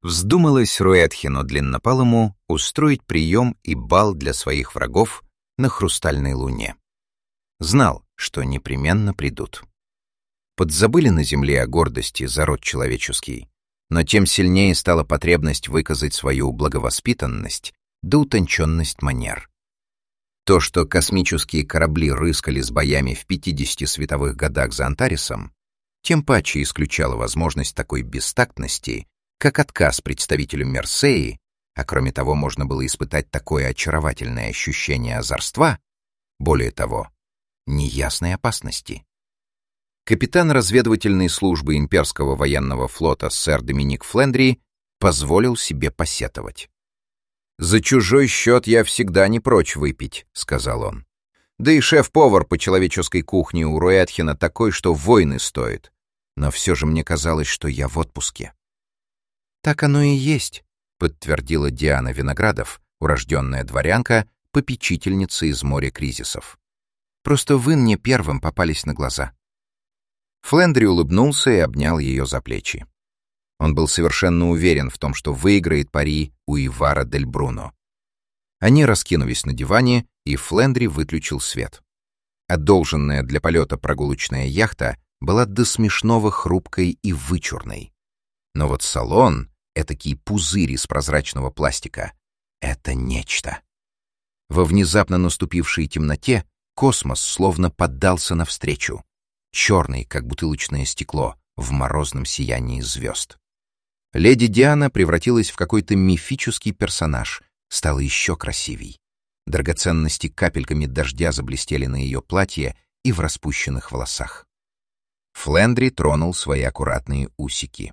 Вздумалось Руэтхену Длиннопалому устроить прием и бал для своих врагов на Хрустальной луне. Знал, что непременно придут. Подзабыли на земле о гордости за род человеческий, но тем сильнее стала потребность выказать свою благовоспитанность да утонченность манер. То, что космические корабли рыскали с боями в 50 световых годах за Антаресом, тем паче исключало возможность такой бестактности, как отказ представителю Мерсеи, а кроме того можно было испытать такое очаровательное ощущение озорства, более того, неясной опасности. Капитан разведывательной службы имперского военного флота сэр Доминик Флендри позволил себе посетовать. «За чужой счет я всегда не прочь выпить», — сказал он. «Да и шеф-повар по человеческой кухне у Руэтхена такой, что войны стоит. Но все же мне казалось, что я в отпуске». «Так оно и есть», — подтвердила Диана Виноградов, урожденная дворянка, попечительница из моря кризисов. «Просто вы мне первым попались на глаза». Флендри улыбнулся и обнял ее за плечи. Он был совершенно уверен в том, что выиграет пари у Ивара дель Бруно. Они раскинулись на диване, и Флендри выключил свет. Одолженная для полета прогулочная яхта была до смешного хрупкой и вычурной. Но вот салон, этакий пузырь из прозрачного пластика, — это нечто. Во внезапно наступившей темноте космос словно поддался навстречу, черный, как бутылочное стекло, в морозном сиянии звезд. Леди Диана превратилась в какой-то мифический персонаж, стала еще красивей. Драгоценности капельками дождя заблестели на ее платье и в распущенных волосах. Флендри тронул свои аккуратные усики.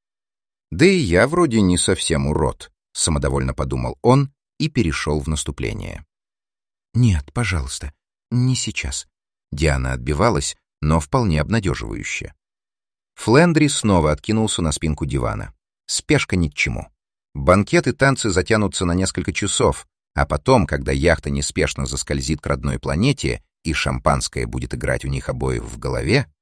«Да и я вроде не совсем урод», — самодовольно подумал он и перешел в наступление. «Нет, пожалуйста, не сейчас». Диана отбивалась, но вполне обнадеживающе. Флендри снова откинулся на спинку дивана. Спешка ни к чему. Банкет и танцы затянутся на несколько часов, а потом, когда яхта неспешно заскользит к родной планете и шампанское будет играть у них обоих в голове...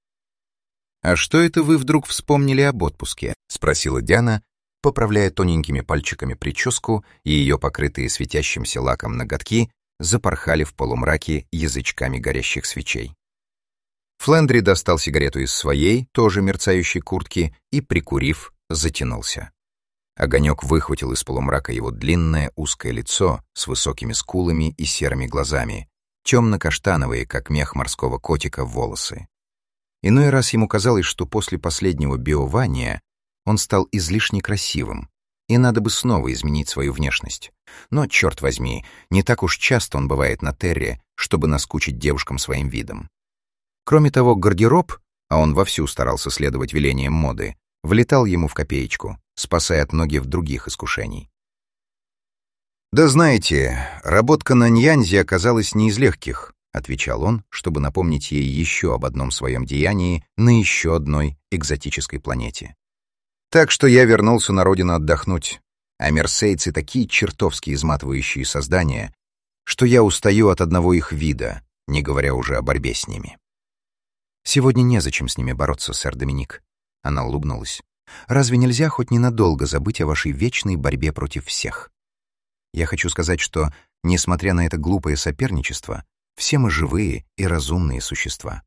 «А что это вы вдруг вспомнили об отпуске?» — спросила Диана, поправляя тоненькими пальчиками прическу, и ее покрытые светящимся лаком ноготки запорхали в полумраке язычками горящих свечей. Флендри достал сигарету из своей, тоже мерцающей куртки, и, прикурив, затянулся. Огонек выхватил из полумрака его длинное узкое лицо с высокими скулами и серыми глазами, темно-каштановые, как мех морского котика, волосы. Иной раз ему казалось, что после последнего биования он стал излишне красивым, и надо бы снова изменить свою внешность. Но, черт возьми, не так уж часто он бывает на Терре, чтобы наскучить девушкам своим видом. Кроме того, гардероб, а он вовсю старался следовать велениям моды, влетал ему в копеечку, спасая от многих других искушений. «Да знаете, работка на Ньянзе оказалась не из легких», — отвечал он, чтобы напомнить ей еще об одном своем деянии на еще одной экзотической планете. «Так что я вернулся на родину отдохнуть, а мерсейцы такие чертовски изматывающие создания, что я устаю от одного их вида, не говоря уже о борьбе с ними». «Сегодня незачем с ними бороться, сэр Доминик». Она улыбнулась. «Разве нельзя хоть ненадолго забыть о вашей вечной борьбе против всех? Я хочу сказать, что, несмотря на это глупое соперничество, все мы живые и разумные существа».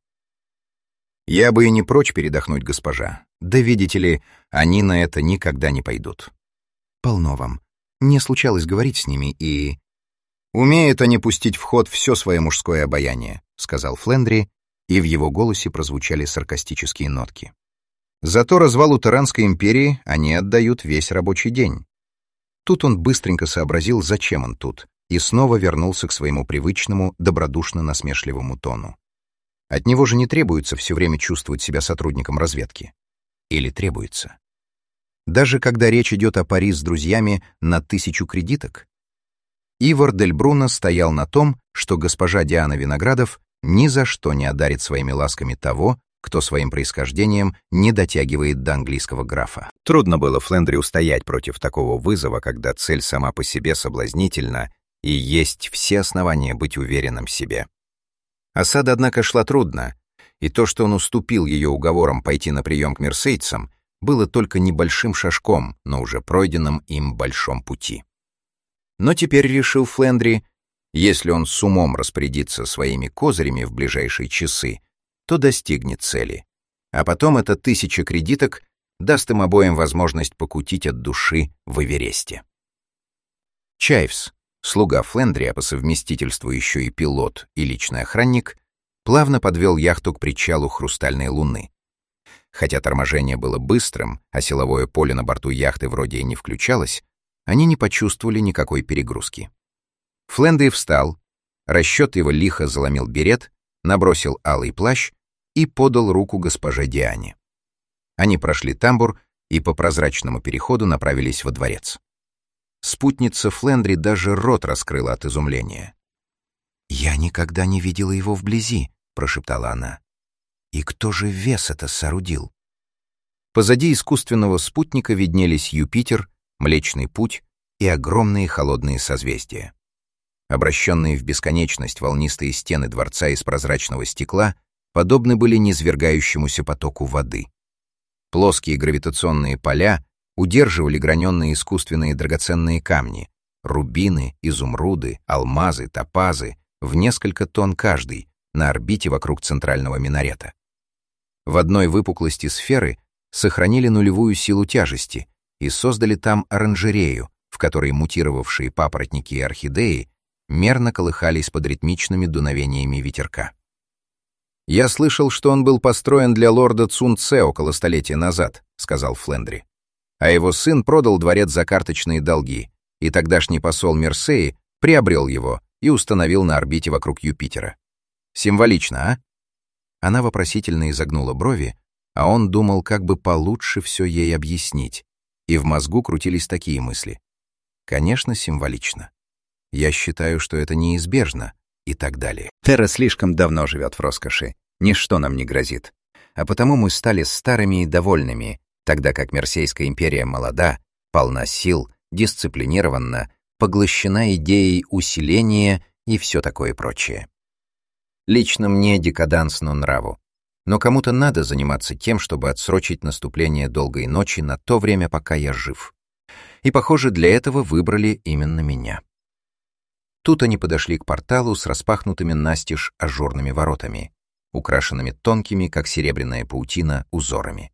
«Я бы и не прочь передохнуть, госпожа. Да видите ли, они на это никогда не пойдут». «Полно вам. Мне случалось говорить с ними, и...» «Умеют они пустить в ход все свое мужское обаяние», — сказал Флендри, и в его голосе прозвучали саркастические нотки. «Зато развалу Таранской империи они отдают весь рабочий день». Тут он быстренько сообразил, зачем он тут, и снова вернулся к своему привычному, добродушно-насмешливому тону. От него же не требуется все время чувствовать себя сотрудником разведки. Или требуется? Даже когда речь идет о пари с друзьями на 1000 кредиток? Ивар дель Бруно стоял на том, что госпожа Диана Виноградов ни за что не одарит своими ласками того, кто своим происхождением не дотягивает до английского графа. Трудно было Флендри устоять против такого вызова, когда цель сама по себе соблазнительна и есть все основания быть уверенным в себе. Осада, однако, шла трудно, и то, что он уступил ее уговорам пойти на прием к мерсейцам, было только небольшим шажком на уже пройденном им большом пути. Но теперь, решил Флендри, если он с умом распорядится своими козырями в ближайшие часы, то достигнет цели. А потом эта 1000 кредиток даст им обоим возможность покутить от души в Эвересте. Чайвс, слуга Флендри, а по совместительству еще и пилот и личный охранник, плавно подвел яхту к причалу Хрустальной Луны. Хотя торможение было быстрым, а силовое поле на борту яхты вроде и не включалось, они не почувствовали никакой перегрузки. Флендри встал, расчетливо лихо заломил берет, набросил алый плащ и подал руку госпоже Диане. Они прошли тамбур и по прозрачному переходу направились во дворец. Спутница Флендри даже рот раскрыла от изумления. «Я никогда не видела его вблизи», — прошептала она. «И кто же вес это соорудил?» Позади искусственного спутника виднелись Юпитер, Млечный Путь и огромные холодные созвездия. Обращенные в бесконечность волнистые стены дворца из прозрачного стекла подобны были низвергающемуся потоку воды. Плоские гравитационные поля удерживали граненные искусственные драгоценные камни — рубины, изумруды, алмазы, топазы — в несколько тонн каждый на орбите вокруг центрального минарета. В одной выпуклости сферы сохранили нулевую силу тяжести и создали там оранжерею, в которой мутировавшие папоротники и орхидеи мерно колыхались под ритмичными дуновениями ветерка. «Я слышал, что он был построен для лорда Цун Це около столетия назад», — сказал Флендри. «А его сын продал дворец за карточные долги, и тогдашний посол Мерсеи приобрел его и установил на орбите вокруг Юпитера. Символично, а?» Она вопросительно изогнула брови, а он думал, как бы получше все ей объяснить, и в мозгу крутились такие мысли. «Конечно, символично. Я считаю, что это неизбежно», и так далее. Терра слишком давно живет в роскоши, ничто нам не грозит. А потому мы стали старыми и довольными, тогда как Мерсейская империя молода, полна сил, дисциплинирована, поглощена идеей усиления и все такое прочее. Лично мне декаданс но нраву. Но кому-то надо заниматься тем, чтобы отсрочить наступление долгой ночи на то время, пока я жив. И, похоже, для этого выбрали именно меня. Тут они подошли к порталу с распахнутыми настежь ажурными воротами, украшенными тонкими, как серебряная паутина, узорами.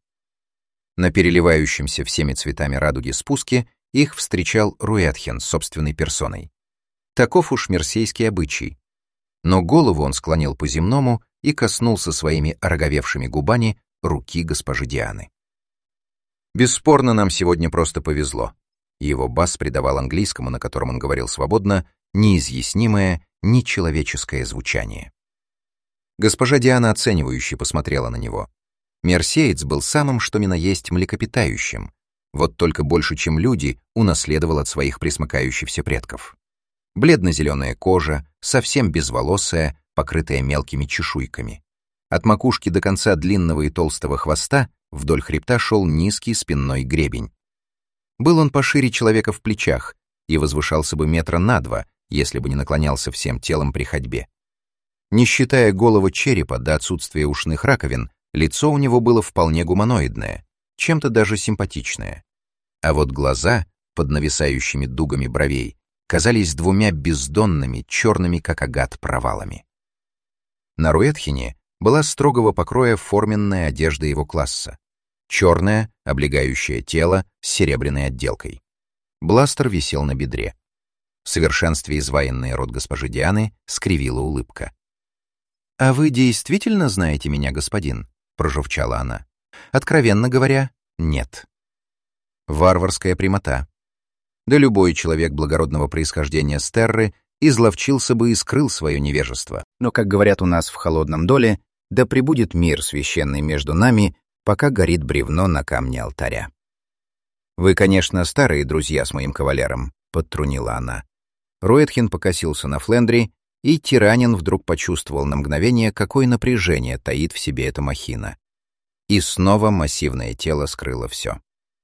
На переливающемся всеми цветами радуги спуске их встречал Руэтхен собственной персоной. Таков уж мерсейский обычай. Но голову он склонил по-земному и коснулся своими ороговевшими губами руки госпожи Дианы. «Бесспорно, нам сегодня просто повезло». Его бас придавал английскому, на котором он говорил свободно, неизъяснимое, нечеловеческое звучание. Госпожа Диана оценивающе посмотрела на него. Мерсеец был самым что ни на есть млекопитающим, вот только больше, чем люди, унаследовал от своих пресмыкающихся предков. Бледно-зеленая кожа, совсем безволосая, покрытая мелкими чешуйками. От макушки до конца длинного и толстого хвоста вдоль хребта шел низкий спинной гребень. Был он пошире человека в плечах и возвышался бы 2 метра на 2, если бы не наклонялся всем телом при ходьбе. Не считая голого черепа до отсутствия ушных раковин, лицо у него было вполне гуманоидное, чем-то даже симпатичное. А вот глаза, под нависающими дугами бровей, казались 2 бездонными, черными как агат, провалами. На Руэтхене была строгого покроя форменная одежда его класса. Черная, облегающая тело, с серебряной отделкой. Бластер висел на бедре. В совершенстве изваянный рот госпожи Дианы скривила улыбка. «А вы действительно знаете меня, господин?» — прожурчала она. «Откровенно говоря, нет». Варварская прямота. Да любой человек благородного происхождения с Терры изловчился бы и скрыл свое невежество. Но, как говорят у нас в холодном доле, да пребудет мир священный между нами, пока горит бревно на камне алтаря. «Вы, конечно, старые друзья с моим кавалером», — подтрунила она. Руэтхен покосился на Флендри, и тиранин вдруг почувствовал на мгновение, какое напряжение таит в себе эта махина. И снова массивное тело скрыло все.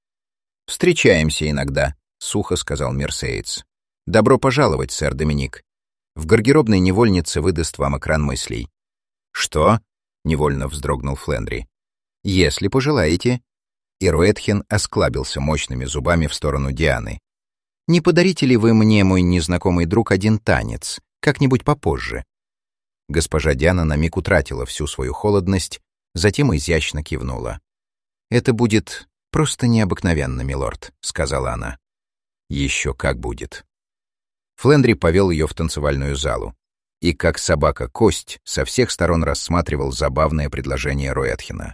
«Встречаемся иногда», — сухо сказал мерсеец. «Добро пожаловать, сэр Доминик. В гардеробной невольнице выдаст вам экран мыслей». «Что?» — невольно вздрогнул Флендри. «Если пожелаете». и Руэтхен осклабился мощными зубами в сторону Дианы. «Не подарите ли вы мне, мой незнакомый друг, один танец, как-нибудь попозже?» Госпожа Диана на миг утратила всю свою холодность, затем изящно кивнула. «Это будет просто необыкновенно, милорд», — сказала она. «Еще как будет». Флендри повел ее в танцевальную залу и, как собака-кость, со всех сторон рассматривал забавное предложение Руэтхена.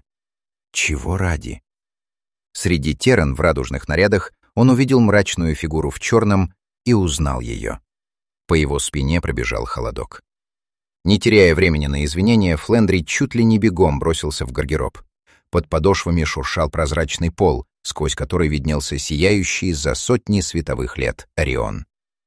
Чего ради? Среди терен в радужных нарядах он увидел мрачную фигуру в черном и узнал ее. По его спине пробежал холодок. Не теряя времени на извинения, Флендри чуть ли не бегом бросился в гардероб. Под подошвами шуршал прозрачный пол, сквозь который виднелся сияющий за сотни световых лет Орион.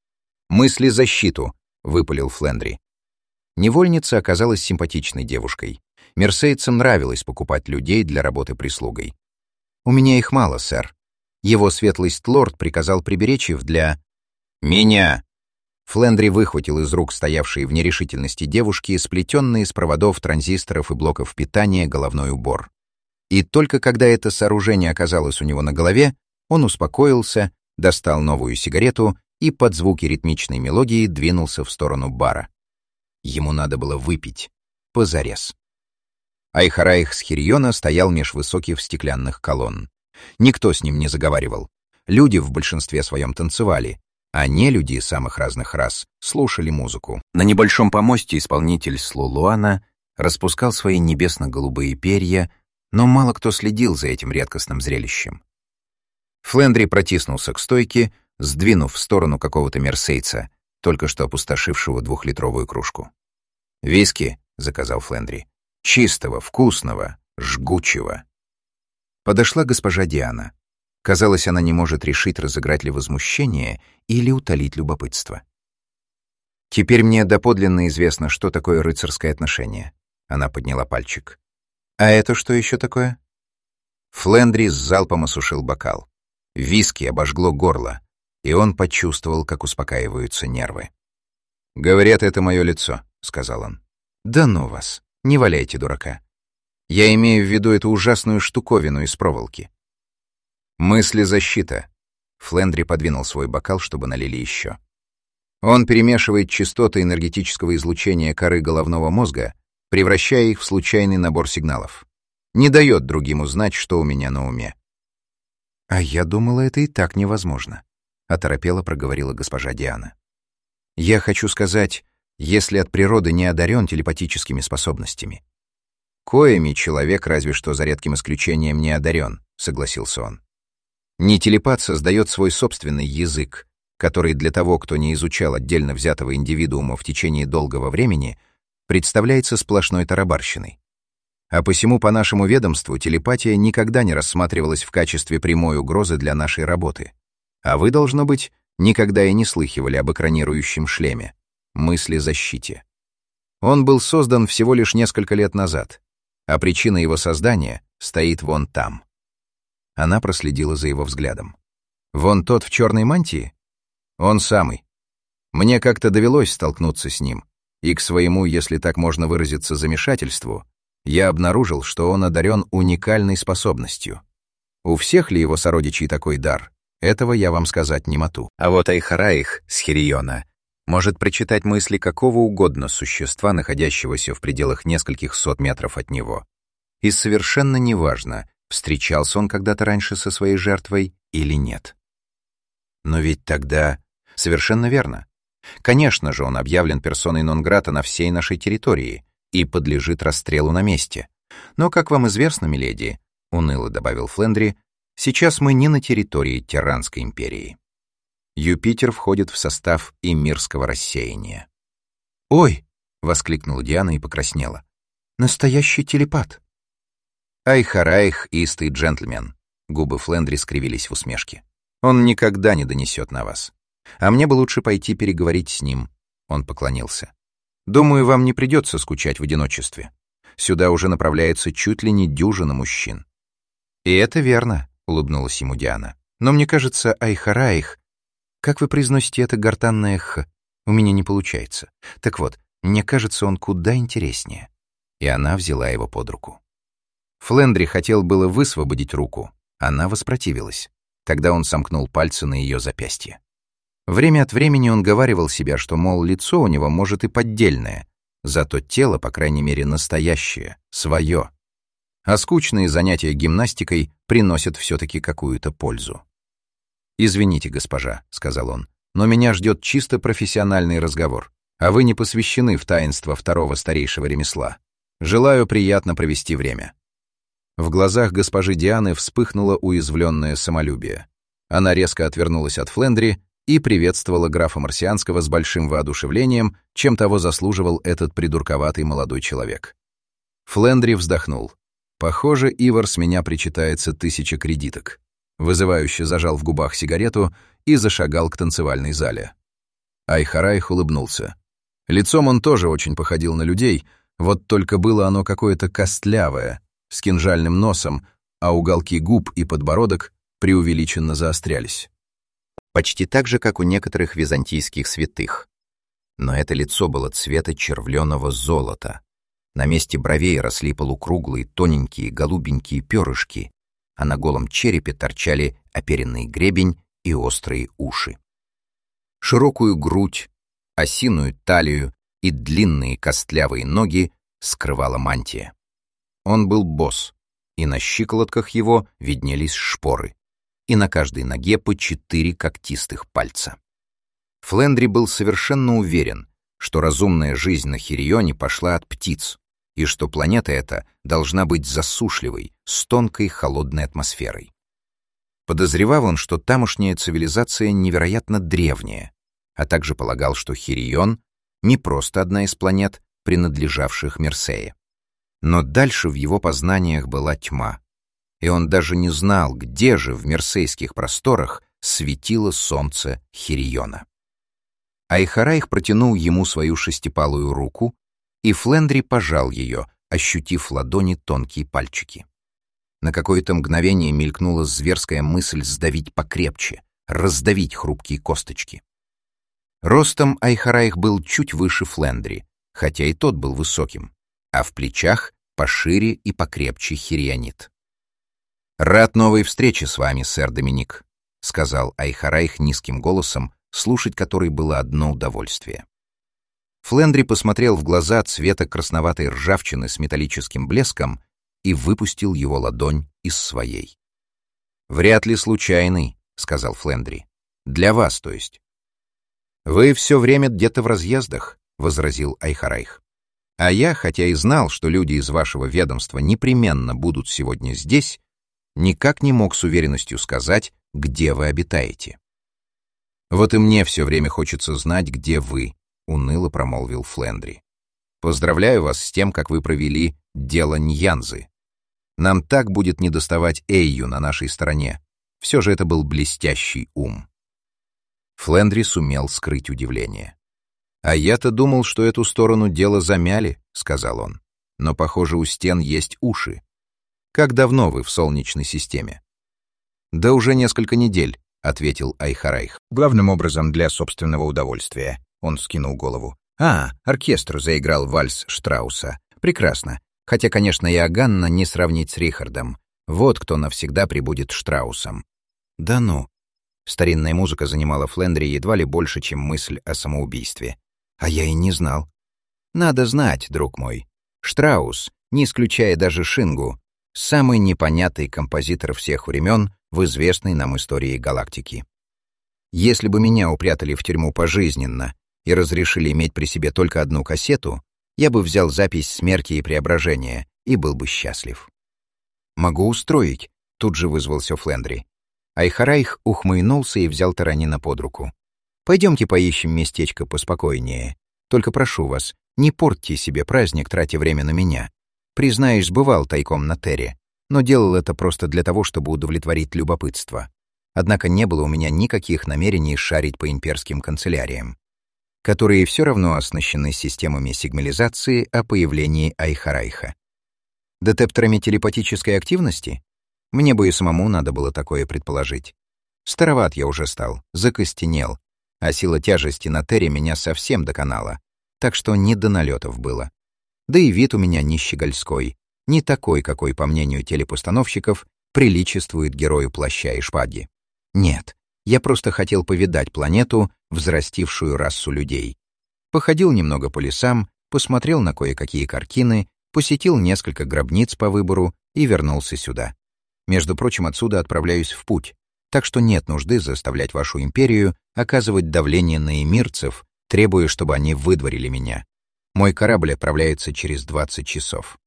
«Мысли защиту!» — выпалил Флендри. Невольница оказалась симпатичной девушкой. Мерсейцам нравилось покупать людей для работы прислугой. «У меня их мало, сэр. Его светлость лорд приказал приберечь их для...» «Меня!» Флендри выхватил из рук стоявшей в нерешительности девушки сплетенный из проводов, транзисторов и блоков питания головной убор. И только когда это сооружение оказалось у него на голове, он успокоился, достал новую сигарету и под звуки ритмичной мелодии двинулся в сторону бара. Ему надо было выпить. Позарез. Айхараих с Хириона стоял меж высоких стеклянных колонн. Никто с ним не заговаривал. Люди в большинстве своем танцевали, а нелюди самых разных рас слушали музыку. На небольшом помосте исполнитель Слулуана распускал свои небесно-голубые перья, но мало кто следил за этим редкостным зрелищем. Флендри протиснулся к стойке, сдвинув в сторону какого-то мерсейца, только что опустошившего 2-литровую кружку. «Виски», — заказал Флендри, — «чистого, вкусного, жгучего». Подошла госпожа Диана. Казалось, она не может решить, разыграть ли возмущение или утолить любопытство. «Теперь мне доподлинно известно, что такое рыцарское отношение». Она подняла пальчик. «А это что еще такое?» Флендри с залпом осушил бокал. Виски обожгло горло, и он почувствовал, как успокаиваются нервы. «Говорят, это мое лицо», — сказал он. «Да ну вас, не валяйте дурака. Я имею в виду эту ужасную штуковину из проволоки». «Мысли-защита». Флендри подвинул свой бокал, чтобы налили еще. Он перемешивает частоты энергетического излучения коры головного мозга, превращая их в случайный набор сигналов. Не дает другим узнать, что у меня на уме. «А я думала, это и так невозможно», — оторопело проговорила госпожа Диана. «Я хочу сказать, если от природы не одарен телепатическими способностями». «Коими человек, разве что за редким исключением, не одарен», — согласился он. Не телепат создает свой собственный язык, который для того, кто не изучал отдельно взятого индивидуума в течение долгого времени, представляется сплошной тарабарщиной. А посему по нашему ведомству телепатия никогда не рассматривалась в качестве прямой угрозы для нашей работы. А вы, должно быть, никогда и не слыхивали об экранирующем шлеме, мысли-защите. Он был создан всего лишь несколько лет назад, а причина его создания стоит вон там. Она проследила за его взглядом. «Вон тот в черной мантии? Он самый. Мне как-то довелось столкнуться с ним, и к своему, если так можно выразиться, замешательству, я обнаружил, что он одарен уникальной способностью. У всех ли его сородичей такой дар? Этого я вам сказать не могу. А вот Айхараих с Хириона может прочитать мысли какого угодно существа, находящегося в пределах нескольких сот метров от него. И совершенно неважно, встречался он когда-то раньше со своей жертвой или нет. Но ведь тогда... Совершенно верно. Конечно же, он объявлен персоной нон-грата на всей нашей территории и подлежит расстрелу на месте. Но, как вам известно, миледи, — уныло добавил Флендри, — сейчас мы не на территории Терранской империи. Юпитер входит в состав Эмирского рассеяния. «Ой!» — воскликнула Диана и покраснела. «Настоящий телепат!» Айхараих — истый джентльмен. Губы Флендри скривились в усмешке. Он никогда не донесет на вас. А мне бы лучше пойти переговорить с ним. Он поклонился. Думаю, вам не придется скучать в одиночестве. Сюда уже направляется чуть ли не дюжина мужчин. И это верно, улыбнулась ему Диана. Но мне кажется, Айхараих... Как вы произносите это гортанное «х»? У меня не получается. Так вот, мне кажется, он куда интереснее. И она взяла его под руку. Флендри хотел было высвободить руку, Она воспротивилась. Тогда он сомкнул пальцы на ее запястье. Время от времени он говаривал себя, что, мол, лицо у него может и поддельное, зато тело, по крайней мере, настоящее, свое. А скучные занятия гимнастикой приносят все-таки какую-то пользу. «Извините, госпожа», — сказал он, — «но меня ждет чисто профессиональный разговор, а вы не посвящены в таинство второго старейшего ремесла. Желаю приятно провести время». В глазах госпожи Дианы вспыхнуло уязвленное самолюбие. Она резко отвернулась от Флендри и приветствовала графа Марсианского с большим воодушевлением, чем того заслуживал этот придурковатый молодой человек. Флендри вздохнул. «Похоже, Ивар, с меня причитается 1000 кредиток». Вызывающе зажал в губах сигарету и зашагал к танцевальной зале. Айхарайх улыбнулся. Лицом он тоже очень походил на людей, вот только было оно какое-то костлявое, с кинжальным носом, а уголки губ и подбородок преувеличенно заострялись. Почти так же, как у некоторых византийских святых. Но это лицо было цвета червленого золота. На месте бровей росли полукруглые, тоненькие, голубенькие перышки, а на голом черепе торчали оперенный гребень и острые уши. Широкую грудь, осиную талию и длинные костлявые ноги скрывала мантия. Он был босс, и на щиколотках его виднелись шпоры, и на каждой ноге по 4 когтистых пальца. Флендри был совершенно уверен, что разумная жизнь на Хирионе пошла от птиц, и что планета эта должна быть засушливой, с тонкой холодной атмосферой. Подозревал он, что тамошняя цивилизация невероятно древняя, а также полагал, что Хирион не просто одна из планет, принадлежавших Мерсее. Но дальше в его познаниях была тьма, и он даже не знал, где же в мерсейских просторах светило солнце Хириона. Айхарайх протянул ему свою шестипалую руку, и Флендри пожал ее, ощутив в ладони тонкие пальчики. На какое-то мгновение мелькнула зверская мысль сдавить покрепче, раздавить хрупкие косточки. Ростом Айхарайх был чуть выше Флендри, хотя и тот был высоким, а в плечах пошире и покрепче хирионит. «Рад новой встрече с вами, сэр Доминик», — сказал Айхарайх низким голосом, слушать который было одно удовольствие. Флендри посмотрел в глаза цвета красноватой ржавчины с металлическим блеском и выпустил его ладонь из своей. «Вряд ли случайный», — сказал Флендри. «Для вас, то есть». «Вы все время где-то в разъездах», — возразил Айхарайх. «А я, хотя и знал, что люди из вашего ведомства непременно будут сегодня здесь, никак не мог с уверенностью сказать, где вы обитаете». «Вот и мне все время хочется знать, где вы», — уныло промолвил Флендри. «Поздравляю вас с тем, как вы провели дело Ньянзы. Нам так будет недоставать Эйю на нашей стороне. Все же это был блестящий ум». Флендри сумел скрыть удивление. «А я-то думал, что эту сторону дела замяли», — сказал он. «Но, похоже, у стен есть уши. Как давно вы в Солнечной системе?» «Да уже несколько недель», — ответил Айхарайх. «Главным образом для собственного удовольствия», — он скинул голову. Оркестр заиграл вальс Штрауса. Прекрасно. Хотя, конечно, Иоганна не сравнить с Рихардом. Вот кто навсегда прибудет Штраусом». «Да ну». Старинная музыка занимала Флендри едва ли больше, чем мысль о самоубийстве. А я и не знал. Надо знать, друг мой. Штраус, не исключая даже Шингу, самый непонятный композитор всех времен в известной нам истории галактики. Если бы меня упрятали в тюрьму пожизненно и разрешили иметь при себе только одну кассету, я бы взял запись смерти и преображения и был бы счастлив. «Могу устроить», — тут же вызвался Флендри. Айхарайх ухмыльнулся и взял Таранина под руку. «Пойдемте поищем местечко поспокойнее. Только прошу вас, не портьте себе праздник, тратя время на меня. Признаюсь, бывал тайком на Терре, но делал это просто для того, чтобы удовлетворить любопытство. Однако не было у меня никаких намерений шарить по имперским канцеляриям, которые все равно оснащены системами сигнализации о появлении Айхарайха. Детекторами телепатической активности? Мне бы и самому надо было такое предположить. Староват я уже стал, закостенел, а сила тяжести на Терре меня совсем доконала, так что не до налетов было. Да и вид у меня не щегольской, не такой, какой, по мнению телепостановщиков, приличествует герою плаща и шпаги. Нет, я просто хотел повидать планету, взрастившую расу людей. Походил немного по лесам, посмотрел на кое-какие картины, посетил несколько гробниц по выбору и вернулся сюда. Между прочим, отсюда отправляюсь в путь, так что нет нужды заставлять вашу империю оказывать давление на эмирцев, требуя, чтобы они выдворили меня. Мой корабль отправляется через 20 часов.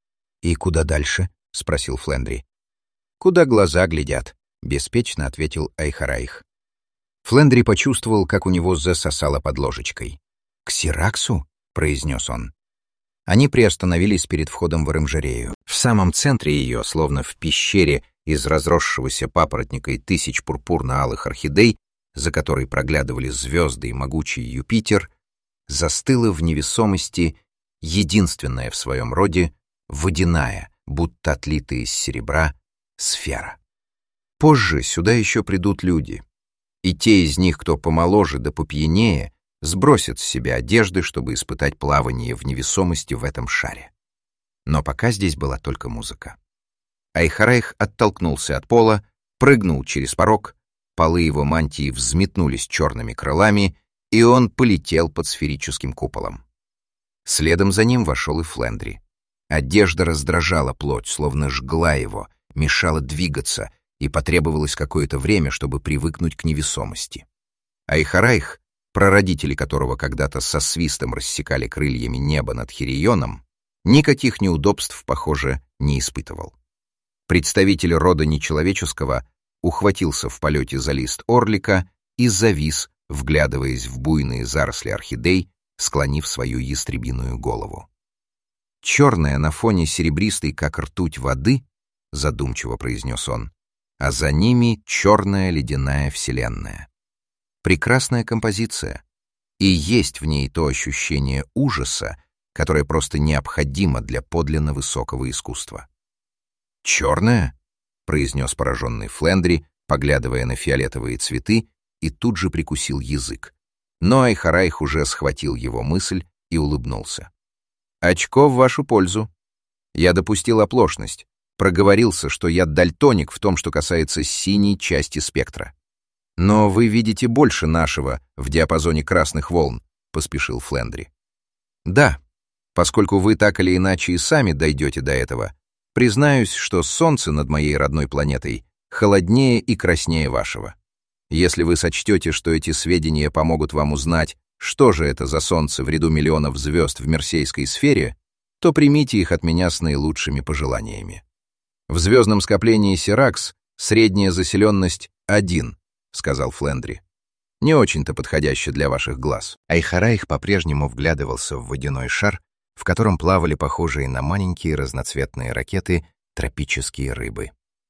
«И куда дальше?» — спросил Флендри. «Куда глаза глядят», — беспечно ответил Айхараих. Флендри почувствовал, как у него засосало под ложечкой. «К Сираксу?» — произнес он. Они приостановились перед входом в оранжерею. В самом центре ее, словно в пещере из разросшегося папоротника и тысяч пурпурно-алых орхидей, за которой проглядывали звезды и могучий Юпитер, застыла в невесомости единственная в своем роде водяная, будто отлитая из серебра, сфера. Позже сюда еще придут люди, и те из них, кто помоложе да попьянее, сбросят с себя одежды, чтобы испытать плавание в невесомости в этом шаре. Но пока здесь была только музыка. Айхараих оттолкнулся от пола, прыгнул через порог, полы его мантии взметнулись черными крылами, и он полетел под сферическим куполом. Следом за ним вошел и Флендри. Одежда раздражала плоть, словно жгла его, мешала двигаться, и потребовалось какое-то время, чтобы привыкнуть к невесомости. Айхараих, прародители которого когда-то со свистом рассекали крыльями небо над Хирионом, никаких неудобств, похоже, не испытывал. Представитель рода нечеловеческого ухватился в полете за лист орлика и завис, вглядываясь в буйные заросли орхидей, склонив свою ястребиную голову. «Черная на фоне серебристой, как ртуть воды», — задумчиво произнес он, «а за ними черная ледяная вселенная. Прекрасная композиция, и есть в ней то ощущение ужаса, которое просто необходимо для подлинно высокого искусства». «Черная?» — произнес пораженный Флендри, поглядывая на фиолетовые цветы, и тут же прикусил язык. Но Айхараих уже схватил его мысль и улыбнулся. «Очко в вашу пользу. Я допустил оплошность, проговорился, что я дальтоник в том, что касается синей части спектра. Но вы видите больше нашего в диапазоне красных волн», — поспешил Флендри. «Да, поскольку вы так или иначе и сами дойдете до этого, признаюсь, что солнце над моей родной планетой холоднее и краснее вашего. Если вы сочтете, что эти сведения помогут вам узнать, что же это за солнце в ряду миллионов звезд в Мерсейской сфере, то примите их от меня с наилучшими пожеланиями. В звездном скоплении Сиракс средняя заселенность 1, сказал Флендри. Не очень-то подходяще для ваших глаз. Айхараих по-прежнему вглядывался в водяной шар, в котором плавали похожие на маленькие разноцветные ракеты тропические рыбы.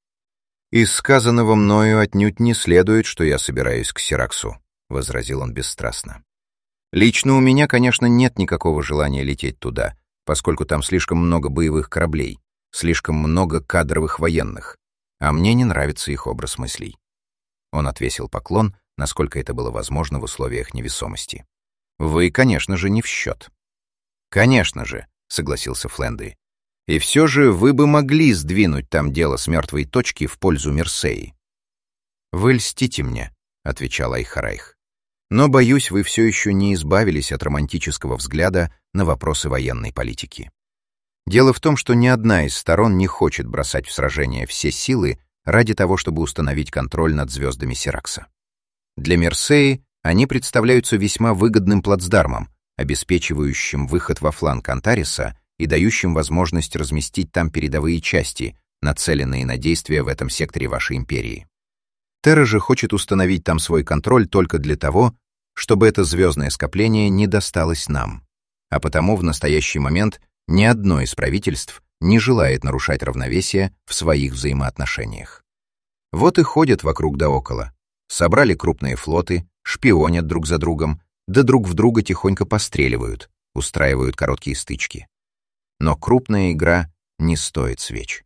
«Из сказанного мною отнюдь не следует, что я собираюсь к Сираксу», — возразил он бесстрастно. «Лично у меня, конечно, нет никакого желания лететь туда, поскольку там слишком много боевых кораблей, слишком много кадровых военных, а мне не нравится их образ мыслей». Он отвесил поклон, насколько это было возможно в условиях невесомости. «Вы, конечно же, не в счет». «Конечно же», — согласился Флендри. «И все же вы бы могли сдвинуть там дело с мертвой точки в пользу Мерсеи». «Вы льстите мне», — отвечал Айхараих. «Но, боюсь, вы все еще не избавились от романтического взгляда на вопросы военной политики. Дело в том, что ни одна из сторон не хочет бросать в сражение все силы ради того, чтобы установить контроль над звездами Сиракса. Для Мерсеи они представляются весьма выгодным плацдармом, обеспечивающим выход во фланг Антариса и дающим возможность разместить там передовые части, нацеленные на действия в этом секторе вашей империи. Терра же хочет установить там свой контроль только для того, чтобы это звездное скопление не досталось нам. А потому в настоящий момент ни одно из правительств не желает нарушать равновесие в своих взаимоотношениях. Вот и ходят вокруг да около. Собрали крупные флоты, шпионят друг за другом, да друг в друга тихонько постреливают, устраивают короткие стычки. Но крупная игра не стоит свеч.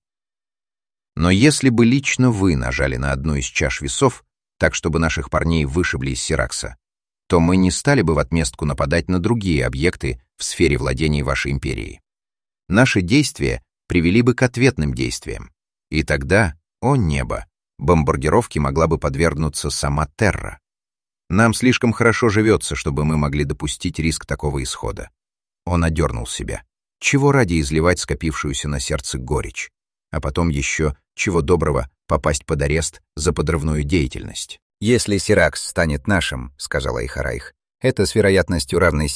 Но если бы лично вы нажали на одну из чаш весов, так чтобы наших парней вышибли из Сиракса, то мы не стали бы в отместку нападать на другие объекты в сфере владений вашей империи. Наши действия привели бы к ответным действиям, и тогда О небо! Бомбардировке могла бы подвергнуться сама Терра. Нам слишком хорошо живется, чтобы мы могли допустить риск такого исхода. Он одернул себя. Чего ради изливать скопившуюся на сердце горечь? А потом еще, чего доброго, попасть под арест за подрывную деятельность. «Если Сиракс станет нашим, — сказал Айхарайх, — это с вероятностью равной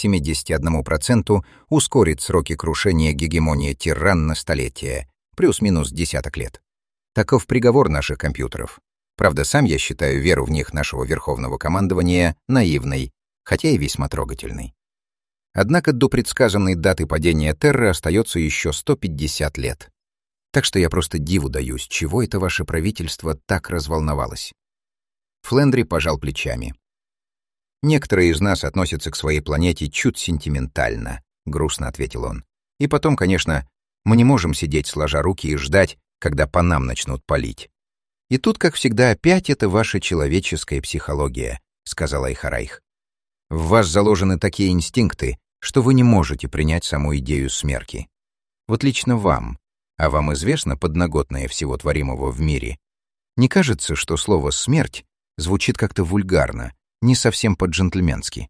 71% ускорит сроки крушения гегемонии Тирран на столетие, плюс-минус десяток лет. Таков приговор наших компьютеров. Правда, сам я считаю веру в них нашего верховного командования наивной, хотя и весьма трогательной. Однако до предсказанной даты падения Терры остается еще 150 лет. Так что я просто диву даюсь, чего это ваше правительство так разволновалось». Флендри пожал плечами. «Некоторые из нас относятся к своей планете чуть сентиментально», — грустно ответил он. «И потом, конечно, мы не можем сидеть сложа руки и ждать, когда по нам начнут палить. И тут, как всегда, опять это ваша человеческая психология», — сказал Айхарайх. «В вас заложены такие инстинкты, что вы не можете принять саму идею смерти. Вот лично вам, а вам известно подноготное всего творимого в мире, не кажется, что слово «смерть» звучит как-то вульгарно, не совсем по-джентльменски?»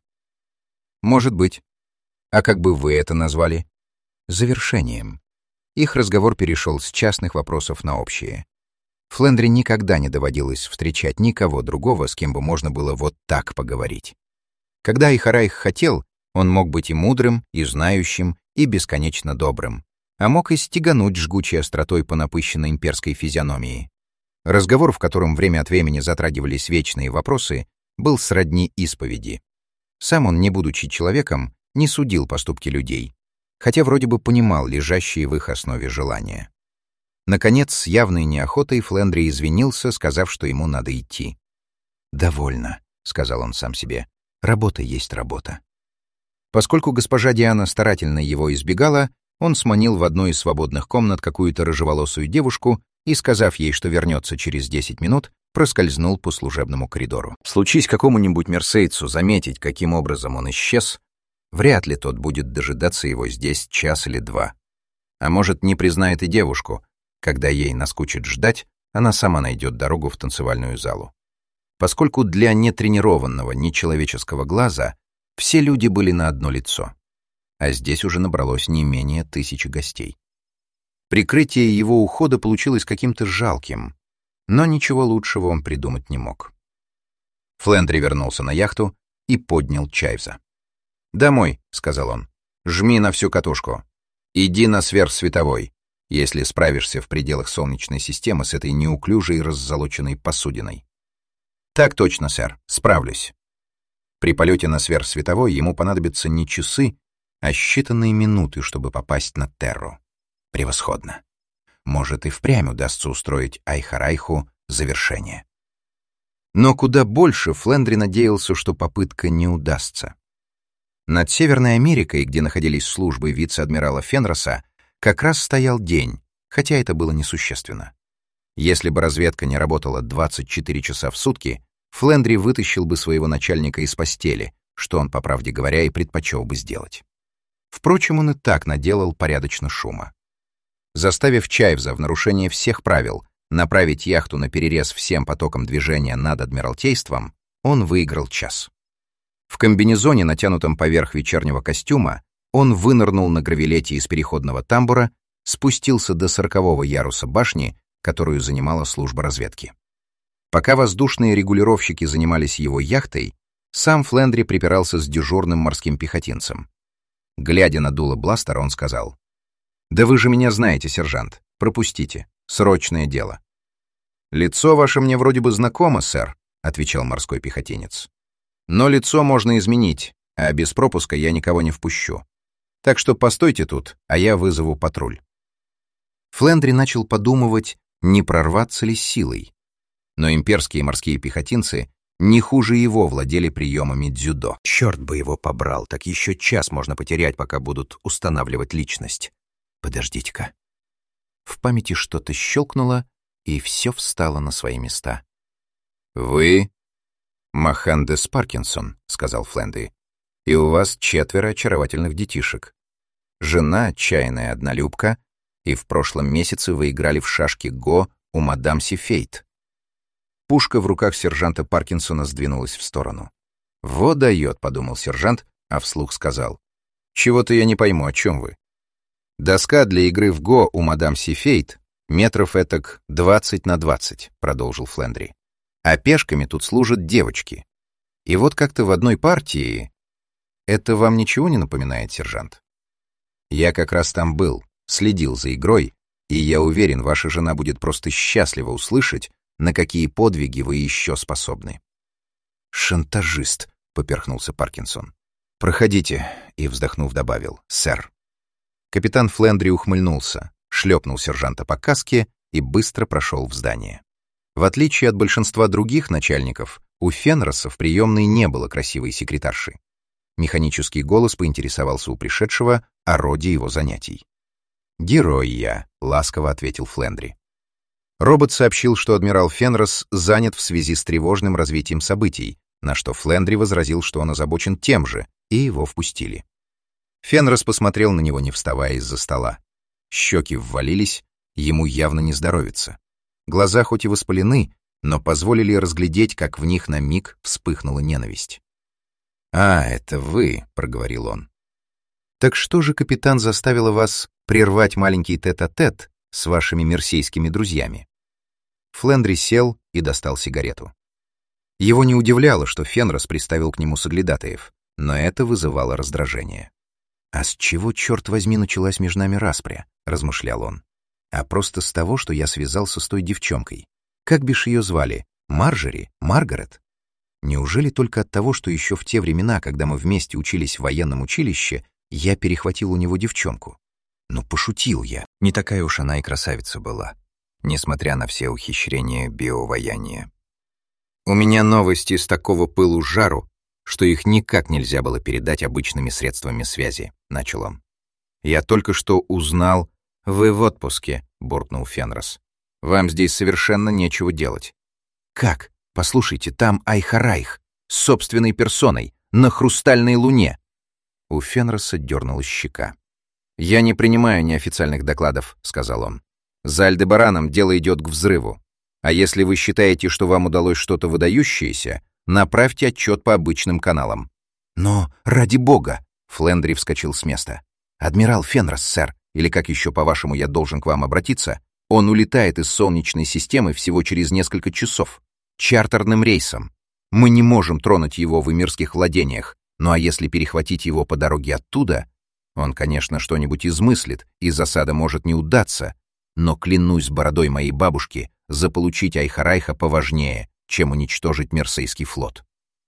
«Может быть. А как бы вы это назвали?» «Завершением». Их разговор перешел с частных вопросов на общие. Флендри никогда не доводилось встречать никого другого, с кем бы можно было вот так поговорить. Когда Айхарайх хотел, он мог быть и мудрым, и знающим, и бесконечно добрым, а мог и стегануть жгучей остротой по напыщенной имперской физиономии. Разговор, в котором время от времени затрагивались вечные вопросы, был сродни исповеди. Сам он, не будучи человеком, не судил поступки людей, хотя вроде бы понимал лежащие в их основе желания. Наконец, с явной неохотой Флендри извинился, сказав, что ему надо идти. «Довольно», — сказал он сам себе, — «работа есть работа». Поскольку госпожа Диана старательно его избегала, он сманил в одну из свободных комнат какую-то рыжеволосую девушку и, сказав ей, что вернется через 10 минут, проскользнул по служебному коридору. Случись какому-нибудь мерсейцу заметить, каким образом он исчез, вряд ли тот будет дожидаться его здесь час или два. А может, не признает и девушку. Когда ей наскучит ждать, она сама найдет дорогу в танцевальную залу. Поскольку для нетренированного, нечеловеческого глаза все люди были на одно лицо, а здесь уже набралось не менее 1000 гостей. Прикрытие его ухода получилось каким-то жалким, но ничего лучшего он придумать не мог. Флендри вернулся на яхту и поднял Чайвза. «Домой», — сказал он, — «жми на всю катушку. Иди на сверхсветовой, если справишься в пределах Солнечной системы с этой неуклюжей раззолоченной посудиной». «Так точно, сэр, справлюсь». При полете на сверхсветовой ему понадобятся не часы, а считанные минуты, чтобы попасть на Терру. Превосходно. Может, и впрямь удастся устроить Айхарайху завершение. Но куда больше Флендри надеялся, что попытка не удастся. Над Северной Америкой, где находились службы вице-адмирала Фенроса, как раз стоял день, хотя это было несущественно. Если бы разведка не работала 24 часа в сутки, Флендри вытащил бы своего начальника из постели, что он, по правде говоря, и предпочел бы сделать. Впрочем, он и так наделал порядочно шума. Заставив Чайвза в нарушение всех правил направить яхту на перерез всем потокам движения над Адмиралтейством, он выиграл час. В комбинезоне, натянутом поверх вечернего костюма, он вынырнул на гравелете из переходного тамбура, спустился до 40-го яруса башни, которую занимала служба разведки. Пока воздушные регулировщики занимались его яхтой, сам Флендри припирался с дежурным морским пехотинцем. Глядя на дуло бластера, он сказал: «Да вы же меня знаете, сержант. Пропустите. Срочное дело». «Лицо ваше мне вроде бы знакомо, сэр», — отвечал морской пехотинец. «Но лицо можно изменить, а без пропуска я никого не впущу. Так что постойте тут, а я вызову патруль». Флендри начал подумывать, не прорваться ли силой. Но имперские морские пехотинцы не хуже его владели приемами дзюдо. Черт бы его побрал, так еще час можно потерять, пока будут устанавливать личность. Подождите-ка. В памяти что-то щелкнуло, и все встало на свои места. «Вы Мохандес Паркинсон», — сказал Флендри, — «и у вас 4 очаровательных детишек. Жена — отчаянная однолюбка, и в прошлом месяце вы играли в шашки Го у мадам Сифейт. Пушка в руках сержанта Паркинсона сдвинулась в сторону. «Вот дает», — подумал сержант, а вслух сказал. «Чего-то я не пойму, о чем вы?» «Доска для игры в го у мадам Сифейт метров этак 20 на 20», — продолжил Флендри. «А пешками тут служат девочки. И вот как-то в одной партии...» «Это вам ничего не напоминает, сержант?» «Я как раз там был, следил за игрой, и я уверен, ваша жена будет просто счастлива услышать, на какие подвиги вы еще способны». «Шантажист», — поперхнулся Паркинсон. «Проходите», — и, вздохнув, добавил, «сэр». Капитан Флендри ухмыльнулся, шлепнул сержанта по каске и быстро прошел в здание. В отличие от большинства других начальников, у Фенроса в приемной не было красивой секретарши. Механический голос поинтересовался у пришедшего о роде его занятий. «Герой я», — ласково ответил Флендри. Робот сообщил, что адмирал Фенрос занят в связи с тревожным развитием событий, на что Флендри возразил, что он озабочен тем же, и его впустили. Фенрос посмотрел на него, не вставая из-за стола. Щеки ввалились, ему явно не здоровится. Глаза хоть и воспалены, но позволили разглядеть, как в них на миг вспыхнула ненависть. «А, это вы», — проговорил он. «Так что же, капитан, заставило вас прервать маленький тет-а-тет с вашими мерсейскими друзьями?» Флендри сел и достал сигарету. Его не удивляло, что Фенрос приставил к нему соглядатаев, но это вызывало раздражение. «А с чего, черт возьми, началась между нами распря?» — размышлял он. «А просто с того, что я связался с той девчонкой. Как бишь ее звали? Марджери? Маргарет? Неужели только от того, что еще в те времена, когда мы вместе учились в военном училище, я перехватил у него девчонку? Ну, пошутил я. Не такая уж она и красавица была, несмотря на все ухищрения биоваяния. У меня новости с такого пылу жару, что их никак нельзя было передать обычными средствами связи», — начал он. «Я только что узнал...» «Вы в отпуске», — буркнул Фенрос. «Вам здесь совершенно нечего делать». «Как? Послушайте, там Айхарайх, с собственной персоной, на хрустальной луне». У Фенроса дернулась щека. «Я не принимаю неофициальных докладов», — сказал он. «За Альдебараном дело идет к взрыву. А если вы считаете, что вам удалось что-то выдающееся, направьте отчет по обычным каналам». «Но, ради бога!» — Флендри вскочил с места. «Адмирал Фенрос, сэр, или как еще, по-вашему, я должен к вам обратиться, он улетает из Солнечной системы всего через несколько часов. Чартерным рейсом. Мы не можем тронуть его в эмирских владениях, ну а если перехватить его по дороге оттуда, он, конечно, что-нибудь измыслит, и засада может не удаться, но, клянусь бородой моей бабушки, заполучить Айхарайха поважнее, чем уничтожить Мерсейский флот».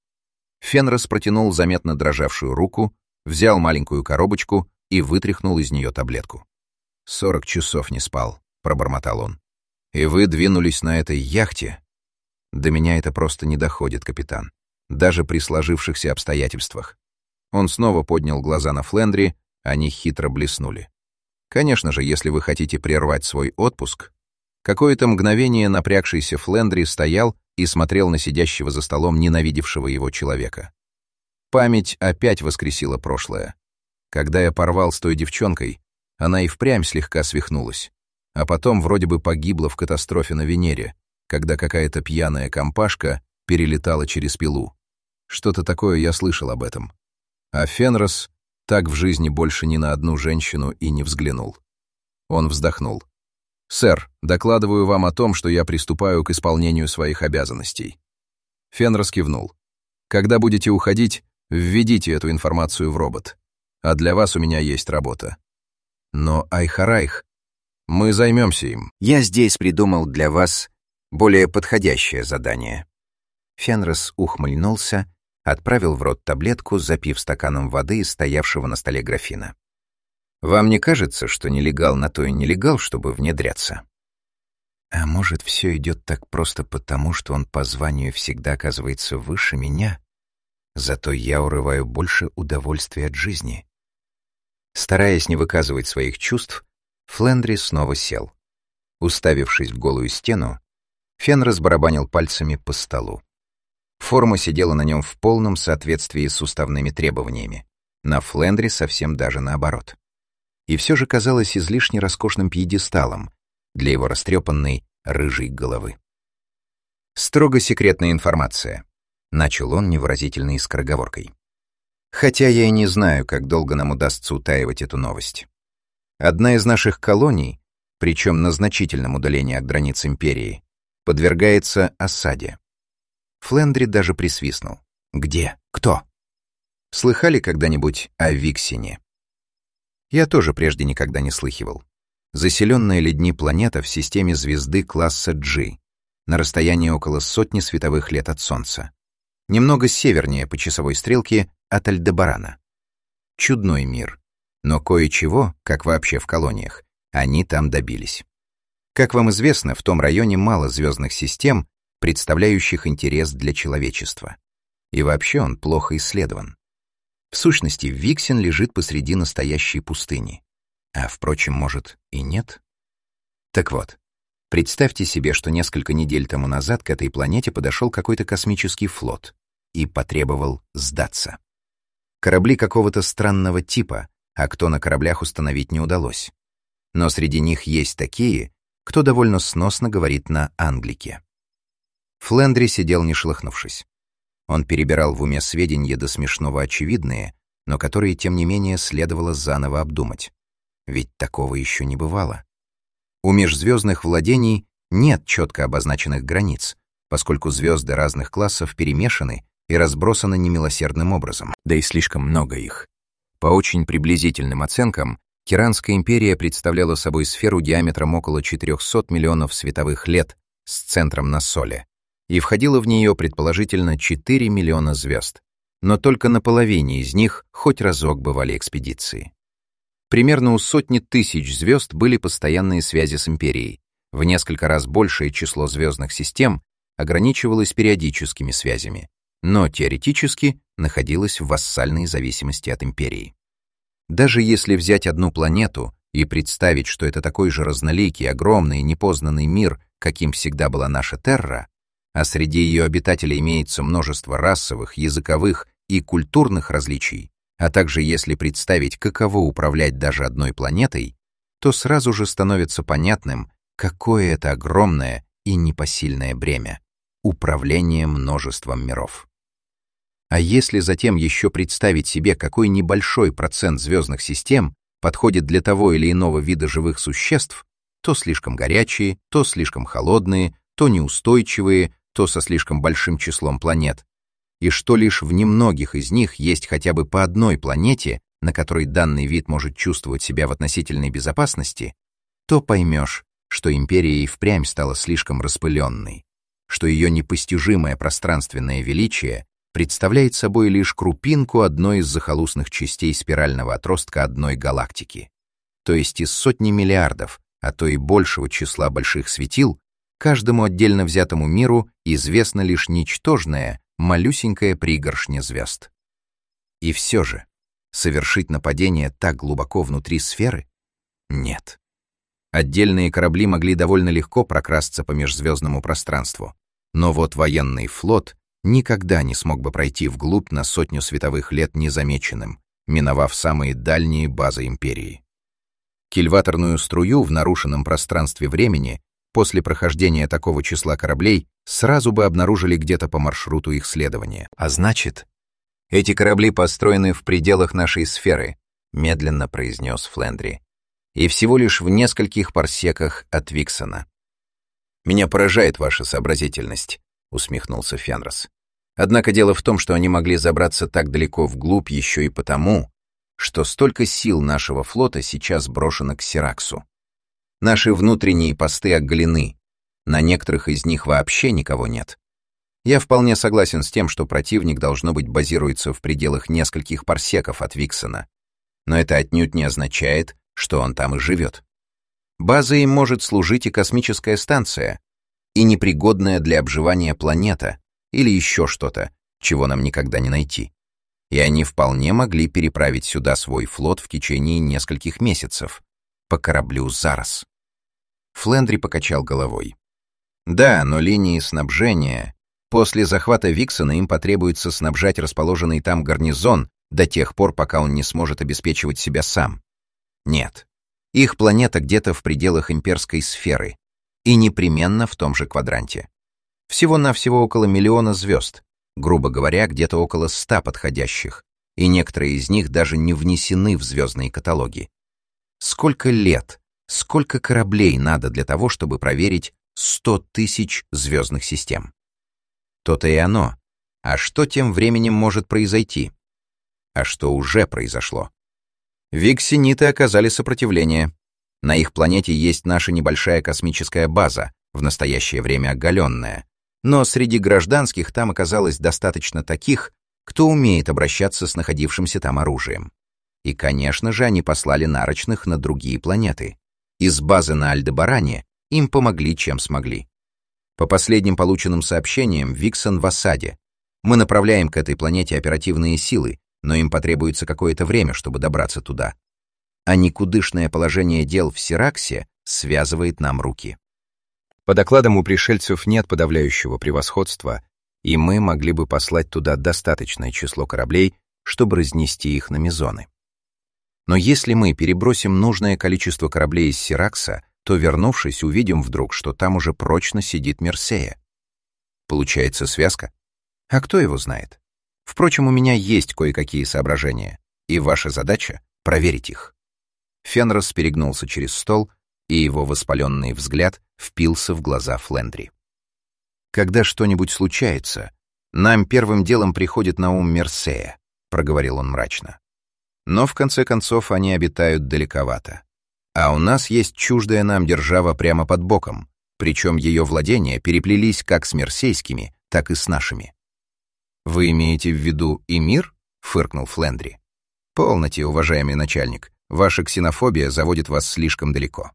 Фенрос протянул заметно дрожавшую руку, взял маленькую коробочку и вытряхнул из нее таблетку. 40 часов не спал», — пробормотал он. «И вы двинулись на этой яхте?» «До меня это просто не доходит, капитан. Даже при сложившихся обстоятельствах». Он снова поднял глаза на Флендри, они хитро блеснули. «Конечно же, если вы хотите прервать свой отпуск...» Какое-то мгновение напрягшийся Флендри стоял и смотрел на сидящего за столом ненавидевшего его человека. Память опять воскресила прошлое. Когда я порвал с той девчонкой, она и впрямь слегка свихнулась, а потом вроде бы погибла в катастрофе на Венере, когда какая-то пьяная компашка перелетала через пилу. Что-то такое я слышал об этом. А Фенрос так в жизни больше ни на одну женщину и не взглянул. Он вздохнул. «Сэр, докладываю вам о том, что я приступаю к исполнению своих обязанностей». Фенрос кивнул. «Когда будете уходить, введите эту информацию в робот. А для вас у меня есть работа». «Но Айхарайх, мы займемся им. Я здесь придумал для вас более подходящее задание». Фенрос ухмыльнулся, отправил в рот таблетку, запив стаканом воды из стоявшего на столе графина. «Вам не кажется, что нелегал на то и нелегал, чтобы внедряться?» «А может, все идет так просто потому, что он по званию всегда оказывается выше меня? Зато я урываю больше удовольствия от жизни». Стараясь не выказывать своих чувств, Флендри снова сел. Уставившись в голую стену, Фенрос барабанил пальцами по столу. Форма сидела на нем в полном соответствии с уставными требованиями. На Флендри совсем даже наоборот. И все же казалось излишне роскошным пьедесталом для его растрепанной, рыжей головы. «Строго секретная информация», — начал он невыразительной скороговоркой. «Хотя я и не знаю, как долго нам удастся утаивать эту новость. Одна из наших колоний, причем на значительном удалении от границ империи, подвергается осаде». Флендри даже присвистнул. «Где? Кто?» «Слыхали когда-нибудь о Виксине?» Я тоже прежде никогда не слыхивал. Заселенная людьми планета в системе звезды класса G, на расстоянии около 100 световых лет от Солнца. Немного севернее по часовой стрелке от Альдебарана. Чудной мир. Но кое-чего, как вообще в колониях, они там добились. Как вам известно, в том районе мало звездных систем, представляющих интерес для человечества. И вообще он плохо исследован. В сущности, Виксен лежит посреди настоящей пустыни. А, впрочем, может, и нет? Так вот, представьте себе, что несколько недель тому назад к этой планете подошел какой-то космический флот и потребовал сдаться. Корабли какого-то странного типа, а кто на кораблях установить не удалось. Но среди них есть такие, кто довольно сносно говорит на англике. Флендри сидел не шелохнувшись. Он перебирал в уме сведения до смешного очевидные, но которые, тем не менее, следовало заново обдумать. Ведь такого еще не бывало. У межзвездных владений нет четко обозначенных границ, поскольку звезды разных классов перемешаны и разбросаны немилосердным образом, да и слишком много их. По очень приблизительным оценкам, Киранская империя представляла собой сферу диаметром около 400 миллионов световых лет с центром на Соле, и входило в нее, предположительно, 4 миллиона звезд, но только на половине из них хоть разок бывали экспедиции. Примерно у 100 тысяч звезд были постоянные связи с империей, в несколько раз большее число звездных систем ограничивалось периодическими связями, но теоретически находилось в вассальной зависимости от империи. Даже если взять одну планету и представить, что это такой же разноликий, огромный, непознанный мир, каким всегда была наша Терра, а среди ее обитателей имеется множество расовых, языковых и культурных различий, а также если представить, каково управлять даже одной планетой, то сразу же становится понятным, какое это огромное и непосильное бремя — управление множеством миров. А если затем еще представить себе, какой небольшой процент звездных систем подходит для того или иного вида живых существ, то слишком горячие, то слишком холодные, то неустойчивые, то со слишком большим числом планет, и что лишь в немногих из них есть хотя бы по одной планете, на которой данный вид может чувствовать себя в относительной безопасности, то поймешь, что империя и впрямь стала слишком распыленной, что ее непостижимое пространственное величие представляет собой лишь крупинку одной из захолустных частей спирального отростка одной галактики. То есть из сотни миллиардов, а то и большего числа больших светил, каждому отдельно взятому миру известна лишь ничтожная, малюсенькая пригоршня звезд. И все же, совершить нападение так глубоко внутри сферы? Нет. Отдельные корабли могли довольно легко прокрасться по межзвездному пространству, но вот военный флот никогда не смог бы пройти вглубь на 100 световых лет незамеченным, миновав самые дальние базы империи. Кильваторную струю в нарушенном пространстве времени после прохождения такого числа кораблей сразу бы обнаружили где-то по маршруту их следования. А значит, эти корабли построены в пределах нашей сферы, медленно произнес Флендри, и всего лишь в нескольких парсеках от Виксона. Меня поражает ваша сообразительность, усмехнулся Фенрос. Однако дело в том, что они могли забраться так далеко вглубь еще и потому, что столько сил нашего флота сейчас брошено к Сираксу. Наши внутренние посты оголены, на некоторых из них вообще никого нет. Я вполне согласен с тем, что противник, должно быть, базируется в пределах нескольких парсеков от Виксона, но это отнюдь не означает, что он там и живет. Базой им может служить и космическая станция, и непригодная для обживания планета, или еще что-то, чего нам никогда не найти. И они вполне могли переправить сюда свой флот в течение нескольких месяцев, по кораблю «Зарос». Флендри покачал головой. Да, но линии снабжения... После захвата Виксона им потребуется снабжать расположенный там гарнизон до тех пор, пока он не сможет обеспечивать себя сам. Нет. Их планета где-то в пределах имперской сферы, И непременно в том же квадранте. Всего-навсего около 1 миллиона звезд, грубо говоря, где-то около 100 подходящих, и некоторые из них даже не внесены в звездные каталоги. Сколько лет, сколько кораблей надо для того, чтобы проверить 100 тысяч звездных систем? То-то и оно. А что тем временем может произойти? А что уже произошло? Виксениты оказали сопротивление. На их планете есть наша небольшая космическая база, в настоящее время оголенная, но среди гражданских там оказалось достаточно таких, кто умеет обращаться с находившимся там оружием. И, конечно же, они послали нарочных на другие планеты. Из базы на Альдебаране им помогли, чем смогли. По последним полученным сообщениям, Виксон в осаде. Мы направляем к этой планете оперативные силы, но им потребуется какое-то время, чтобы добраться туда. А никудышное положение дел в Сираксе связывает нам руки. По докладам у пришельцев нет подавляющего превосходства, и мы могли бы послать туда достаточное число кораблей, чтобы разнести их на мезоны. Но если мы перебросим нужное количество кораблей из Сиракса, то, вернувшись, увидим вдруг, что там уже прочно сидит Мерсея. Получается связка? А кто его знает? Впрочем, у меня есть кое-какие соображения, и ваша задача — проверить их. Фенрос перегнулся через стол, и его воспаленный взгляд впился в глаза Флендри. «Когда что-нибудь случается, нам первым делом приходит на ум Мерсея», — проговорил он мрачно. «Но в конце концов они обитают далековато. А у нас есть чуждая нам держава прямо под боком, причем ее владения переплелись как с мерсейскими, так и с нашими». «Вы имеете в виду и мир?» — фыркнул Флендри. «Полноте, уважаемый начальник, ваша ксенофобия заводит вас слишком далеко».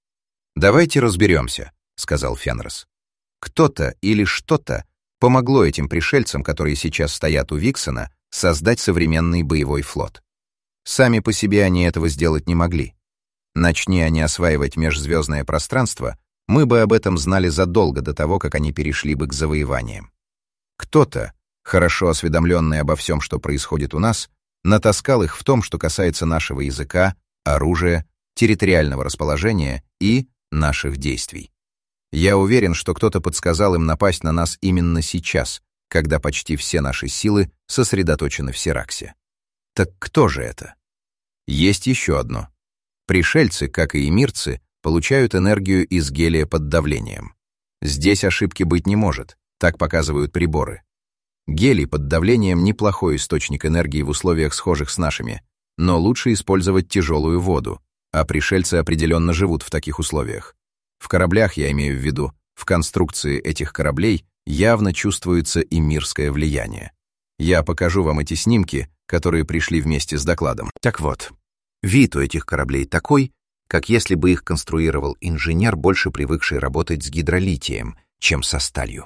«Давайте разберемся», — сказал Фенрос. «Кто-то или что-то помогло этим пришельцам, которые сейчас стоят у Виксона, создать современный боевой флот. Сами по себе они этого сделать не могли. Начни они осваивать межзвездное пространство, мы бы об этом знали задолго до того, как они перешли бы к завоеваниям. Кто-то, хорошо осведомленный обо всем, что происходит у нас, натаскал их в том, что касается нашего языка, оружия, территориального расположения и наших действий. Я уверен, что кто-то подсказал им напасть на нас именно сейчас, когда почти все наши силы сосредоточены в Сираксе. Так кто же это? Есть еще одно. Пришельцы, как и эмирцы, получают энергию из гелия под давлением. Здесь ошибки быть не может, так показывают приборы. Гелий под давлением — неплохой источник энергии в условиях, схожих с нашими, но лучше использовать тяжелую воду, а пришельцы определенно живут в таких условиях. В кораблях, я имею в виду, в конструкции этих кораблей явно чувствуется и мирское влияние. Я покажу вам эти снимки, которые пришли вместе с докладом. Так вот, вид у этих кораблей такой, как если бы их конструировал инженер, больше привыкший работать с гидролитием, чем со сталью.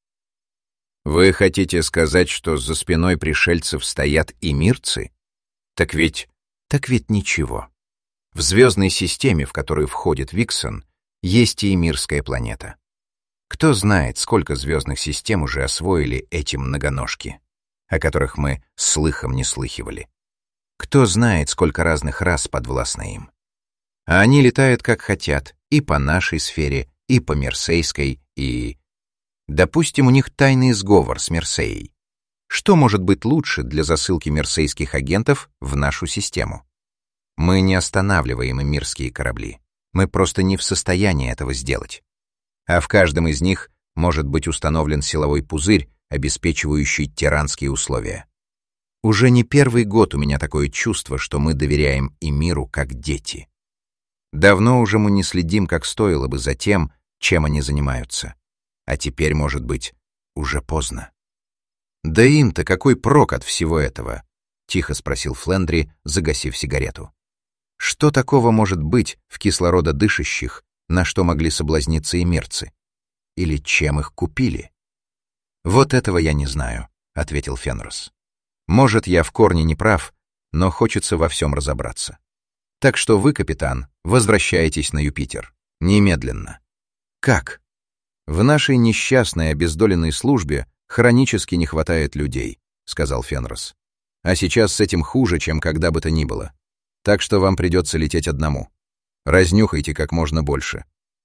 Вы хотите сказать, что за спиной пришельцев стоят и мирцы? Так ведь ничего. В звездной системе, в которую входит Виксон, есть и мирская планета. Кто знает, сколько звездных систем уже освоили эти многоножки, о которых мы слыхом не слыхивали. Кто знает, сколько разных рас подвластно им. А они летают как хотят, и по нашей сфере, и по Мерсейской, и... Допустим, у них тайный сговор с Мерсеей. Что может быть лучше для засылки мерсейских агентов в нашу систему? Мы не останавливаем мирские корабли. Мы просто не в состоянии этого сделать. А в каждом из них может быть установлен силовой пузырь, обеспечивающий тиранские условия. Уже не первый год у меня такое чувство, что мы доверяем и миру как дети. Давно уже мы не следим, как стоило бы, за тем, чем они занимаются. А теперь, может быть, уже поздно. «Да им-то какой прок от всего этого?» — тихо спросил Флендри, загасив сигарету. «Что такого может быть в кислорододышащих, на что могли соблазниться эмирцы? Или чем их купили?» «Вот этого я не знаю», — ответил Фенрос. «Может, я в корне не прав, но хочется во всем разобраться. Так что вы, капитан, возвращаетесь на Юпитер. Немедленно». «Как?» «В нашей несчастной обездоленной службе хронически не хватает людей», — сказал Фенрос. «А сейчас с этим хуже, чем когда бы то ни было. Так что вам придется лететь одному. Разнюхайте как можно больше.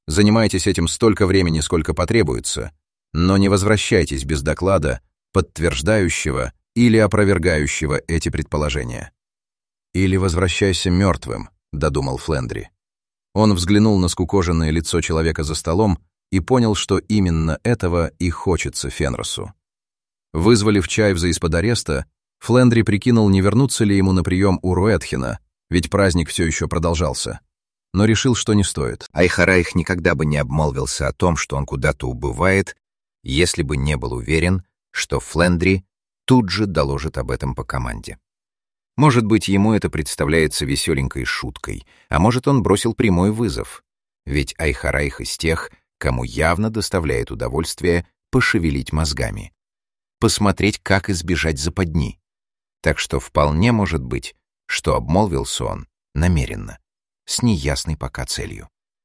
Занимайтесь этим столько времени, сколько потребуется, но не возвращайтесь без доклада, подтверждающего или опровергающего эти предположения. «Или возвращайся мертвым», — додумал Флендри. Он взглянул на скукоженное лицо человека за столом и понял, что именно этого и хочется Фенросу. Вызволив Чайвза из-под ареста, Флендри прикинул, не вернуться ли ему на прием у Руэтхена, ведь праздник все еще продолжался, но решил, что не стоит. Айхараих никогда бы не обмолвился о том, что он куда-то убывает, если бы не был уверен, что Флендри тут же доложит об этом по команде. Может быть, ему это представляется веселенькой шуткой, а может, он бросил прямой вызов, ведь Айхараих из тех, кому явно доставляет удовольствие пошевелить мозгами, посмотреть, как избежать западни. Так что вполне может быть, что обмолвился он намеренно, с неясной пока целью.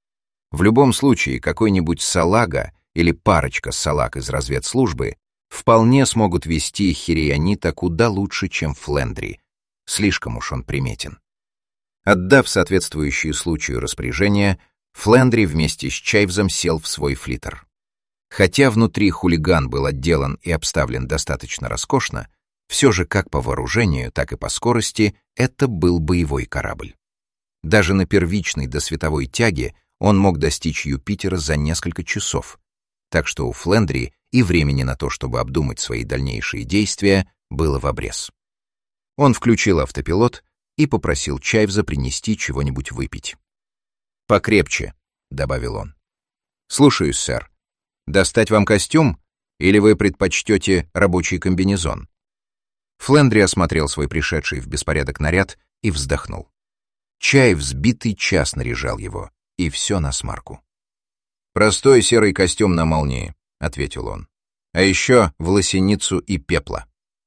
В любом случае, какой-нибудь салага или парочка салаг из разведслужбы вполне смогут вести Хирионита куда лучше, чем Флендри. Слишком уж он приметен. Отдав соответствующие случаю распоряжения, Флендри вместе с Чайвзом сел в свой флитер. Хотя внутри хулиган был отделан и обставлен достаточно роскошно, все же как по вооружению, так и по скорости это был боевой корабль. Даже на первичной досветовой тяге он мог достичь Юпитера за несколько часов, так что у Флендри и времени на то, чтобы обдумать свои дальнейшие действия, было в обрез. Он включил автопилот и попросил Чайвза принести чего-нибудь выпить. «Покрепче», — добавил он. «Слушаюсь, сэр. Достать вам костюм, или вы предпочтете рабочий комбинезон?» Флендри осмотрел свой пришедший в беспорядок наряд и вздохнул. Чайвз битый час наряжал его, и все на смарку. «Простой серый костюм на молнии», — ответил он. «А еще в лосиницу и пепла».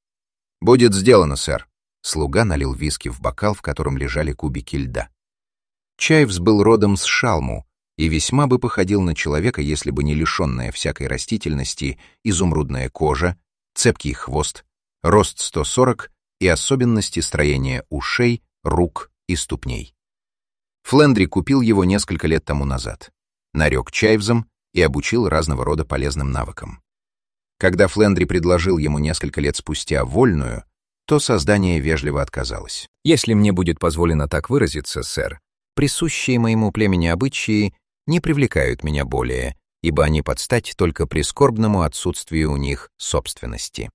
«Будет сделано, сэр». Слуга налил виски в бокал, в котором лежали кубики льда. Чайвз был родом с Шалму и весьма бы походил на человека, если бы не лишенная всякой растительности изумрудная кожа, цепкий хвост, рост 140 и особенности строения ушей, рук и ступней. Флендри купил его несколько лет тому назад, нарек Чайвзом и обучил разного рода полезным навыкам. Когда Флендри предложил ему несколько лет спустя вольную, то создание вежливо отказалось. «Если мне будет позволено так выразиться, сэр, присущие моему племени обычаи не привлекают меня более, ибо они подстать только прискорбному отсутствию у них собственности».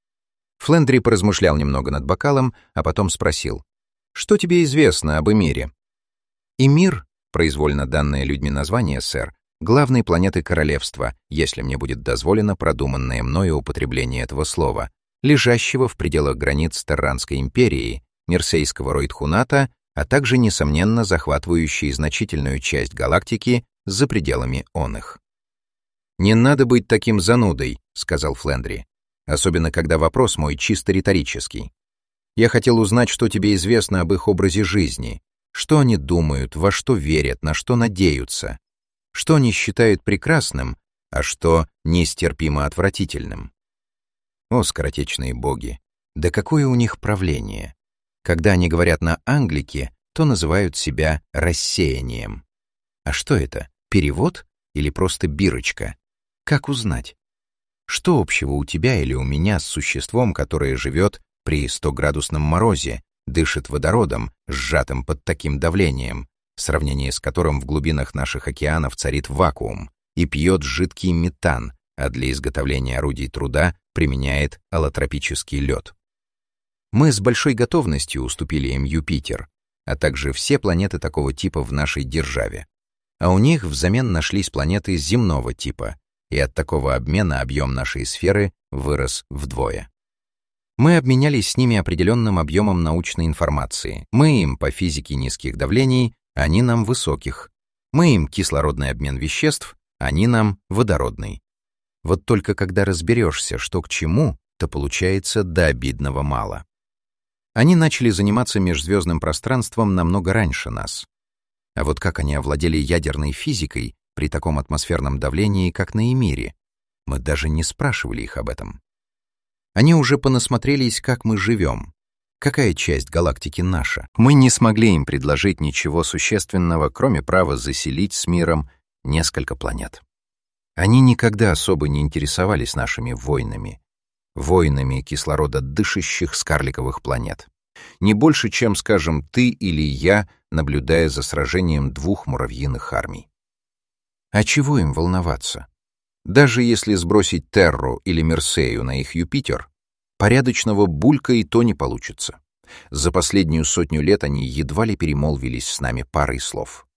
Флендри поразмышлял немного над бокалом, а потом спросил: «Что тебе известно об Эмире?» «Эмир», произвольно данное людьми название, сэр, главной планеты королевства, если мне будет дозволено продуманное мною употребление этого слова, лежащего в пределах границ Терранской империи, Нерсейского Ройтхуната, а также, несомненно, захватывающий значительную часть галактики за пределами оных. «Не надо быть таким занудой», — сказал Флендри, «особенно когда вопрос мой чисто риторический. Я хотел узнать, что тебе известно об их образе жизни, что они думают, во что верят, на что надеются, что они считают прекрасным, а что нестерпимо отвратительным. О, скоротечные боги! Да какое у них правление! Когда они говорят на англике, то называют себя рассеянием. А что это, перевод или просто бирочка? Как узнать? Что общего у тебя или у меня с существом, которое живет при 100-градусном морозе, дышит водородом, сжатым под таким давлением, в сравнении с которым в глубинах наших океанов царит вакуум, и пьет жидкий метан, а для изготовления орудий труда применяет аллотропический лед? Мы с большой готовностью уступили им Юпитер, а также все планеты такого типа в нашей державе. А у них взамен нашлись планеты земного типа, и от такого обмена объем нашей сферы вырос вдвое. Мы обменялись с ними определенным объемом научной информации. Мы им по физике низких давлений, они нам высоких. Мы им кислородный обмен веществ, они нам водородный. Вот только когда разберешься, что к чему, то получается до обидного мало. Они начали заниматься межзвездным пространством намного раньше нас. А вот как они овладели ядерной физикой при таком атмосферном давлении, как на Эмире, мы даже не спрашивали их об этом. Они уже понасмотрелись, как мы живем, какая часть галактики наша. Мы не смогли им предложить ничего существенного, кроме права заселить с миром несколько планет. Они никогда особо не интересовались нашими войнами кислорододышащих скарликовых планет. Не больше, чем, скажем, ты или я, наблюдая за сражением двух муравьиных армий. А чего им волноваться? Даже если сбросить Терру или Мерсею на их Юпитер, порядочного булька и то не получится. За последнюю 100 лет они едва ли перемолвились с нами парой слов.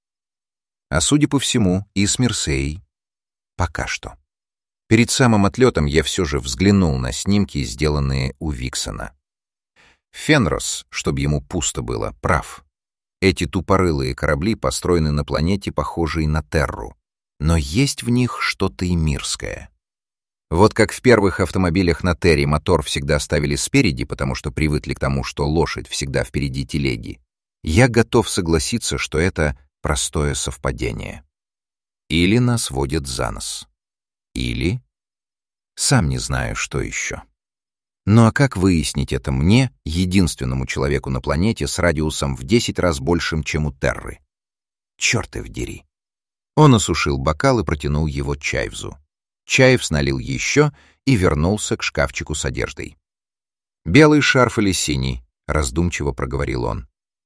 А судя по всему, и с Мерсеей пока что. Перед самым отлетом я все же взглянул на снимки, сделанные у Виксона. Фенрос, чтобы ему пусто было, прав. Эти тупорылые корабли построены на планете, похожей на Терру, но есть в них что-то и мирское. Вот как в первых автомобилях на Терре мотор всегда ставили спереди, потому что привыкли к тому, что лошадь всегда впереди телеги, я готов согласиться, что это простое совпадение. Или нас водят за нос. Или... Сам не знаю, что еще. Ну а как выяснить это мне, единственному человеку на планете с радиусом в 10 раз большим, чем у Терры? Чёрт их дери. Он осушил бокал и протянул его Чайвзу. Чайвз налил еще и вернулся к шкафчику с одеждой. «Белый шарф или синий?» — раздумчиво проговорил он.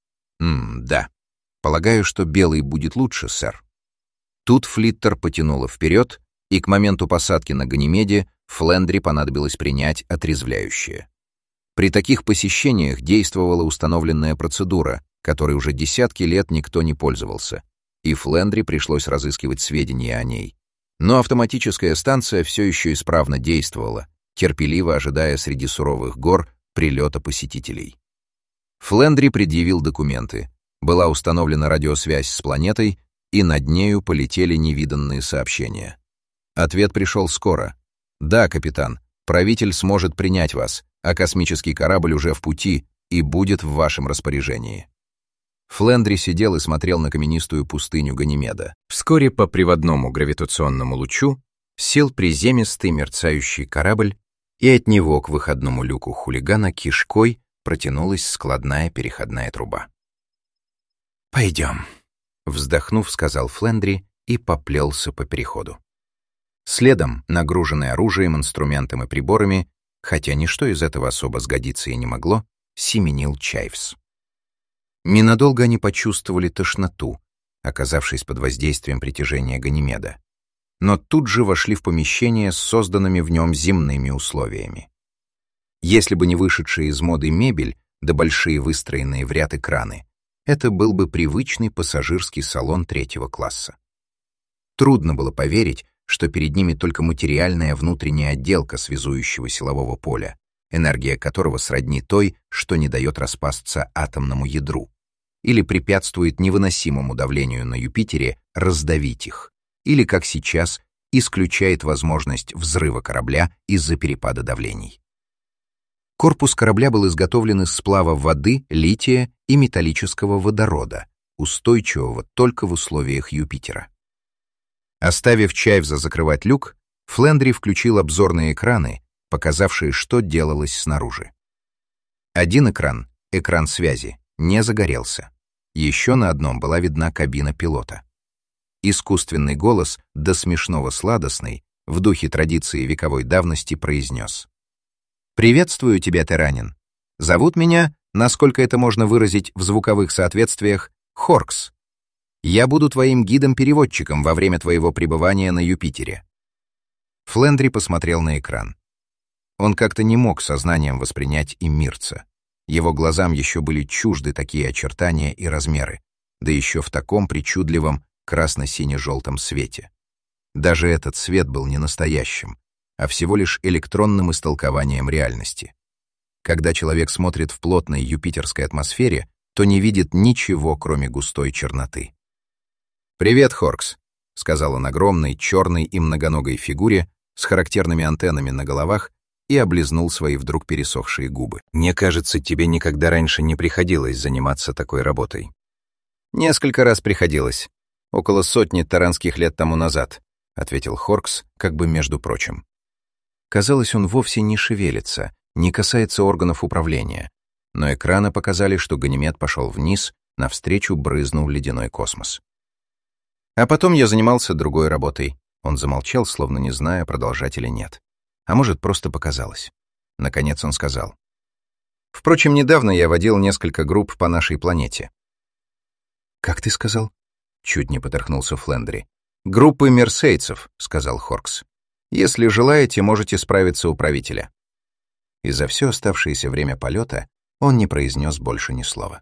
Да. Полагаю, что белый будет лучше, сэр». Тут Флиттер потянуло вперед, и к моменту посадки на Ганимеде Флендри понадобилось принять отрезвляющее. При таких посещениях действовала установленная процедура, которой уже десятки лет никто не пользовался, и Флендри пришлось разыскивать сведения о ней. Но автоматическая станция все еще исправно действовала, терпеливо ожидая среди суровых гор прилета посетителей. Флендри предъявил документы. Была установлена радиосвязь с планетой, и над нею полетели невиданные сообщения. Ответ пришел скоро. «Да, капитан, правитель сможет принять вас, а космический корабль уже в пути и будет в вашем распоряжении». Флендри сидел и смотрел на каменистую пустыню Ганимеда. Вскоре по приводному гравитационному лучу сел приземистый мерцающий корабль, и от него к выходному люку хулигана кишкой протянулась складная переходная труба. «Пойдем», — вздохнув, сказал Флендри и поплелся по переходу. Следом, нагруженный оружием, инструментом и приборами, хотя ничто из этого особо сгодиться и не могло, семенил Чайвз. Ненадолго они почувствовали тошноту, оказавшись под воздействием притяжения Ганимеда, но тут же вошли в помещение с созданными в нем земными условиями. Если бы не вышедшая из моды мебель, да большие выстроенные в ряд экраны, это был бы привычный пассажирский салон 3-го класса. Трудно было поверить, что перед ними только материальная внутренняя отделка связующего силового поля, энергия которого сродни той, что не дает распасться атомному ядру, или препятствует невыносимому давлению на Юпитере раздавить их, или, как сейчас, исключает возможность взрыва корабля из-за перепада давлений. Корпус корабля был изготовлен из сплава воды, лития и металлического водорода, устойчивого только в условиях Юпитера. Оставив Чайвза закрывать люк, Флендри включил обзорные экраны, показавшие, что делалось снаружи. Один экран, экран связи, не загорелся. Еще на одном была видна кабина пилота. Искусственный голос, до смешного сладостный, в духе традиции вековой давности произнес: «Приветствую тебя, Терранин. Зовут меня, насколько это можно выразить в звуковых соответствиях, Хоркс. Я буду твоим гидом-переводчиком во время твоего пребывания на Юпитере». Флендри посмотрел на экран. Он как-то не мог сознанием воспринять и Мирца. Его глазам еще были чужды такие очертания и размеры, да еще в таком причудливом красно-сине-желтом свете. Даже этот свет был не настоящим, а всего лишь электронным истолкованием реальности. Когда человек смотрит в плотной юпитерской атмосфере, то не видит ничего, кроме густой черноты. «Привет, Хоркс», — сказал он огромной, черной и многоногой фигуре с характерными антеннами на головах и облизнул свои вдруг пересохшие губы. «Мне кажется, тебе никогда раньше не приходилось заниматься такой работой». «Несколько раз приходилось. Около 100 таранских лет тому назад», — ответил Хоркс, как бы между прочим. Казалось, он вовсе не шевелится, не касается органов управления, но экраны показали, что Ганимед пошел вниз, навстречу брызнул ледяной космос. А потом я занимался другой работой. Он замолчал, словно не зная, продолжать или нет. А может, просто показалось. Наконец он сказал. Впрочем, недавно я водил несколько групп по нашей планете. «Как ты сказал?» — чуть не поперхнулся Флендри. «Группы мерсейцев», — сказал Хоркс. «Если желаете, можете справиться у правителя». И за все оставшееся время полета он не произнес больше ни слова.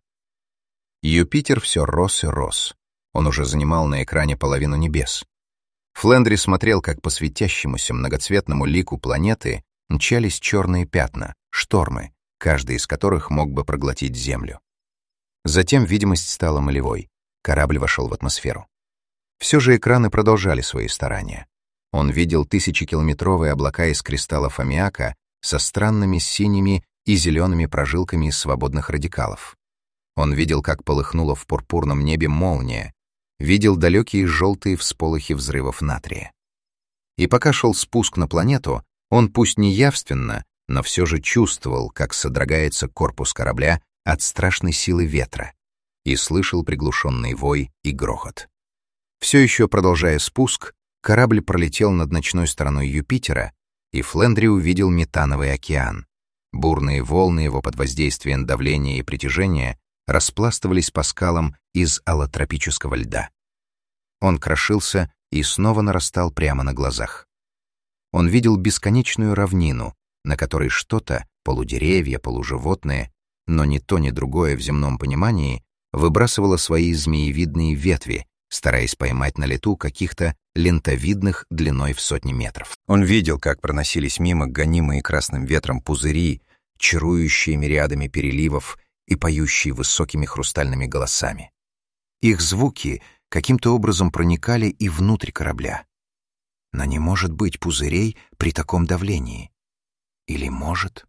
Юпитер все рос и рос. Он уже занимал на экране половину небес. Флендри смотрел, как по светящемуся многоцветному лику планеты мчались черные пятна, штормы, каждый из которых мог бы проглотить Землю. Затем видимость стала нулевой. Корабль вошел в атмосферу. Все же экраны продолжали свои старания. Он видел тысячекилометровые облака из кристаллов аммиака со странными синими и зелеными прожилками из свободных радикалов. Он видел, как полыхнула в пурпурном небе молния, видел далекие желтые всполохи взрывов натрия. И пока шел спуск на планету, он пусть не явственно, но все же чувствовал, как содрогается корпус корабля от страшной силы ветра, и слышал приглушенный вой и грохот. Все еще продолжая спуск, корабль пролетел над ночной стороной Юпитера, и Флендри увидел метановый океан. Бурные волны его под воздействием давления и притяжения распластывались по скалам из аллотропического льда. Он крошился и снова нарастал прямо на глазах. Он видел бесконечную равнину, на которой что-то, полудеревья, полуживотные, но ни то, ни другое в земном понимании, выбрасывало свои змеевидные ветви, стараясь поймать на лету каких-то лентовидных длиной в сотни метров. Он видел, как проносились мимо гонимые красным ветром пузыри, чарующие мириадами переливов и поющие высокими хрустальными голосами. Их звуки каким-то образом проникали и внутрь корабля. Но не может быть пузырей при таком давлении. Или может?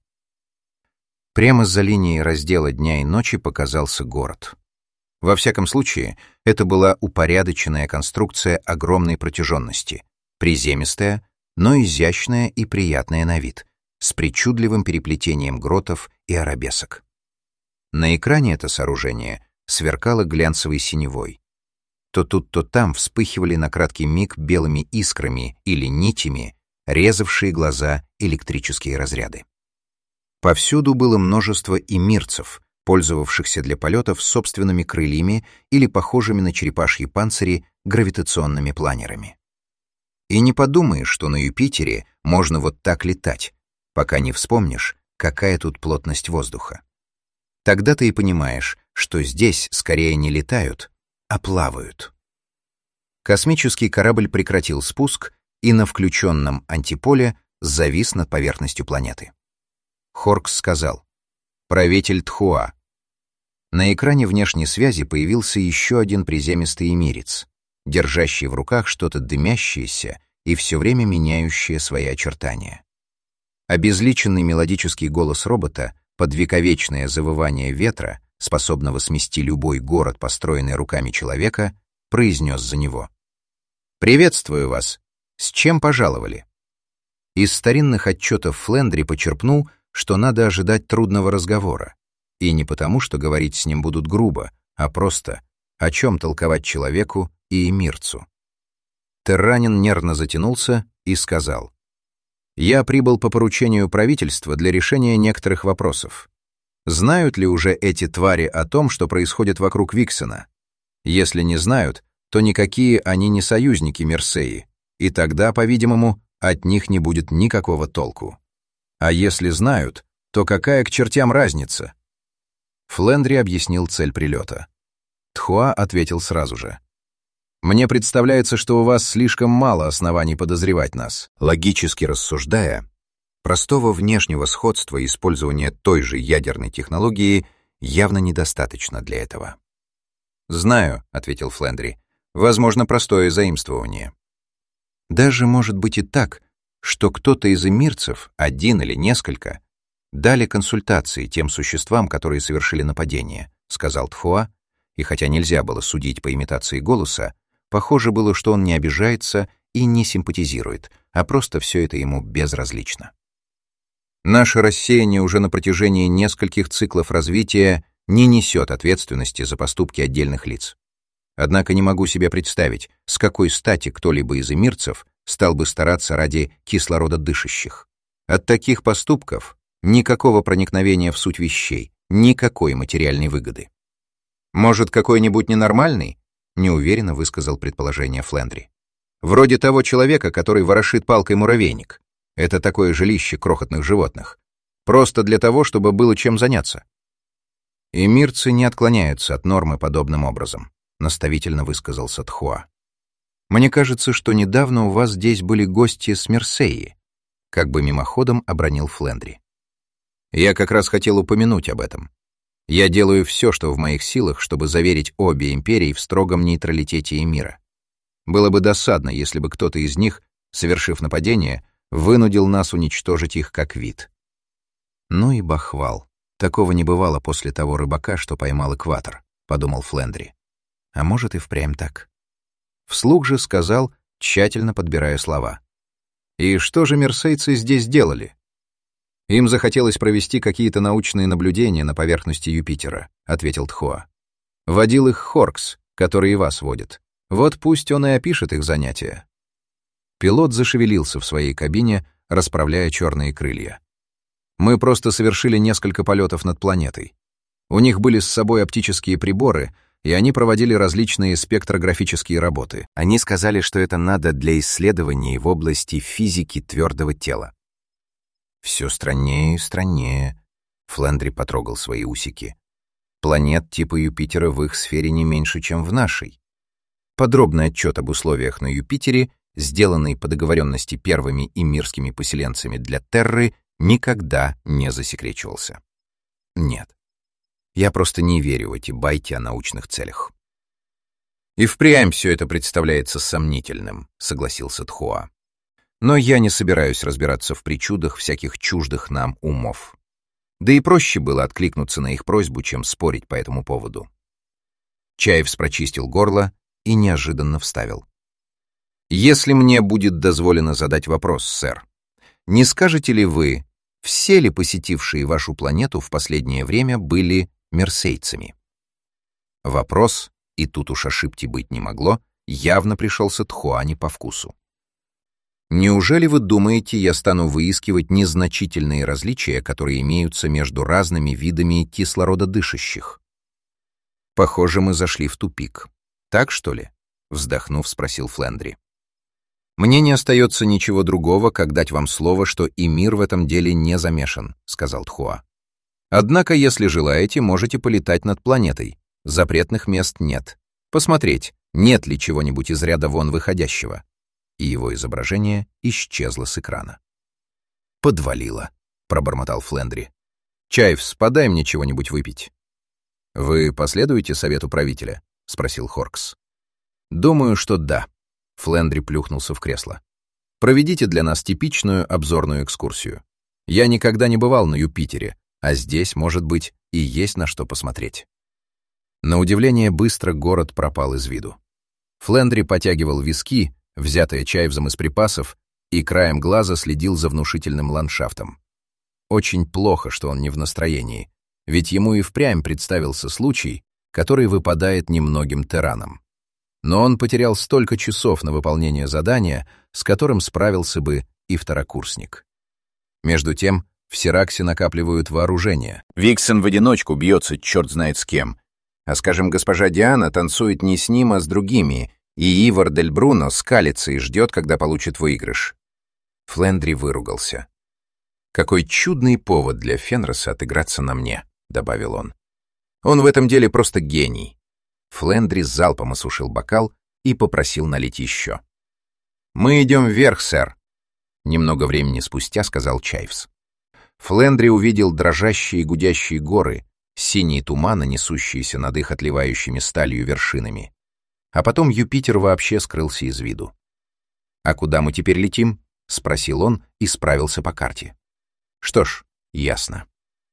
Прямо за линией раздела дня и ночи показался город. Во всяком случае, это была упорядоченная конструкция огромной протяженности, приземистая, но изящная и приятная на вид, с причудливым переплетением гротов и арабесок. На экране это сооружение сверкало глянцевой синевой. То тут, то там вспыхивали на краткий миг белыми искрами или нитями, резавшие глаза электрические разряды. Повсюду было множество эмирцев, пользовавшихся для полетов собственными крыльями или похожими на черепашьи панцири гравитационными планерами. И не подумаешь, что на Юпитере можно вот так летать, пока не вспомнишь, какая тут плотность воздуха. Тогда ты и понимаешь, что здесь скорее не летают, а плавают. Космический корабль прекратил спуск и на включенном антиполе завис над поверхностью планеты. Хоркс сказал: «Правитель Тхуа». На экране внешней связи появился еще один приземистый эмирец, держащий в руках что-то дымящееся и все время меняющее свои очертания. Обезличенный мелодический голос робота под вековечное завывание ветра, способного смести любой город, построенный руками человека, произнес за него: «Приветствую вас! С чем пожаловали?» Из старинных отчетов Флендри почерпнул, что надо ожидать трудного разговора, и не потому, что говорить с ним будут грубо, а просто о чем толковать человеку и эмирцу. Терранин нервно затянулся и сказал: «Я прибыл по поручению правительства для решения некоторых вопросов. Знают ли уже эти твари о том, что происходит вокруг Виксена? Если не знают, то никакие они не союзники Мерсеи, и тогда, по-видимому, от них не будет никакого толку. А если знают, то какая к чертям разница?» Флендри объяснил цель прилета. Тхуа ответил сразу же: «Мне представляется, что у вас слишком мало оснований подозревать нас». Логически рассуждая, простого внешнего сходства и использования той же ядерной технологии явно недостаточно для этого. «Знаю», — ответил Флендри, — «возможно, простое заимствование. Даже может быть и так, что кто-то из эмирцев, один или несколько, дали консультации тем существам, которые совершили нападение», — сказал Тхуа, и хотя нельзя было судить по имитации голоса, похоже было, что он не обижается и не симпатизирует, а просто все это ему безразлично. «Наше рассеяние уже на протяжении нескольких циклов развития не несет ответственности за поступки отдельных лиц. Однако не могу себе представить, с какой стати кто-либо из эмирцев стал бы стараться ради кислорододышащих. От таких поступков никакого проникновения в суть вещей, никакой материальной выгоды. «Может, какой-нибудь ненормальный?» — неуверенно высказал предположение Флендри. «Вроде того человека, который ворошит палкой муравейник. Это такое жилище крохотных животных. Просто для того, чтобы было чем заняться». «Эмирцы не отклоняются от нормы подобным образом», — наставительно высказался Тхуа. «Мне кажется, что недавно у вас здесь были гости с Мерсеи», — как бы мимоходом обронил Флендри. «Я как раз хотел упомянуть об этом. Я делаю все, что в моих силах, чтобы заверить обе империи в строгом нейтралитете эмира. Было бы досадно, если бы кто-то из них, совершив нападение, вынудил нас уничтожить их как вид». «Ну и бахвал. Такого не бывало после того рыбака, что поймал экватор», — подумал Флендри. «А может, и впрямь так». Вслух же сказал, тщательно подбирая слова. «И что же мерсейцы здесь делали?» «Им захотелось провести какие-то научные наблюдения на поверхности Юпитера», — ответил Тхуа. «Водил их Хоркс, который и вас водит. Вот пусть он и опишет их занятия». Пилот зашевелился в своей кабине, расправляя черные крылья. «Мы просто совершили несколько полетов над планетой. У них были с собой оптические приборы, и они проводили различные спектрографические работы. Они сказали, что это надо для исследований в области физики твердого тела». «Все страннее и страннее», — Флендри потрогал свои усики. «Планет типа Юпитера в их сфере не меньше, чем в нашей. Подробный отчет об условиях на Юпитере, сделанный по договоренности первыми эмирскими поселенцами для Терры, никогда не засекречивался. Нет. Я просто не верю в эти байки о научных целях». «И впрямь все это представляется сомнительным», — согласился Тхуа. «Но я не собираюсь разбираться в причудах всяких чуждых нам умов. Да и проще было откликнуться на их просьбу, чем спорить по этому поводу». Чаевс прочистил горло и неожиданно вставил. «Если мне будет дозволено задать вопрос, сэр, не скажете ли вы, все ли посетившие вашу планету в последнее время были мерсейцами?» Вопрос, и тут уж ошибки быть не могло, явно пришелся Тхуа не по вкусу. «Неужели вы думаете, я стану выискивать незначительные различия, которые имеются между разными видами кислорододышащих?» «Похоже, мы зашли в тупик. Так, что ли?» — вздохнув, спросил Флендри. «Мне не остается ничего другого, как дать вам слово, что и мир в этом деле не замешан», — сказал Тхуа. «Однако, если желаете, можете полетать над планетой. Запретных мест нет. Посмотреть, нет ли чего-нибудь из ряда вон выходящего». И его изображение исчезло с экрана. «Подвалило», — пробормотал Флендри. «Чаевс, подай мне чего-нибудь выпить». «Вы последуете совету правителя?» — спросил Хоркс. «Думаю, что да». Флендри плюхнулся в кресло. «Проведите для нас типичную обзорную экскурсию. Я никогда не бывал на Юпитере, а здесь, может быть, и есть на что посмотреть». На удивление, быстро город пропал из виду. Флендри потягивал виски, взятые Чаевзом из припасов, и краем глаза следил за внушительным ландшафтом. Очень плохо, что он не в настроении, ведь ему и впрямь представился случай, который выпадает немногим терранам. Но он потерял столько часов на выполнение задания, с которым справился бы и второкурсник. Между тем, в Сираксе накапливают вооружение. Виксен в одиночку бьется черт знает с кем. А, скажем, госпожа Диана танцует не с ним, а с другими, и Ивар дель Бруно скалится и ждет, когда получит выигрыш. Флендри выругался. «Какой чудный повод для Фенроса отыграться на мне», — добавил он. «Он в этом деле просто гений». Флендри залпом осушил бокал и попросил налить еще. «Мы идем вверх, сэр», — немного времени спустя сказал Чаевс. Флендри увидел дрожащие и гудящие горы, синие туманы, несущиеся над их отливающими сталью вершинами. А потом Юпитер вообще скрылся из виду. «А куда мы теперь летим?» — спросил он и справился по карте. «Что ж, ясно.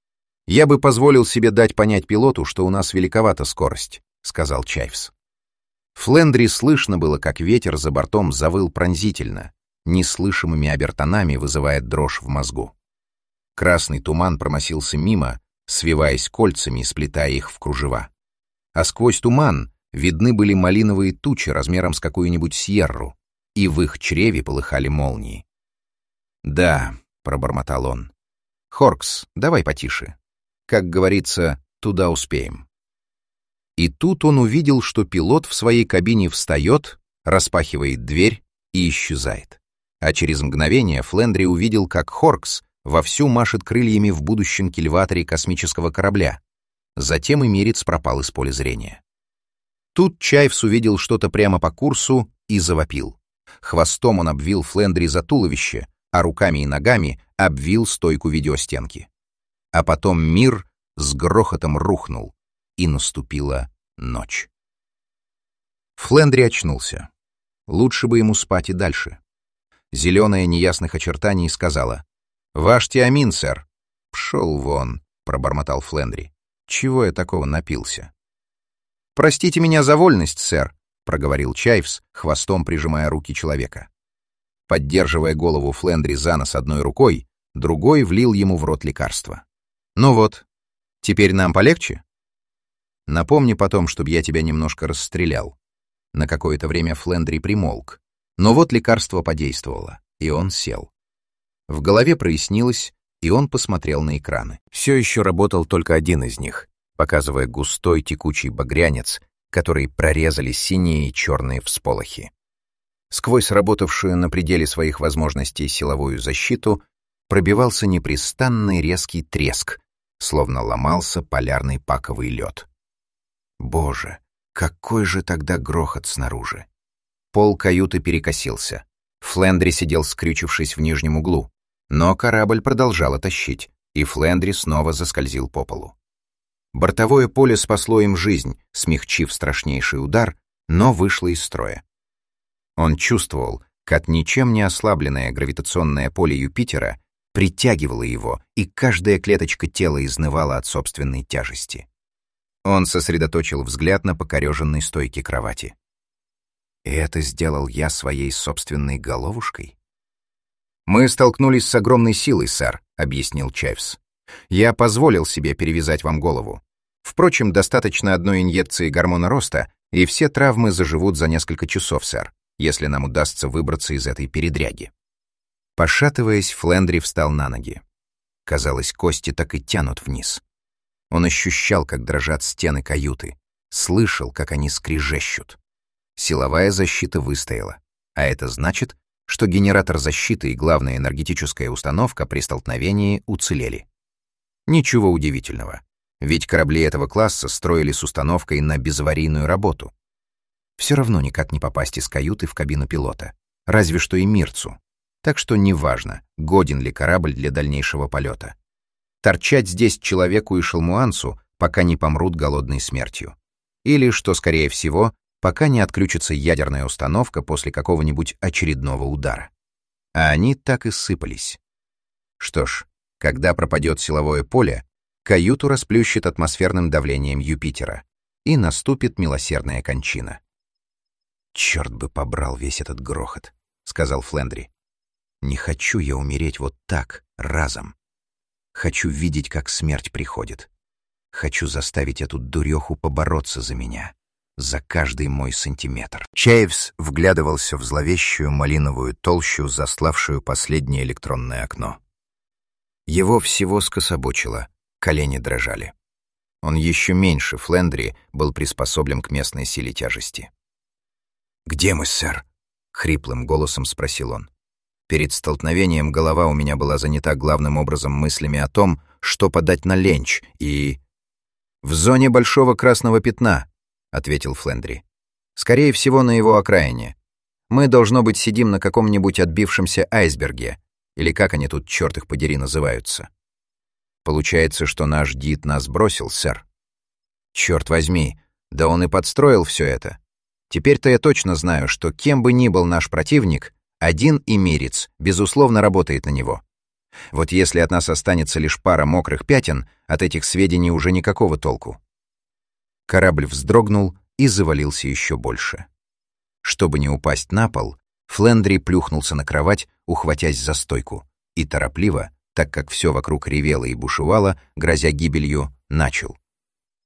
Я бы позволил себе дать понять пилоту, что у нас великовата скорость», — сказал Чаевс. Флендри слышно было, как ветер за бортом завыл пронзительно, неслышимыми обертонами вызывая дрожь в мозгу. Красный туман проносился мимо, свиваясь кольцами и сплетая их в кружева. А сквозь туман видны были малиновые тучи размером с какую-нибудь сьерру, и в их чреве полыхали молнии. «Да», — пробормотал он. «Хоркс, давай потише. Как говорится, туда успеем». И тут он увидел, что пилот в своей кабине встает, распахивает дверь и исчезает. А через мгновение Флендри увидел, как Хоркс вовсю машет крыльями в будущем кильваторе космического корабля. Затем эмирец пропал из поля зрения. Тут Чайвс увидел что-то прямо по курсу и завопил. Хвостом он обвил Флендри за туловище, а руками и ногами обвил стойку видеостенки. А потом мир с грохотом рухнул, и наступила ночь. Флендри очнулся. Лучше бы ему спать и дальше. Зеленая неясных очертаний сказала: «Ваш тиамин, сэр». «Пшел вон», — пробормотал Флендри. «Чего я такого напился?» «Простите меня за вольность, сэр», — проговорил Чайвс, хвостом прижимая руки человека. Поддерживая голову Флендри за нос одной рукой, другой влил ему в рот лекарство. «Ну вот, теперь нам полегче? Напомни потом, чтобы я тебя немножко расстрелял». На какое-то время Флендри примолк, но вот лекарство подействовало, и он сел. В голове прояснилось, и он посмотрел на экраны. Все еще работал только один из них, показывая густой текучий багрянец, который прорезали синие и черные всполохи. Сквозь работавшую на пределе своих возможностей силовую защиту пробивался непрестанный резкий треск, словно ломался полярный паковый лед. Боже, какой же тогда грохот снаружи! Пол каюты перекосился. Флендри сидел, скрючившись в нижнем углу, но корабль продолжало тащить, и Флендри снова заскользил по полу. Бортовое поле спасло им жизнь, смягчив страшнейший удар, но вышло из строя. Он чувствовал, как ничем не ослабленное гравитационное поле Юпитера притягивало его, и каждая клеточка тела изнывала от собственной тяжести. Он сосредоточил взгляд на покореженной стойке кровати. И это сделал я своей собственной головушкой? «Мы столкнулись с огромной силой, сэр», — объяснил Чайвс. «Я позволил себе перевязать вам голову. Впрочем, достаточно одной инъекции гормона роста, и все травмы заживут за несколько часов, сэр, если нам удастся выбраться из этой передряги». Пошатываясь, Флендри встал на ноги. Казалось, кости так и тянут вниз. Он ощущал, как дрожат стены каюты, слышал, как они скрежещут. Силовая защита выстояла, а это значит, что генератор защиты и главная энергетическая установка при столкновении уцелели. Ничего удивительного, ведь корабли этого класса строили с установкой на безаварийную работу. Все равно никак не попасть из каюты в кабину пилота, разве что и мирцу. Так что неважно, годен ли корабль для дальнейшего полета. Торчать здесь человеку и шелмуанцу, пока не помрут голодной смертью. Или, что скорее всего, пока не отключится ядерная установка после какого-нибудь очередного удара. А они так и сыпались. Что ж, когда пропадет силовое поле, каюту расплющит атмосферным давлением Юпитера, и наступит милосердная кончина. «Черт бы побрал весь этот грохот», — сказал Флендри. «Не хочу я умереть вот так, разом. Хочу видеть, как смерть приходит. Хочу заставить эту дуреху побороться за меня, за каждый мой сантиметр». Чайвс вглядывался в зловещую малиновую толщу, заславшую последнее электронное окно. Его всего скособочило, колени дрожали. Он еще меньше Флендри был приспособлен к местной силе тяжести. «Где мы, сэр?» — хриплым голосом спросил он. Перед столкновением голова у меня была занята главным образом мыслями о том, что подать на ленч, и... «В зоне большого красного пятна», — ответил Флендри. «Скорее всего, на его окраине. Мы, должно быть, сидим на каком-нибудь отбившемся айсберге, или как они тут, черт их подери, называются. Получается, что наш Дит нас бросил, сэр. Черт возьми, да он и подстроил все это. Теперь-то я точно знаю, что кем бы ни был наш противник, один эмирец, безусловно, работает на него. Вот если от нас останется лишь пара мокрых пятен, от этих сведений уже никакого толку». Корабль вздрогнул и завалился еще больше. Чтобы не упасть на пол, Флендри плюхнулся на кровать, ухватясь за стойку, и торопливо, так как все вокруг ревело и бушевало, грозя гибелью, начал.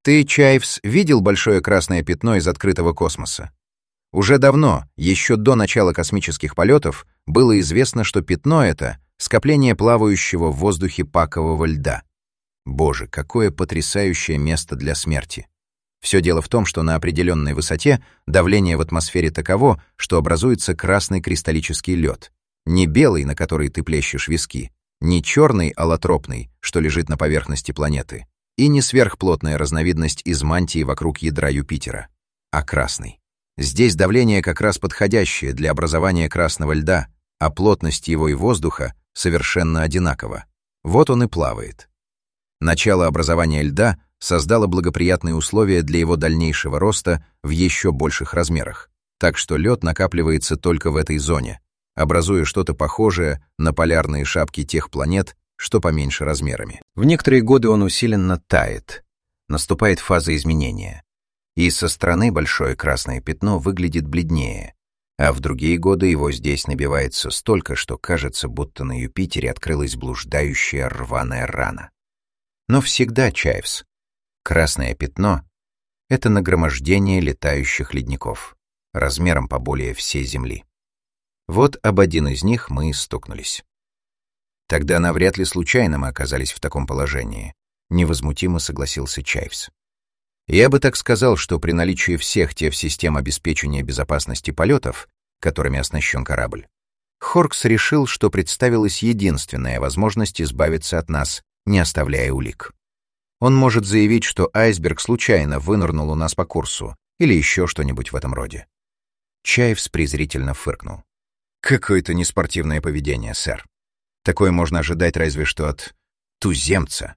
Ты, Чайвс, видел большое красное пятно из открытого космоса? Уже давно, еще до начала космических полетов, было известно, что пятно это — скопление плавающего в воздухе пакового льда. Боже, какое потрясающее место для смерти! Все дело в том, что на определенной высоте давление в атмосфере таково, что образуется красный кристаллический лед. Не белый, на который ты плещешь виски, не черный аллотропный, что лежит на поверхности планеты, и не сверхплотная разновидность из мантии вокруг ядра Юпитера, а красный. Здесь давление как раз подходящее для образования красного льда, а плотность его и воздуха совершенно одинакова. Вот он и плавает. Начало образования льда создало благоприятные условия для его дальнейшего роста в еще больших размерах, так что лед накапливается только в этой зоне, образуя что-то похожее на полярные шапки тех планет, что поменьше размерами. В некоторые годы он усиленно тает, наступает фаза изменения, и со стороны большое красное пятно выглядит бледнее, а в другие годы его здесь набивается столько, что кажется, будто на Юпитере открылась блуждающая рваная рана. Но всегда, Чайвс, красное пятно — это нагромождение летающих ледников, размером поболее всей Земли. Вот об один из них мы и стукнулись. Тогда навряд ли случайно мы оказались в таком положении, невозмутимо согласился Чайвс. Я бы так сказал, что при наличии всех тех систем обеспечения безопасности полетов, которыми оснащен корабль, Хоркс решил, что представилась единственная возможность избавиться от нас, не оставляя улик. Он может заявить, что айсберг случайно вынырнул у нас по курсу, или еще что-нибудь в этом роде. Чайвс презрительно фыркнул. Какое-то неспортивное поведение, сэр. Такое можно ожидать разве что от туземца.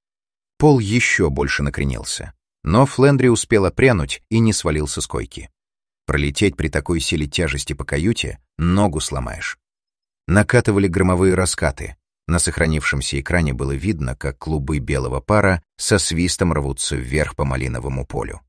Пол еще больше накренился, но Флендри успел отпрянуть и не свалился с койки. Пролететь при такой силе тяжести по каюте — ногу сломаешь. Накатывали громовые раскаты. На сохранившемся экране было видно, как клубы белого пара со свистом рвутся вверх по малиновому полю.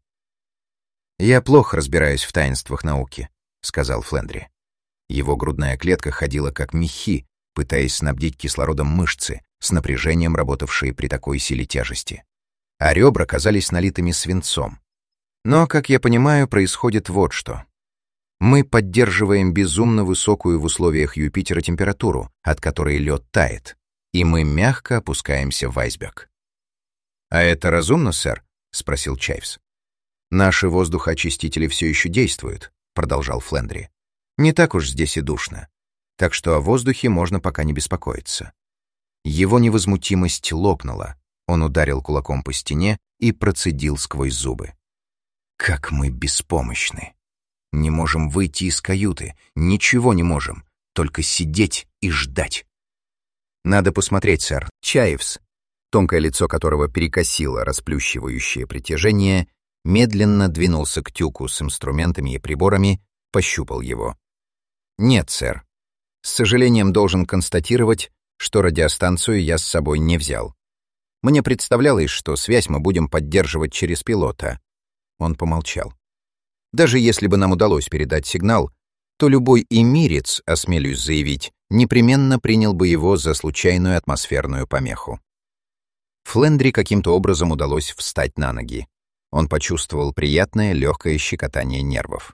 «Я плохо разбираюсь в таинствах науки», — сказал Флендри. Его грудная клетка ходила как мехи, пытаясь снабдить кислородом мышцы, с напряжением работавшие при такой силе тяжести. А ребра казались налитыми свинцом. Но, как я понимаю, происходит вот что. Мы поддерживаем безумно высокую в условиях Юпитера температуру, от которой лед тает, и мы мягко опускаемся в айсберг. «А это разумно, сэр?» — спросил Чайвс. «Наши воздухоочистители все еще действуют», — продолжал Флендри. «Не так уж здесь и душно, так что о воздухе можно пока не беспокоиться». Его невозмутимость лопнула, он ударил кулаком по стене и процедил сквозь зубы. «Как мы беспомощны! Не можем выйти из каюты, ничего не можем, только сидеть и ждать». «Надо посмотреть, сэр». Чайвс, тонкое лицо которого перекосило расплющивающее притяжение, медленно двинулся к тюку с инструментами и приборами, пощупал его. «Нет, сэр. С сожалением должен констатировать, что радиостанцию я с собой не взял. Мне представлялось, что связь мы будем поддерживать через пилота». Он помолчал. «Даже если бы нам удалось передать сигнал, то любой эмирец, осмелюсь заявить, непременно принял бы его за случайную атмосферную помеху». Флендри каким-то образом удалось встать на ноги. Он почувствовал приятное легкое щекотание нервов.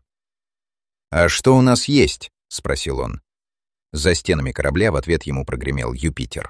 «А что у нас есть?» — спросил он. За стенами корабля в ответ ему прогремел Юпитер.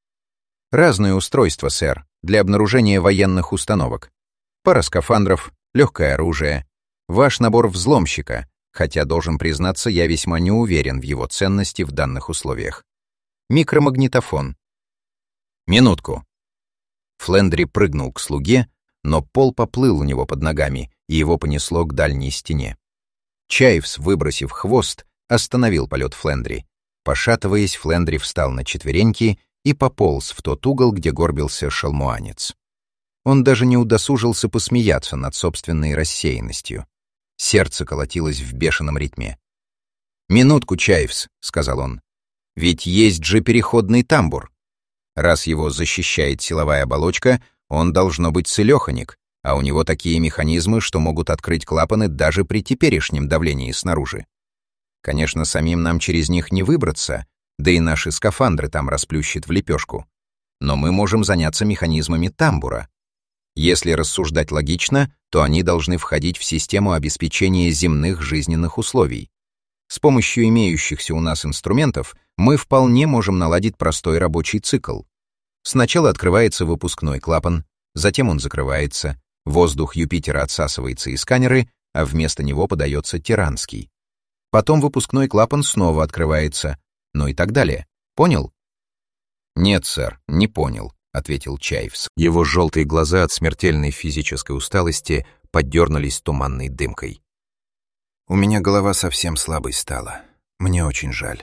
«Разные устройства, сэр, для обнаружения военных установок. Пара скафандров, легкое оружие, ваш набор взломщика, хотя, должен признаться, я весьма не уверен в его ценности в данных условиях. Микромагнитофон». «Минутку». Флендри прыгнул к слуге, но пол поплыл у него под ногами, и его понесло к дальней стене. Чайвс, выбросив хвост, остановил полет Флендри. Пошатываясь, Флендри встал на четвереньки и пополз в тот угол, где горбился шалмуанец. Он даже не удосужился посмеяться над собственной рассеянностью. Сердце колотилось в бешеном ритме. «Минутку, Чайвс», — сказал он. «Ведь есть же переходный тамбур. Раз его защищает силовая оболочка, он должно быть целеханик, а у него такие механизмы, что могут открыть клапаны даже при теперешнем давлении снаружи. Конечно, самим нам через них не выбраться, да и наши скафандры там расплющит в лепешку. Но мы можем заняться механизмами тамбура. Если рассуждать логично, то они должны входить в систему обеспечения земных жизненных условий. С помощью имеющихся у нас инструментов мы вполне можем наладить простой рабочий цикл. Сначала открывается выпускной клапан, затем он закрывается, воздух Юпитера отсасывается из камеры, а вместо него подается тиранский. Потом выпускной клапан снова открывается, ну и так далее. Понял? «Нет, сэр, не понял», — ответил Чайвс. Его желтые глаза от смертельной физической усталости поддернулись туманной дымкой. «У меня голова совсем слабой стала. Мне очень жаль».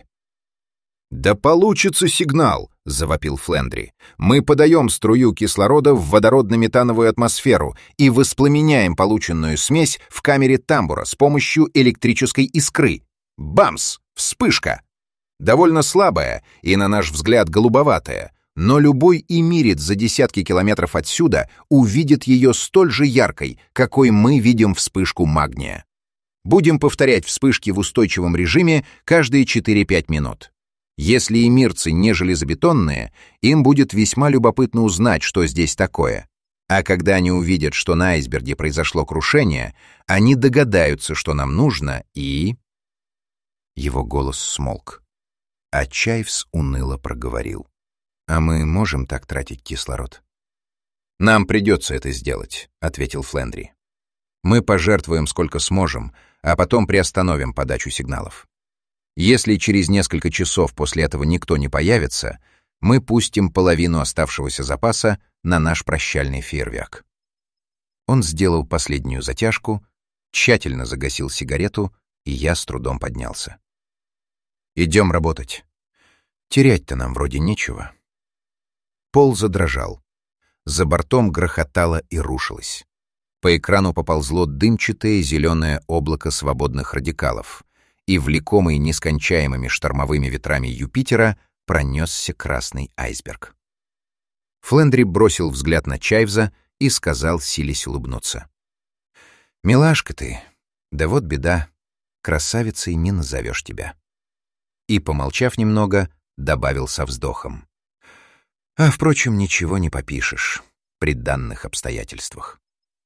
«Да получится сигнал!» — завопил Флендри. «Мы подаем струю кислорода в водородно-метановую атмосферу и воспламеняем полученную смесь в камере тамбура с помощью электрической искры. Бамс! Вспышка! Довольно слабая и, на наш взгляд, голубоватая, но любой эмирец за десятки километров отсюда увидит ее столь же яркой, какой мы видим вспышку магния. Будем повторять вспышки в устойчивом режиме каждые 4-5 минут. Если эмирцы не железобетонные, им будет весьма любопытно узнать, что здесь такое. А когда они увидят, что на айсберге произошло крушение, они догадаются, что нам нужно, и...» Его голос смолк. А Чайвс уныло проговорил. «А мы можем так тратить кислород?» «Нам придется это сделать», — ответил Флендри. «Мы пожертвуем сколько сможем, а потом приостановим подачу сигналов. Если через несколько часов после этого никто не появится, мы пустим половину оставшегося запаса на наш прощальный фейерверк». Он сделал последнюю затяжку, тщательно загасил сигарету, и я с трудом поднялся. «Идем работать. Терять-то нам вроде нечего». Пол задрожал. За бортом грохотало и рушилось. По экрану поползло дымчатое зеленое облако свободных радикалов, и, влекомый нескончаемыми штормовыми ветрами Юпитера, пронесся красный айсберг. Флендри бросил взгляд на Чайвза и сказал, силясь улыбнуться: «Милашка ты, да вот беда, красавицей не назовешь тебя». И, помолчав немного, добавил со вздохом: «А, впрочем, ничего не попишешь при данных обстоятельствах».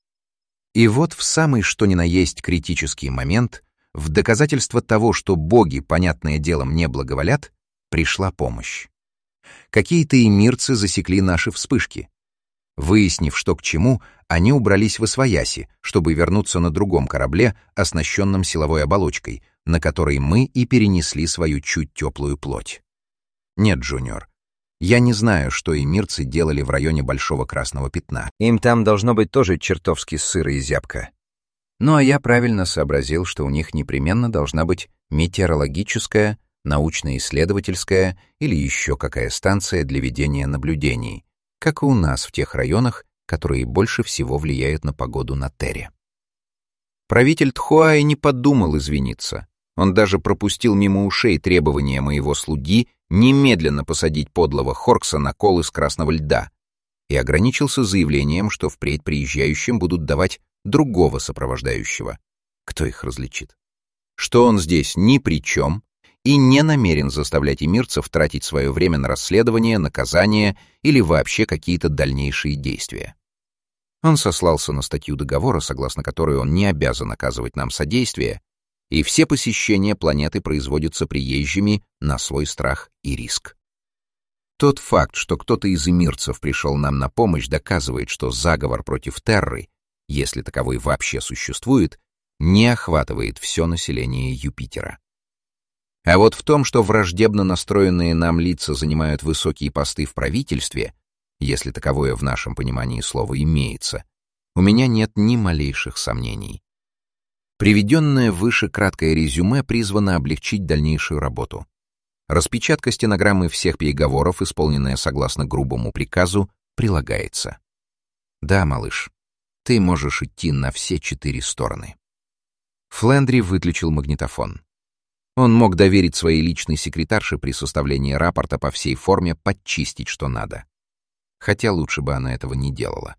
И вот в самый что ни на есть критический момент, в доказательство того, что боги, понятное дело, мне благоволят, пришла помощь. Какие-то эмирцы засекли наши вспышки. Выяснив, что к чему, они убрались восвояси, чтобы вернуться на другом корабле, оснащенном силовой оболочкой, на которой мы и перенесли свою чуть теплую плоть. Нет, Джуниор, я не знаю, что эмирцы делали в районе Большого Красного Пятна. Им там должно быть тоже чертовски сыро и зябко. Ну а я правильно сообразил, что у них непременно должна быть метеорологическая, научно-исследовательская или еще какая станция для ведения наблюдений, как и у нас в тех районах, которые больше всего влияют на погоду на Терре. Правитель Тхуа и не подумал извиниться. Он даже пропустил мимо ушей требования моего слуги немедленно посадить подлого Хоркса на кол из красного льда и ограничился заявлением, что впредь приезжающим будут давать другого сопровождающего. Кто их различит? Что он здесь ни при чем и не намерен заставлять эмирцев тратить свое время на расследование, наказание или вообще какие-то дальнейшие действия. Он сослался на статью договора, согласно которой он не обязан оказывать нам содействие, и все посещения планеты производятся приезжими на свой страх и риск. Тот факт, что кто-то из эмирцев пришел нам на помощь, доказывает, что заговор против Терры, если таковой вообще существует, не охватывает все население Юпитера. А вот в том, что враждебно настроенные нам лица занимают высокие посты в правительстве, если таковое в нашем понимании слова имеется, у меня нет ни малейших сомнений. Приведенное выше краткое резюме призвано облегчить дальнейшую работу. Распечатка стенограммы всех переговоров, исполненная согласно грубому приказу, прилагается. Да, малыш, ты можешь идти на все 4 стороны. Флендри выключил магнитофон. Он мог доверить своей личной секретарше при составлении рапорта по всей форме подчистить, что надо. Хотя лучше бы она этого не делала.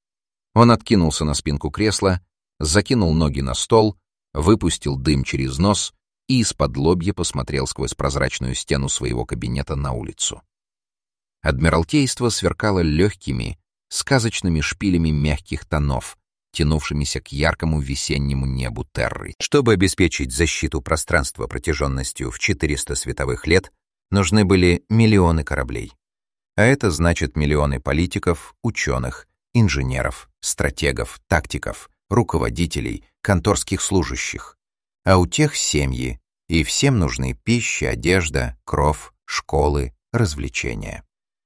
Он откинулся на спинку кресла, закинул ноги на стол, выпустил дым через нос и исподлобья посмотрел сквозь прозрачную стену своего кабинета на улицу. Адмиралтейство сверкало легкими, сказочными шпилями мягких тонов, тянувшимися к яркому весеннему небу Терры. Чтобы обеспечить защиту пространства протяженностью в 400 световых лет, нужны были миллионы кораблей. А это значит миллионы политиков, ученых, инженеров, стратегов, тактиков, руководителей, конторских служащих. А у тех семьи, и всем нужны пища, одежда, кров, школы, развлечения.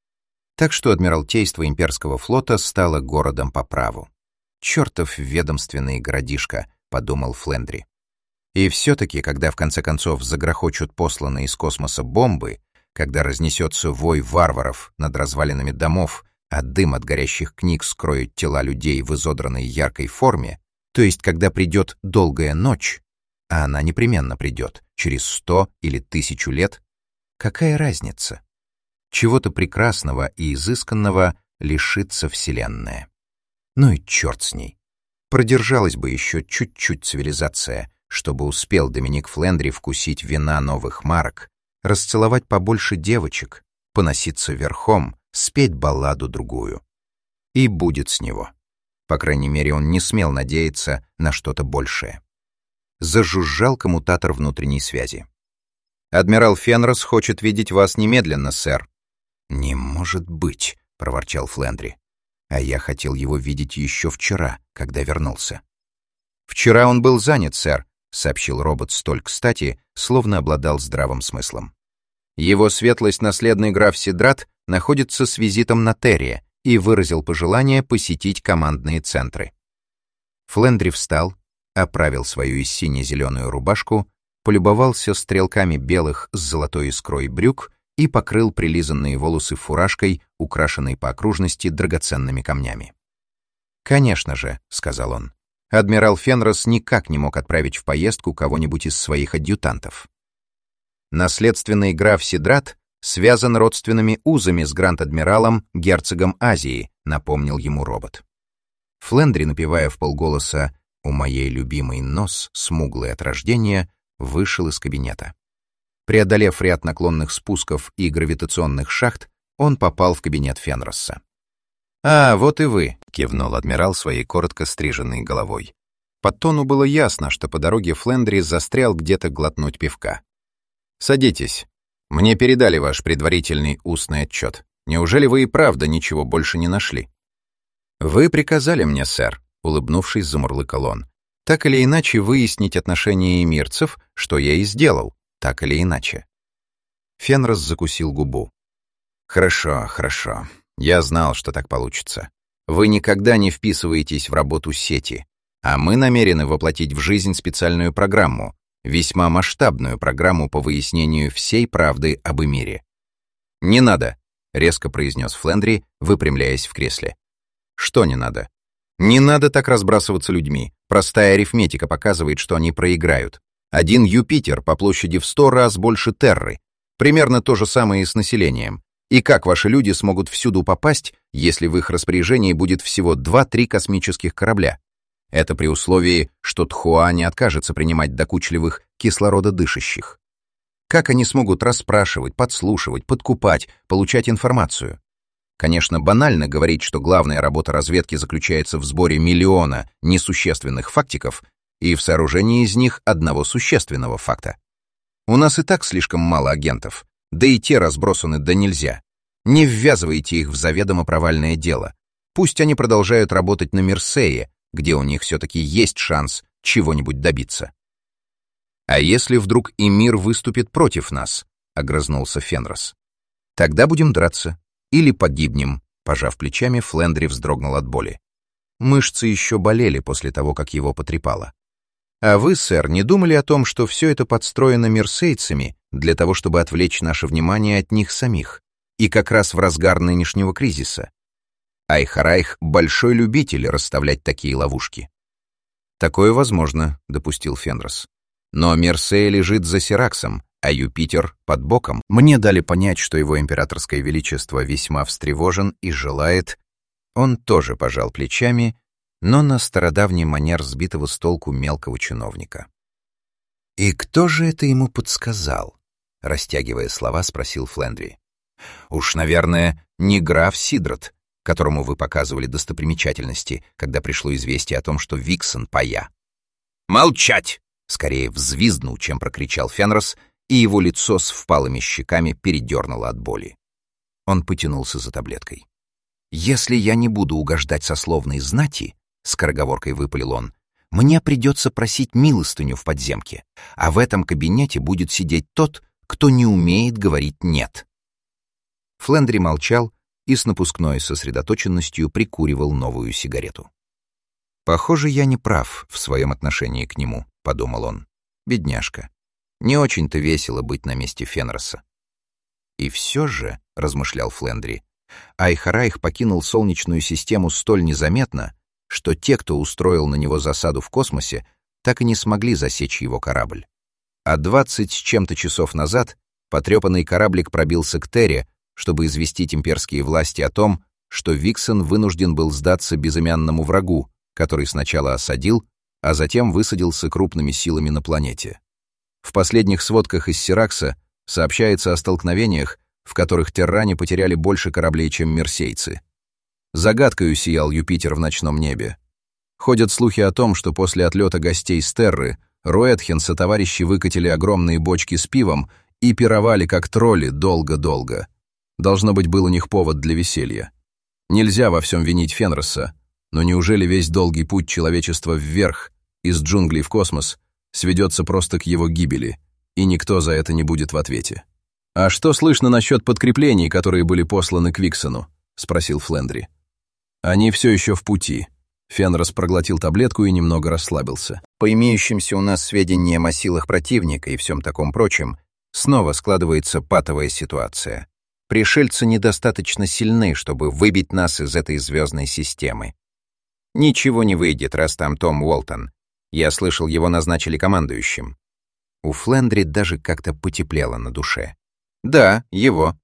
Так что Адмиралтейство имперского флота стало городом по праву. «Чертов ведомственный городишко», — подумал Флендри. И все-таки, когда в конце концов загрохочут посланные из космоса бомбы, когда разнесется вой варваров над развалинами домов, а дым от горящих книг скроет тела людей в изодранной яркой форме, то есть когда придет долгая ночь, а она непременно придет через 100 или 1000 лет, какая разница? Чего-то прекрасного и изысканного лишится Вселенная. Ну и черт с ней. Продержалась бы еще чуть-чуть цивилизация, чтобы успел Доминик Флендри вкусить вина новых марок, расцеловать побольше девочек, поноситься верхом, спеть балладу другую. И будет с него. По крайней мере, он не смел надеяться на что-то большее. Зажужжал коммутатор внутренней связи. «Адмирал Фенрос хочет видеть вас немедленно, сэр». «Не может быть», — проворчал Флендри. «А я хотел его видеть еще вчера, когда вернулся». «Вчера он был занят, сэр», — сообщил робот столь кстати, словно обладал здравым смыслом. «Его светлость наследный граф Сидрат находится с визитом на Терре и выразил пожелание посетить командные центры». Флендри встал, оправил свою из сине-зеленую рубашку, полюбовался стрелками белых с золотой искрой брюк и покрыл прилизанные волосы фуражкой, украшенной по окружности драгоценными камнями. «Конечно же», — сказал он, — «адмирал Фенрос никак не мог отправить в поездку кого-нибудь из своих адъютантов. Наследственный граф Сидрат связан родственными узами с гранд-адмиралом, герцогом Азии», — напомнил ему робот. Флендри, напевая вполголоса «У моей любимой нос, смуглый от рождения», вышел из кабинета. Преодолев ряд наклонных спусков и гравитационных шахт, он попал в кабинет Фенросса. «А, вот и вы», — кивнул адмирал своей коротко стриженной головой. По тону было ясно, что по дороге Флендри застрял где-то глотнуть пивка. «Садитесь. Мне передали ваш предварительный устный отчет. Неужели вы и правда ничего больше не нашли?» «Вы приказали мне, сэр», — улыбнувшись, замурлыкал он, «так или иначе выяснить отношения эмирцев, что я и сделал, так или иначе». Фенрос закусил губу. «Хорошо, хорошо. Я знал, что так получится. Вы никогда не вписываетесь в работу сети, а мы намерены воплотить в жизнь специальную программу, весьма масштабную программу по выяснению всей правды об Эмире». «Не надо», — резко произнес Флендри, выпрямляясь в кресле. «Что не надо?» «Не надо так разбрасываться людьми. Простая арифметика показывает, что они проиграют. Один Юпитер по площади в 100 раз больше Терры. Примерно то же самое и с населением. И как ваши люди смогут всюду попасть, если в их распоряжении будет всего 2-3 космических корабля? Это при условии, что Тхуа не откажется принимать докучливых кислорододышащих. Как они смогут расспрашивать, подслушивать, подкупать, получать информацию? Конечно, банально говорить, что главная работа разведки заключается в сборе миллиона несущественных фактиков и в сооружении из них одного существенного факта. У нас и так слишком мало агентов, да и те разбросаны да нельзя. Не ввязывайте их в заведомо провальное дело. Пусть они продолжают работать на Мерсее, где у них все-таки есть шанс чего-нибудь добиться. «А если вдруг Эмир выступит против нас?» — огрызнулся Фенрос. «Тогда будем драться. Или погибнем», — пожав плечами, Флендри вздрогнул от боли. Мышцы еще болели после того, как его потрепало. «А вы, сэр, не думали о том, что все это подстроено мерсейцами для того, чтобы отвлечь наше внимание от них самих, и как раз в разгар нынешнего кризиса? Айхарайх — большой любитель расставлять такие ловушки». «Такое возможно», — допустил Фенрос. «Но Мерсей лежит за Сираксом, а Юпитер под боком. Мне дали понять, что его императорское величество весьма встревожен и желает...» Он тоже пожал плечами, но на стародавний манер сбитого с толку мелкого чиновника. «И кто же это ему подсказал?» — растягивая слова, спросил Флендри. «Уж, наверное, не граф Сидрат, которому вы показывали достопримечательности, когда пришло известие о том, что Виксон пая». «Молчать!» — скорее взвизгнул, чем прокричал Фенрос, и его лицо с впалыми щеками передернуло от боли. Он потянулся за таблеткой. «Если я не буду угождать сословной знати, — скороговоркой выпалил он, — мне придется просить милостыню в подземке, а в этом кабинете будет сидеть тот, кто не умеет говорить «нет». Флендри молчал и с напускной сосредоточенностью прикуривал новую сигарету. «Похоже, я не прав в своем отношении к нему», — подумал он. «Бедняжка. Не очень-то весело быть на месте Фенроса». «И все же», — размышлял Флендри, — Айхараих покинул Солнечную систему столь незаметно, что те, кто устроил на него засаду в космосе, так и не смогли засечь его корабль. А 20 с чем-то часов назад потрепанный кораблик пробился к Терре, чтобы известить имперские власти о том, что Виксон вынужден был сдаться безымянному врагу, который сначала осадил, а затем высадился крупными силами на планете. В последних сводках из Сиракса сообщается о столкновениях, в которых терране потеряли больше кораблей, чем мерсейцы. Загадкою сиял Юпитер в ночном небе. Ходят слухи о том, что после отлета гостей с Терры Руэтхен сотоварищи выкатили огромные бочки с пивом и пировали, как тролли, долго-долго. Должно быть, был у них повод для веселья. Нельзя во всем винить Фенроса, но неужели весь долгий путь человечества вверх, из джунглей в космос, сведется просто к его гибели, и никто за это не будет в ответе? «А что слышно насчет подкреплений, которые были посланы к Виксону?» — спросил Флендри. «Они все еще в пути». Фенрос проглотил таблетку и немного расслабился. «По имеющимся у нас сведениям о силах противника и всем таком прочем, снова складывается патовая ситуация. Пришельцы недостаточно сильны, чтобы выбить нас из этой звездной системы. Ничего не выйдет, раз там Том Уолтон. Я слышал, его назначили командующим». У Флендри даже как-то потеплело на душе. «Да, его».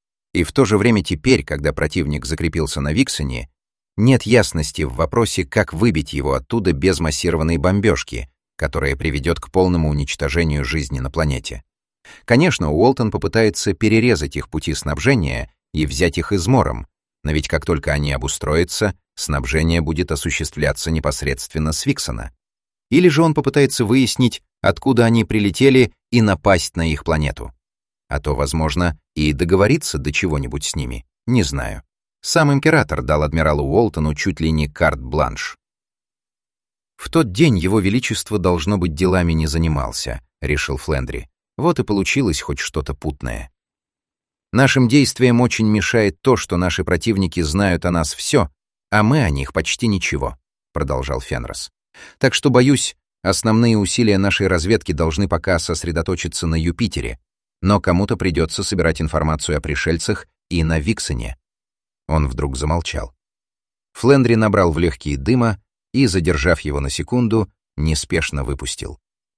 И в то же время теперь, когда противник закрепился на Виксоне, нет ясности в вопросе, как выбить его оттуда без массированной бомбежки, которая приведет к полному уничтожению жизни на планете. Конечно, Уолтон попытается перерезать их пути снабжения и взять их измором, но ведь как только они обустроятся, снабжение будет осуществляться непосредственно с Виксона. Или же он попытается выяснить, откуда они прилетели, и напасть на их планету. А то, возможно, и договориться до чего-нибудь с ними, не знаю. Сам император дал адмиралу Уолтону чуть ли не карт-бланш. В тот день его величество, должно быть, делами не занимался, решил Флендри. Вот и получилось хоть что-то путное. Нашим действиям очень мешает то, что наши противники знают о нас все, а мы о них почти ничего, продолжал Фенрос. Так что, боюсь, основные усилия нашей разведки должны пока сосредоточиться на Юпитере, но кому-то придется собирать информацию о пришельцах и на Виксоне. Он вдруг замолчал. Флендри набрал в легкие дыма и, задержав его на секунду, неспешно выпустил.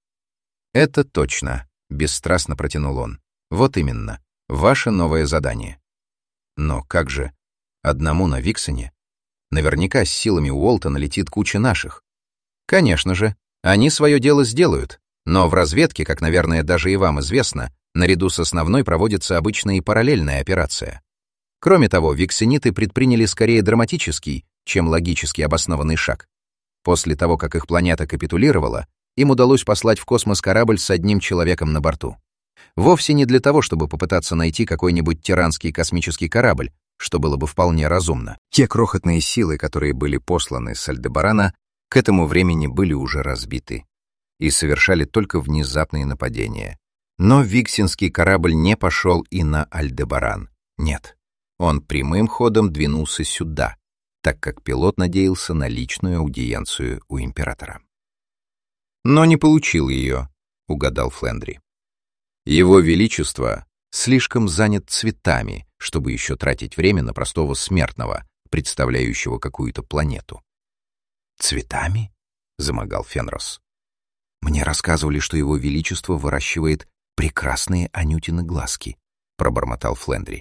«Это точно», — бесстрастно протянул он. «Вот именно, ваше новое задание». «Но как же? Одному на Виксоне? Наверняка с силами Уолтона летит куча наших». «Конечно же, они свое дело сделают, но в разведке, как, наверное, даже и вам известно, наряду с основной проводится обычная и параллельная операция. Кроме того, виксониты предприняли скорее драматический, чем логически обоснованный шаг. После того, как их планета капитулировала, им удалось послать в космос корабль с одним человеком на борту. Вовсе не для того, чтобы попытаться найти какой-нибудь тиранский космический корабль, что было бы вполне разумно. Те крохотные силы, которые были посланы с Альдебарана, к этому времени были уже разбиты и совершали только внезапные нападения. Но виксинский корабль не пошел и на Альдебаран. Нет. Он прямым ходом двинулся сюда, так как пилот надеялся на личную аудиенцию у императора. Но не получил ее, угадал Флендри. Его Величество слишком занят цветами, чтобы еще тратить время на простого смертного, представляющего какую-то планету. «Цветами?» — замогал Фенрос. «Мне рассказывали, что его Величество выращивает прекрасные Анютины глазки», — пробормотал Флендри.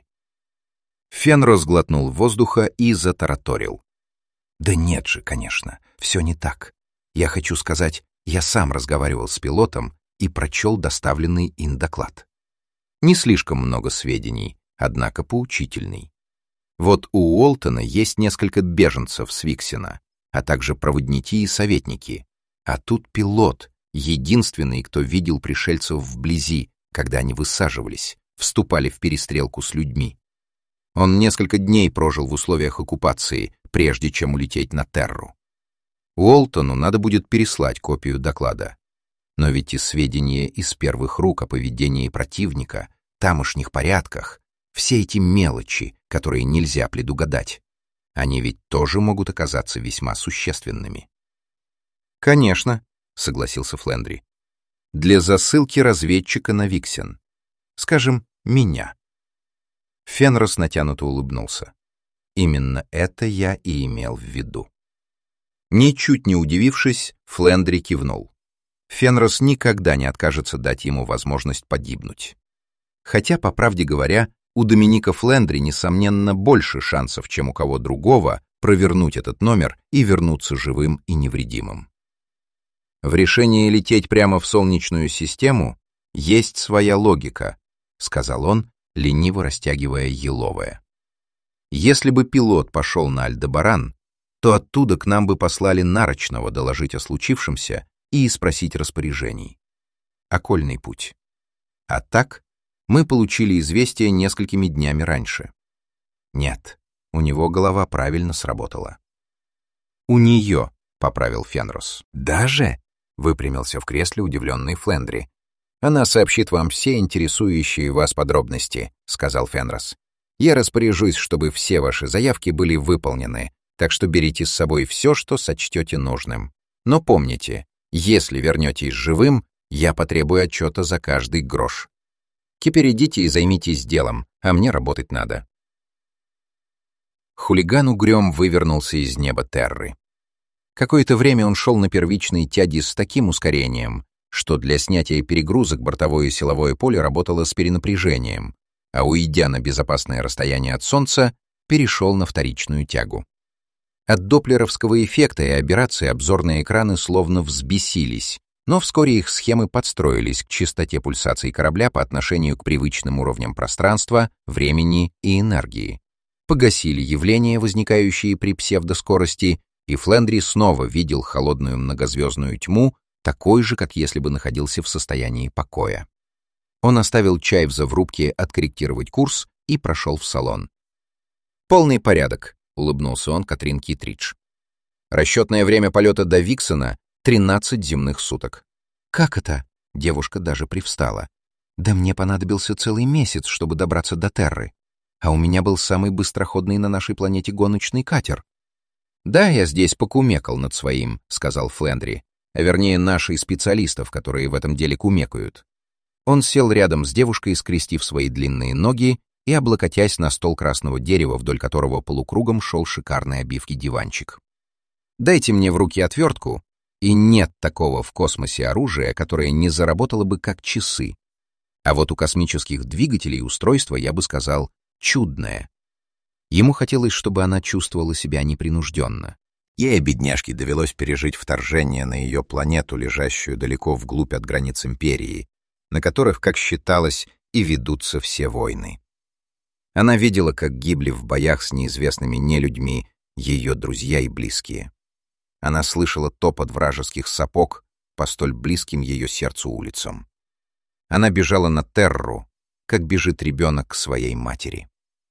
Фенрос глотнул воздуха и затараторил. «Да нет же, конечно, все не так. Я хочу сказать, я сам разговаривал с пилотом и прочел доставленный им доклад. Не слишком много сведений, однако поучительный. Вот у Уолтона есть несколько беженцев с Виксена, а также проводники и советники. А тут пилот, единственный, кто видел пришельцев вблизи, когда они высаживались, вступали в перестрелку с людьми. Он несколько дней прожил в условиях оккупации, прежде чем улететь на Терру. Уолтону надо будет переслать копию доклада. Но ведь и сведения из первых рук о поведении противника, тамошних порядках, все эти мелочи, которые нельзя предугадать, они ведь тоже могут оказаться весьма существенными. «Конечно», — согласился Флендри. «Для засылки разведчика на Виксен. Скажем, меня». Фенрос натянуто улыбнулся. Именно это я и имел в виду. Ничуть не удивившись, Флендри кивнул. Фенрос никогда не откажется дать ему возможность погибнуть. Хотя, по правде говоря, у Доминика Флендри, несомненно, больше шансов, чем у кого другого, провернуть этот номер и вернуться живым и невредимым. В решении лететь прямо в Солнечную систему есть своя логика, сказал он, лениво растягивая еловое. Если бы пилот пошел на Альдебаран, то оттуда к нам бы послали нарочного доложить о случившемся и спросить распоряжений. Окольный путь. А так мы получили известие несколькими днями раньше. Нет, у него голова правильно сработала. «У нее», — поправил Фенрос. «Даже?» — выпрямился в кресле удивленный Флендри. «Она сообщит вам все интересующие вас подробности», — сказал Фенрос. «Я распоряжусь, чтобы все ваши заявки были выполнены, так что берите с собой все, что сочтете нужным. Но помните, если вернетесь живым, я потребую отчета за каждый грош. Теперь идите и займитесь делом, а мне работать надо». Хулиган угрём вывернулся из неба Терры. Какое-то время он шел на первичной тяге с таким ускорением, что для снятия перегрузок бортовое силовое поле работало с перенапряжением, а уйдя на безопасное расстояние от Солнца, перешел на вторичную тягу. От доплеровского эффекта и аберрации обзорные экраны словно взбесились, но вскоре их схемы подстроились к частоте пульсаций корабля по отношению к привычным уровням пространства, времени и энергии. Погасили явления, возникающие при псевдоскорости, и Флендри снова видел холодную многозвездную тьму, такой же, как если бы находился в состоянии покоя. Он оставил Чайвза в рубке откорректировать курс и прошел в салон. «Полный порядок», — улыбнулся он Катрин Китридж. «Расчетное время полета до Виксена — 13 земных суток». «Как это?» — девушка даже привстала. «Да мне понадобился целый месяц, чтобы добраться до Терры. А у меня был самый быстроходный на нашей планете гоночный катер». «Да, я здесь покумекал над своим», — сказал Флендри, а вернее наши специалистов, которые в этом деле кумекают. Он сел рядом с девушкой, скрестив свои длинные ноги и облокотясь на стол красного дерева, вдоль которого полукругом шел шикарный обивки диванчик. «Дайте мне в руки отвертку, и нет такого в космосе оружия, которое не заработало бы как часы. А вот у космических двигателей устройство, я бы сказал, чудное». Ему хотелось, чтобы она чувствовала себя непринужденно. Ей, бедняжке, довелось пережить вторжение на ее планету, лежащую далеко вглубь от границ Империи, на которых, как считалось, и ведутся все войны. Она видела, как гибли в боях с неизвестными нелюдьми ее друзья и близкие. Она слышала топот вражеских сапог по столь близким ее сердцу улицам. Она бежала на Терру, как бежит ребенок к своей матери.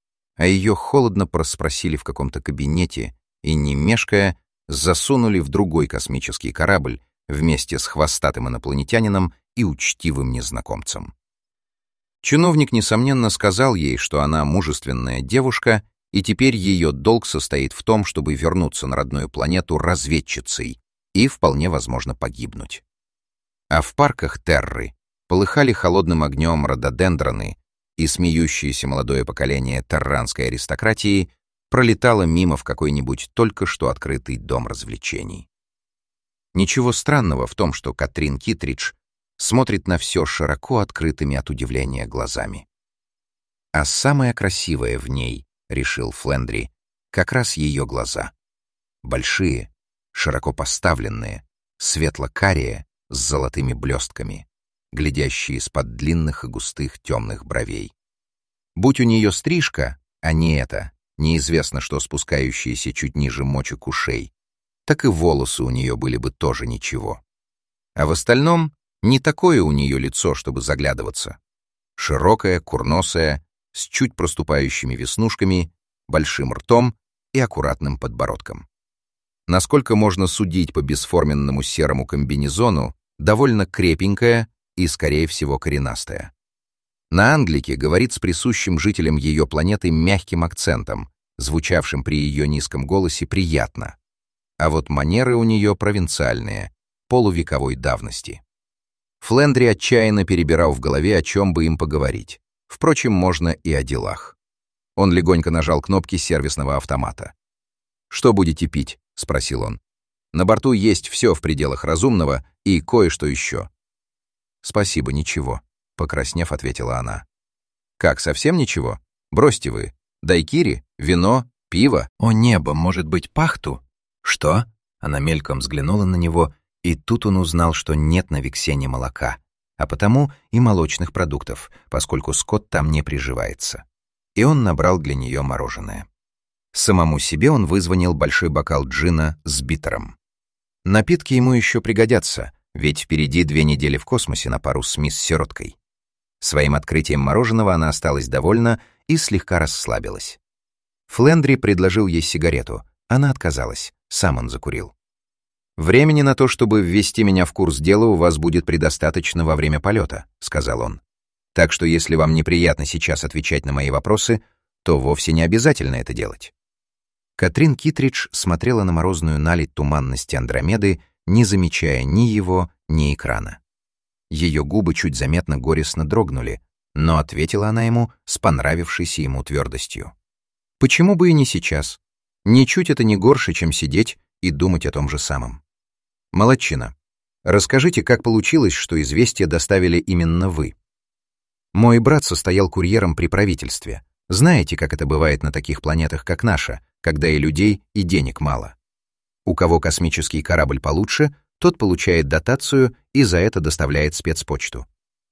А ее холодно проспросили в каком-то кабинете и, не мешкая, засунули в другой космический корабль вместе с хвостатым инопланетянином и учтивым незнакомцем. Чиновник, несомненно, сказал ей, что она мужественная девушка, и теперь ее долг состоит в том, чтобы вернуться на родную планету разведчицей и, вполне возможно, погибнуть. А в парках Терры полыхали холодным огнем рододендроны, и смеющееся молодое поколение терранской аристократии пролетало мимо в какой-нибудь только что открытый дом развлечений. Ничего странного в том, что Катрин Китридж смотрит на все широко открытыми от удивления глазами. А самое красивое в ней, решил Флендри, как раз ее глаза. Большие, широко поставленные, светло-карие, с золотыми блестками, глядящие из-под длинных и густых темных бровей. Будь у нее стрижка, а не это, неизвестно что спускающиеся чуть ниже мочек ушей, так и волосы у нее были бы тоже ничего. А в остальном не такое у нее лицо, чтобы заглядываться. Широкое, курносое, с чуть проступающими веснушками, большим ртом и аккуратным подбородком. Насколько можно судить по бесформенному серому комбинезону, довольно крепенькая и, скорее всего, коренастая. На англике говорит с присущим жителям ее планеты мягким акцентом, звучавшим при ее низком голосе приятно. А вот манеры у нее провинциальные, полувековой давности. Флендри отчаянно перебирал в голове, о чем бы им поговорить. Впрочем, можно и о делах. Он легонько нажал кнопки сервисного автомата. «Что будете пить?» — спросил он. «На борту есть все в пределах разумного и кое-что еще». «Спасибо, ничего», — покраснев, ответила она. «Как, совсем ничего? Бросьте вы. Дайкири, вино, пиво». «О небо, может быть, пахту?» «Что?» Она мельком взглянула на него, и тут он узнал, что нет на Виксене молока, а потому и молочных продуктов, поскольку скот там не приживается. И он набрал для нее мороженое. Самому себе он вызвонил большой бокал джина с битером. Напитки ему еще пригодятся, ведь впереди 2 недели в космосе на пару с мисс Сироткой. Своим открытием мороженого она осталась довольна и слегка расслабилась. Флендри предложил ей сигарету. Она отказалась. Сам он закурил. «Времени на то, чтобы ввести меня в курс дела, у вас будет предостаточно во время полета», — сказал он. «Так что если вам неприятно сейчас отвечать на мои вопросы, то вовсе не обязательно это делать». Катрин Китридж смотрела на морозную наледь туманности Андромеды, не замечая ни его, ни экрана. Ее губы чуть заметно горестно дрогнули, но ответила она ему с понравившейся ему твердостью. «Почему бы и не сейчас? Ничуть это не горше, чем сидеть и думать о том же самом. Молодчина. Расскажите, как получилось, что известие доставили именно вы? Мой брат состоял курьером при правительстве. Знаете, как это бывает на таких планетах, как наша, когда и людей, и денег мало. У кого космический корабль получше, тот получает дотацию и за это доставляет спецпочту.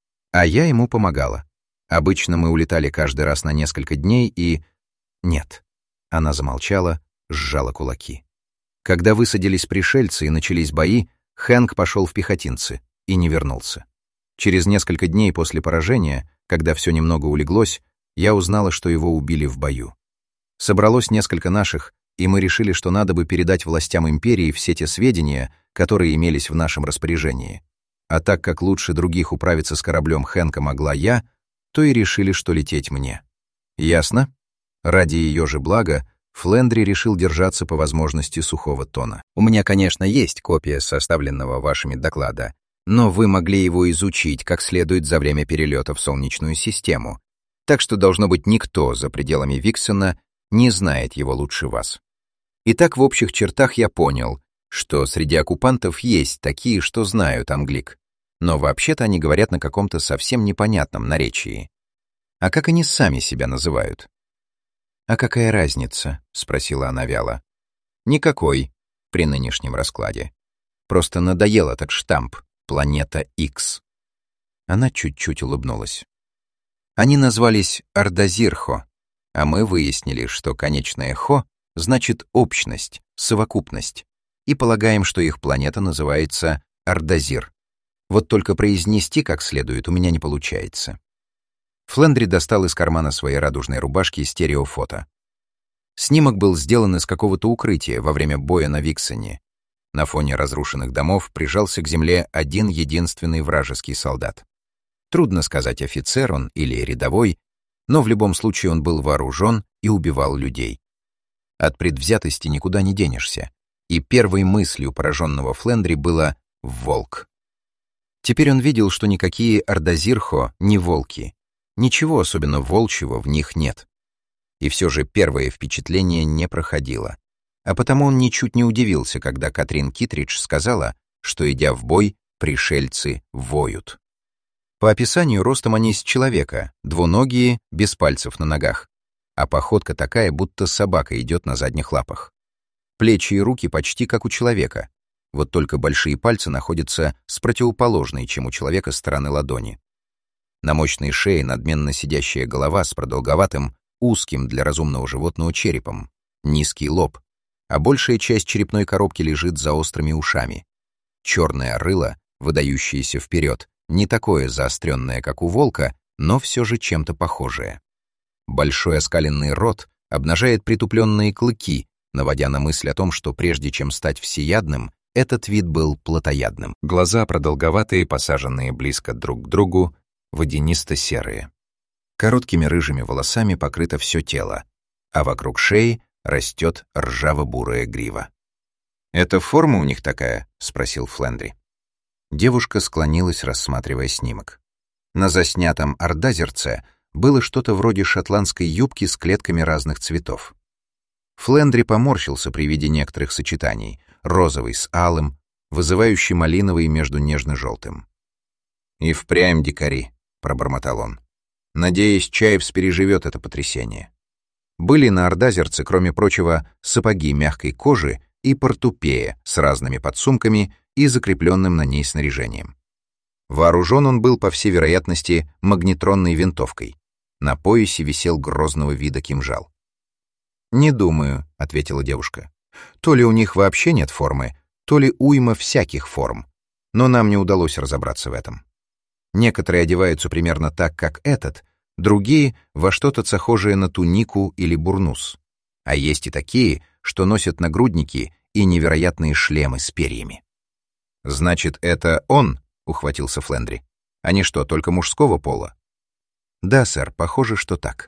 А я ему помогала. Обычно мы улетали каждый раз на несколько дней и... Нет. Она замолчала, сжала кулаки. Когда высадились пришельцы и начались бои, Хэнк пошел в пехотинцы и не вернулся. Через несколько дней после поражения, когда все немного улеглось, я узнала, что его убили в бою. Собралось несколько наших, и мы решили, что надо бы передать властям империи все те сведения, которые имелись в нашем распоряжении. А так как лучше других управиться с кораблем Хэнка могла я, то и решили, что лететь мне. Ясно? Ради ее же блага Флендри решил держаться по возможности сухого тона. «У меня, конечно, есть копия составленного вашими доклада, но вы могли его изучить как следует за время перелета в Солнечную систему, так что, должно быть, никто за пределами Виксена не знает его лучше вас. Итак, в общих чертах я понял, что среди оккупантов есть такие, что знают англик, но вообще-то они говорят на каком-то совсем непонятном наречии. А как они сами себя называют?» «А какая разница?» — спросила она вяло. «Никакой, при нынешнем раскладе. Просто надоел этот штамп «Планета Икс». Она чуть-чуть улыбнулась. Они назвались Ардазирхо, а мы выяснили, что конечное «хо» значит общность, совокупность, и полагаем, что их планета называется Ардазир. Вот только произнести как следует у меня не получается». Флендри достал из кармана своей радужной рубашки стереофото. Снимок был сделан из какого-то укрытия во время боя на Виксене. На фоне разрушенных домов прижался к земле один единственный вражеский солдат. Трудно сказать, офицер он или рядовой, но в любом случае он был вооружен и убивал людей. От предвзятости никуда не денешься, и первой мыслью пораженного Флендри было «волк». Теперь он видел, что никакие Ардазирхо не волки. Ничего особенно волчьего в них нет. И все же первое впечатление не проходило. А потому он ничуть не удивился, когда Катрин Китридж сказала, что, идя в бой, пришельцы воют. По описанию, ростом они с человека, двуногие, без пальцев на ногах. А походка такая, будто собака идет на задних лапах. Плечи и руки почти как у человека. Вот только большие пальцы находятся с противоположной, чем у человека, стороны ладони. На мощной шее надменно сидящая голова с продолговатым, узким для разумного животного черепом, низкий лоб, а большая часть черепной коробки лежит за острыми ушами. Черное рыло, выдающееся вперед, не такое заостренное, как у волка, но все же чем-то похожее. Большой оскаленный рот обнажает притупленные клыки, наводя на мысль о том, что прежде чем стать всеядным, этот вид был плотоядным. Глаза продолговатые, посаженные близко друг к другу, водянисто-серые. Короткими рыжими волосами покрыто все тело, а вокруг шеи растет ржаво-бурая грива. «Это форма у них такая?» — спросил Флендри. Девушка склонилась, рассматривая снимок. На заснятом ордазерце было что-то вроде шотландской юбки с клетками разных цветов. Флендри поморщился при виде некоторых сочетаний: розовый с алым, вызывающий малиновый между нежно-желтым. «И впрямь дикари», — пробормотал он. «Надеюсь, Чаевс переживет это потрясение». Были на ордазерце, кроме прочего, сапоги мягкой кожи и портупея с разными подсумками и закрепленным на ней снаряжением. Вооружен он был, по всей вероятности, магнетронной винтовкой. На поясе висел грозного вида кинжал. «Не думаю», — ответила девушка. «То ли у них вообще нет формы, то ли уйма всяких форм. Но нам не удалось разобраться в этом. Некоторые одеваются примерно так, как этот, другие — во что-то схожее на тунику или бурнус. А есть и такие, что носят нагрудники и невероятные шлемы с перьями». «Значит, это он?» — ухватился Флендри. «Они что, только мужского пола?» «Да, сэр, похоже, что так».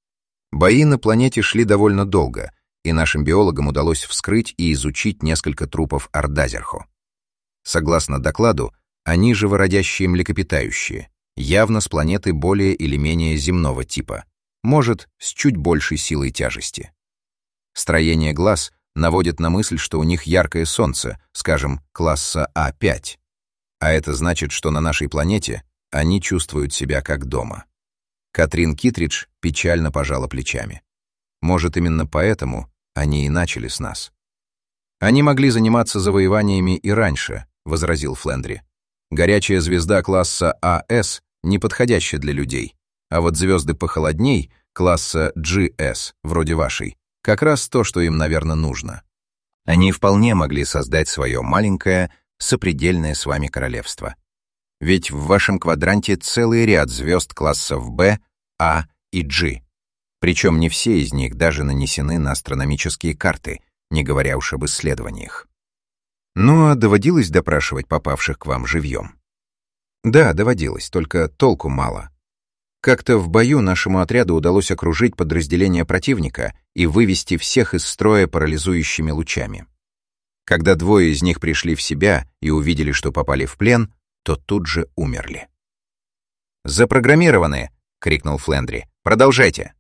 Бои на планете шли довольно долго, и нашим биологам удалось вскрыть и изучить несколько трупов ордазерхо. Согласно докладу, они живородящие млекопитающие, явно с планеты более или менее земного типа, может, с чуть большей силой тяжести. Строение глаз наводит на мысль, что у них яркое солнце, скажем, класса А5. А это значит, что на нашей планете они чувствуют себя как дома. Катрин Китридж печально пожала плечами. Может, именно поэтому они и начали с нас. «Они могли заниматься завоеваниями и раньше», — возразил Флендри. «Горячая звезда класса АС неподходящая для людей, а вот звезды похолодней, класса GS, вроде вашей, как раз то, что им, наверное, нужно. Они вполне могли создать свое маленькое, сопредельное с вами королевство. Ведь в вашем квадранте целый ряд звезд классов Б, А и G. Причем не все из них даже нанесены на астрономические карты, не говоря уж об исследованиях. Ну, а доводилось допрашивать попавших к вам живьем? Да, доводилось, только толку мало. Как-то в бою нашему отряду удалось окружить подразделение противника и вывести всех из строя парализующими лучами. Когда двое из них пришли в себя и увидели, что попали в плен, то тут же умерли. «Запрограммированы!» — крикнул Флендри. «Продолжайте!»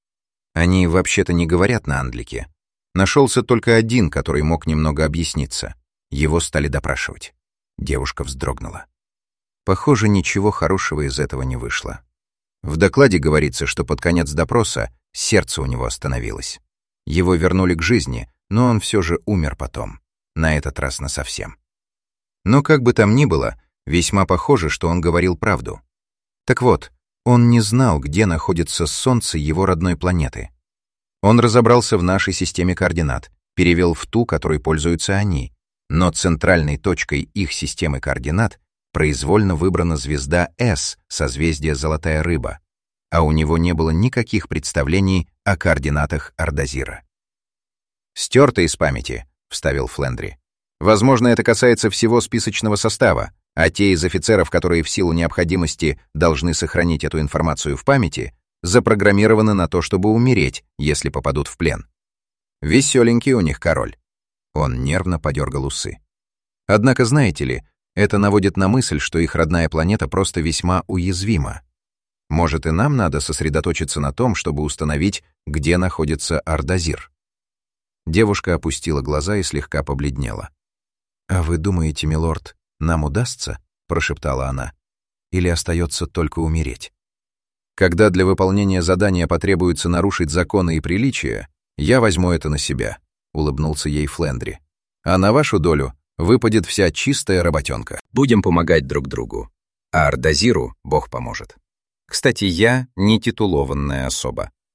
Они вообще-то не говорят на англике. Нашелся только один, который мог немного объясниться. Его стали допрашивать. Девушка вздрогнула. Похоже, ничего хорошего из этого не вышло. В докладе говорится, что под конец допроса сердце у него остановилось. Его вернули к жизни, но он все же умер потом. На этот раз насовсем. Но как бы там ни было, весьма похоже, что он говорил правду. Так вот, он не знал, где находится Солнце его родной планеты. Он разобрался в нашей системе координат, перевел в ту, которой пользуются они, но центральной точкой их системы координат произвольно выбрана звезда С, созвездие Золотая Рыба, а у него не было никаких представлений о координатах Ордозира. «Стёрто из памяти», — вставил Флендри. «Возможно, это касается всего списочного состава, а те из офицеров, которые в силу необходимости должны сохранить эту информацию в памяти, запрограммированы на то, чтобы умереть, если попадут в плен. Веселенький у них король». Он нервно подергал усы. «Однако, знаете ли, это наводит на мысль, что их родная планета просто весьма уязвима. Может, и нам надо сосредоточиться на том, чтобы установить, где находится Ордозир». Девушка опустила глаза и слегка побледнела. «А вы думаете, милорд, нам удастся?» — прошептала она. «Или остается только умереть?» «Когда для выполнения задания потребуется нарушить законы и приличия, я возьму это на себя», — улыбнулся ей Флендри. «А на вашу долю выпадет вся чистая работенка. Будем помогать друг другу. А Ордозиру Бог поможет. Кстати, я не титулованная особа».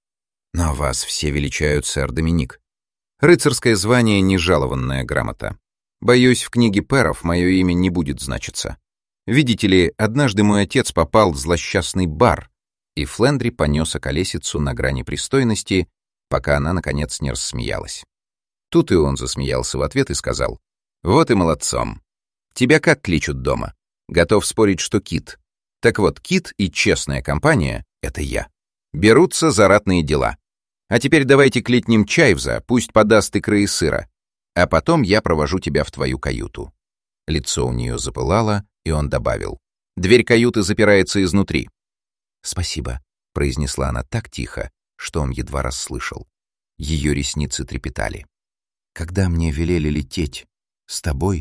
Но вас все величают сэр Доминик. Рыцарское звание — не жалованная грамота. Боюсь, в книге пэров мое имя не будет значиться. Видите ли, однажды мой отец попал в злосчастный бар, и Флендри понес околесицу на грани пристойности, пока она, наконец, не рассмеялась. Тут и он засмеялся в ответ и сказал: «Вот и молодцом. Тебя как кличут дома? Готов спорить, что Кит. Так вот, Кит и честная компания — это я. Берутся за ратные дела. А теперь давайте кликнем Чайвза, пусть подаст икры и сыра. А потом я провожу тебя в твою каюту». Лицо у нее запылало, и он добавил: «Дверь каюты запирается изнутри». «Спасибо», — произнесла она так тихо, что он едва расслышал. Ее ресницы трепетали. «Когда мне велели лететь с тобой,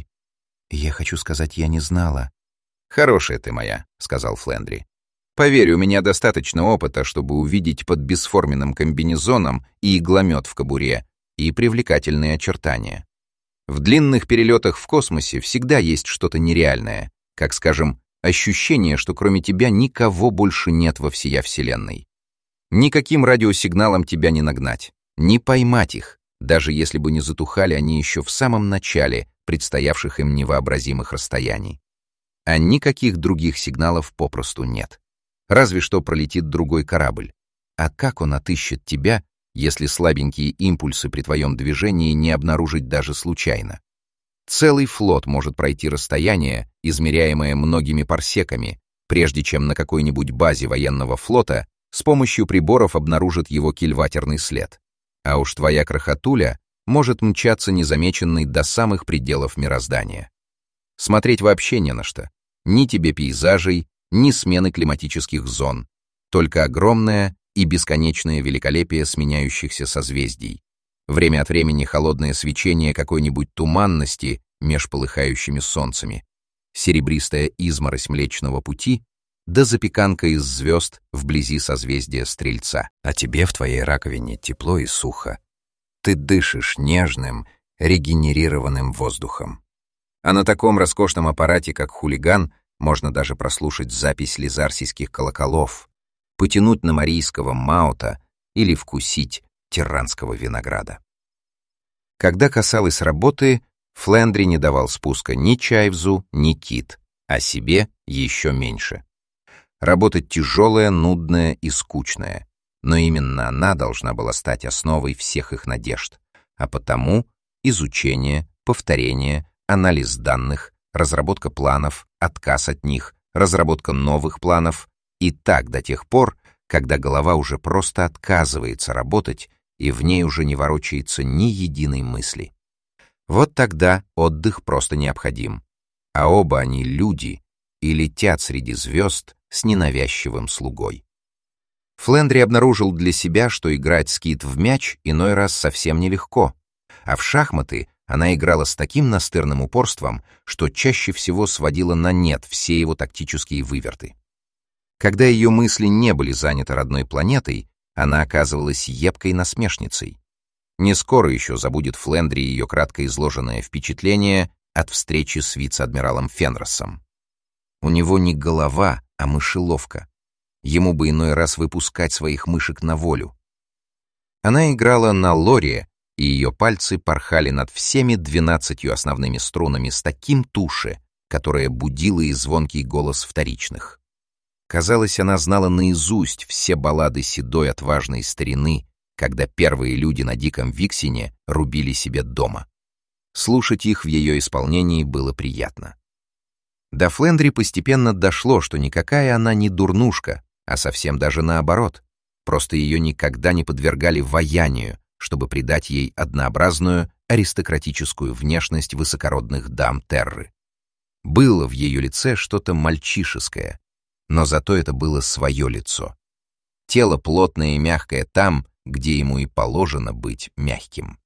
я хочу сказать, я не знала». «Хорошая ты моя», — сказал Флендри. «Поверь, у меня достаточно опыта, чтобы увидеть под бесформенным комбинезоном и игломет в кобуре, и привлекательные очертания. В длинных перелетах в космосе всегда есть что-то нереальное, как, скажем, ощущение, что кроме тебя никого больше нет во всея Вселенной. Никаким радиосигналом тебя не нагнать, не поймать их, даже если бы не затухали они еще в самом начале предстоявших им невообразимых расстояний. А никаких других сигналов попросту нет. Разве что пролетит другой корабль. А как он отыщет тебя, если слабенькие импульсы при твоем движении не обнаружить даже случайно? Целый флот может пройти расстояние, измеряемое многими парсеками, прежде чем на какой-нибудь базе военного флота с помощью приборов обнаружит его кильватерный след. А уж твоя крохотуля может мчаться незамеченной до самых пределов мироздания. Смотреть вообще не на что. Ни тебе пейзажей, ни смены климатических зон. Только огромное и бесконечное великолепие сменяющихся созвездий. Время от времени холодное свечение какой-нибудь туманности меж полыхающими солнцами. Серебристая изморозь Млечного Пути, да запеканка из звезд вблизи созвездия Стрельца. А тебе в твоей раковине тепло и сухо. Ты дышишь нежным, регенерированным воздухом. А на таком роскошном аппарате, как «Хулиган», можно даже прослушать запись лизарсийских колоколов, потянуть на марийского маута или вкусить тирранского винограда. Когда касалось работы, Флендри не давал спуска ни Чайвзу, ни Кит, а себе еще меньше. Работа тяжелая, нудная и скучная, но именно она должна была стать основой всех их надежд, а потому изучение, повторение, анализ данных, разработка планов, отказ от них, разработка новых планов и так до тех пор, когда голова уже просто отказывается работать и в ней уже не ворочается ни единой мысли. Вот тогда отдых просто необходим. А оба они люди и летят среди звезд с ненавязчивым слугой. Флендри обнаружил для себя, что играть с Кит в мяч иной раз совсем нелегко, а в шахматы она играла с таким настырным упорством, что чаще всего сводила на нет все его тактические выверты. Когда ее мысли не были заняты родной планетой, она оказывалась едкой насмешницей. Не скоро еще забудет Флендри ее кратко изложенное впечатление от встречи с вице-адмиралом Фенросом. У него не голова, а мышеловка. Ему бы иной раз выпускать своих мышек на волю. Она играла на лоре, и ее пальцы порхали над всеми 12 основными струнами с таким туше, которое будило и звонкий голос вторичных. Казалось, она знала наизусть все баллады седой отважной старины, когда первые люди на Диком Виксине рубили себе дома. Слушать их в ее исполнении было приятно. До Флендри постепенно дошло, что никакая она не дурнушка, а совсем даже наоборот. Просто ее никогда не подвергали ваянию, чтобы придать ей однообразную аристократическую внешность высокородных дам Терры. Было в ее лице что-то мальчишеское, но зато это было свое лицо. Тело плотное и мягкое там, где ему и положено быть мягким.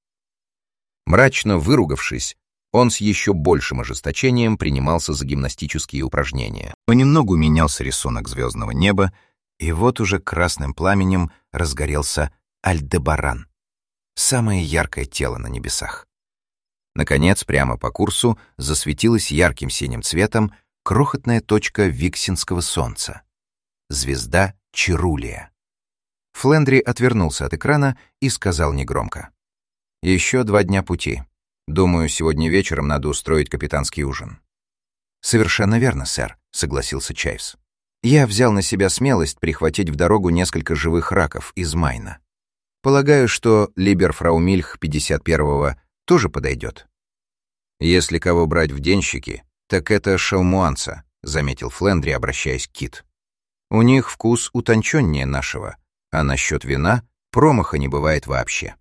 Мрачно выругавшись, он с еще большим ожесточением принимался за гимнастические упражнения. Понемногу менялся рисунок звездного неба, и вот уже красным пламенем разгорелся Альдебаран, самое яркое тело на небесах. Наконец, прямо по курсу засветилась ярким синим цветом крохотная точка виксинского солнца — звезда Чарулия. Флендри отвернулся от экрана и сказал негромко. «Еще 2 дня пути. Думаю, сегодня вечером надо устроить капитанский ужин». «Совершенно верно, сэр», — согласился Чайвс. «Я взял на себя смелость прихватить в дорогу несколько живых раков из Майна. Полагаю, что Либерфраумильх 51-го тоже подойдет». «Если кого брать в денщики, так это шаумуанца», — заметил Флендри, обращаясь к Кит. «У них вкус утонченнее нашего, а насчет вина промаха не бывает вообще».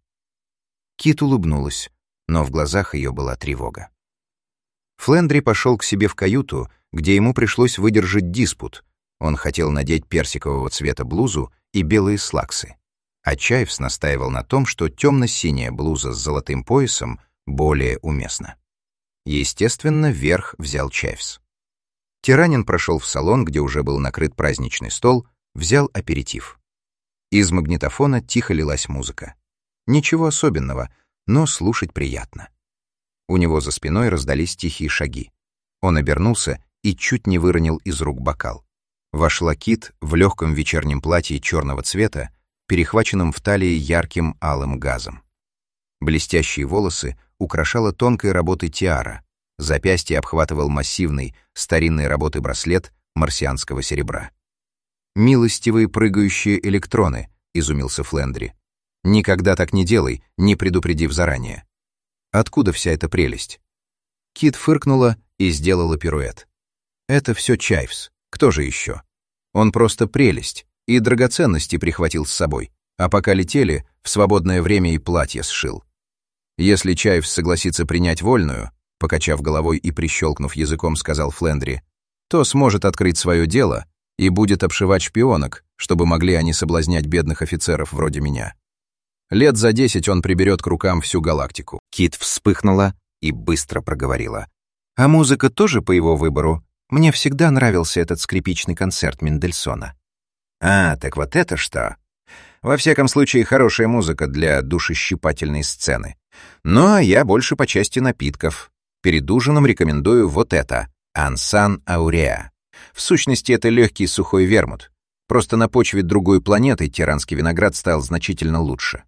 Кит улыбнулась, но в глазах ее была тревога. Флендри пошел к себе в каюту, где ему пришлось выдержать диспут. Он хотел надеть персикового цвета блузу и белые слаксы. А Чайвс настаивал на том, что темно-синяя блуза с золотым поясом более уместна. Естественно, верх взял Чайвс. Тиранин прошел в салон, где уже был накрыт праздничный стол, взял аперитив. Из магнитофона тихо лилась музыка. Ничего особенного, но слушать приятно. У него за спиной раздались тихие шаги. Он обернулся и чуть не выронил из рук бокал. Вошла Кит в легком вечернем платье черного цвета, перехваченном в талии ярким алым газом. Блестящие волосы украшала тонкой работы тиара, запястье обхватывал массивный, старинной работы браслет марсианского серебра. «Милостивые прыгающие электроны», — изумился Флендри. «Никогда так не делай, не предупредив заранее». Откуда вся эта прелесть? Кит фыркнула и сделала пируэт. Это все Чайвс. Кто же еще? Он просто прелесть, и драгоценности прихватил с собой, а пока летели, в свободное время и платье сшил. Если Чайвс согласится принять вольную, покачав головой и прищелкнув языком, сказал Флендри, то сможет открыть свое дело и будет обшивать шпионок, чтобы могли они соблазнять бедных офицеров вроде меня. Лет за 10 он приберет к рукам всю галактику. Кит вспыхнула и быстро проговорила. А музыка тоже по его выбору? Мне всегда нравился этот скрипичный концерт Мендельсона. А, так вот это что? Во всяком случае, хорошая музыка для душещипательной сцены. Ну, а я больше по части напитков. Перед ужином рекомендую вот это. Ансан Ауреа. В сущности, это легкий сухой вермут. Просто на почве другой планеты тиранский виноград стал значительно лучше.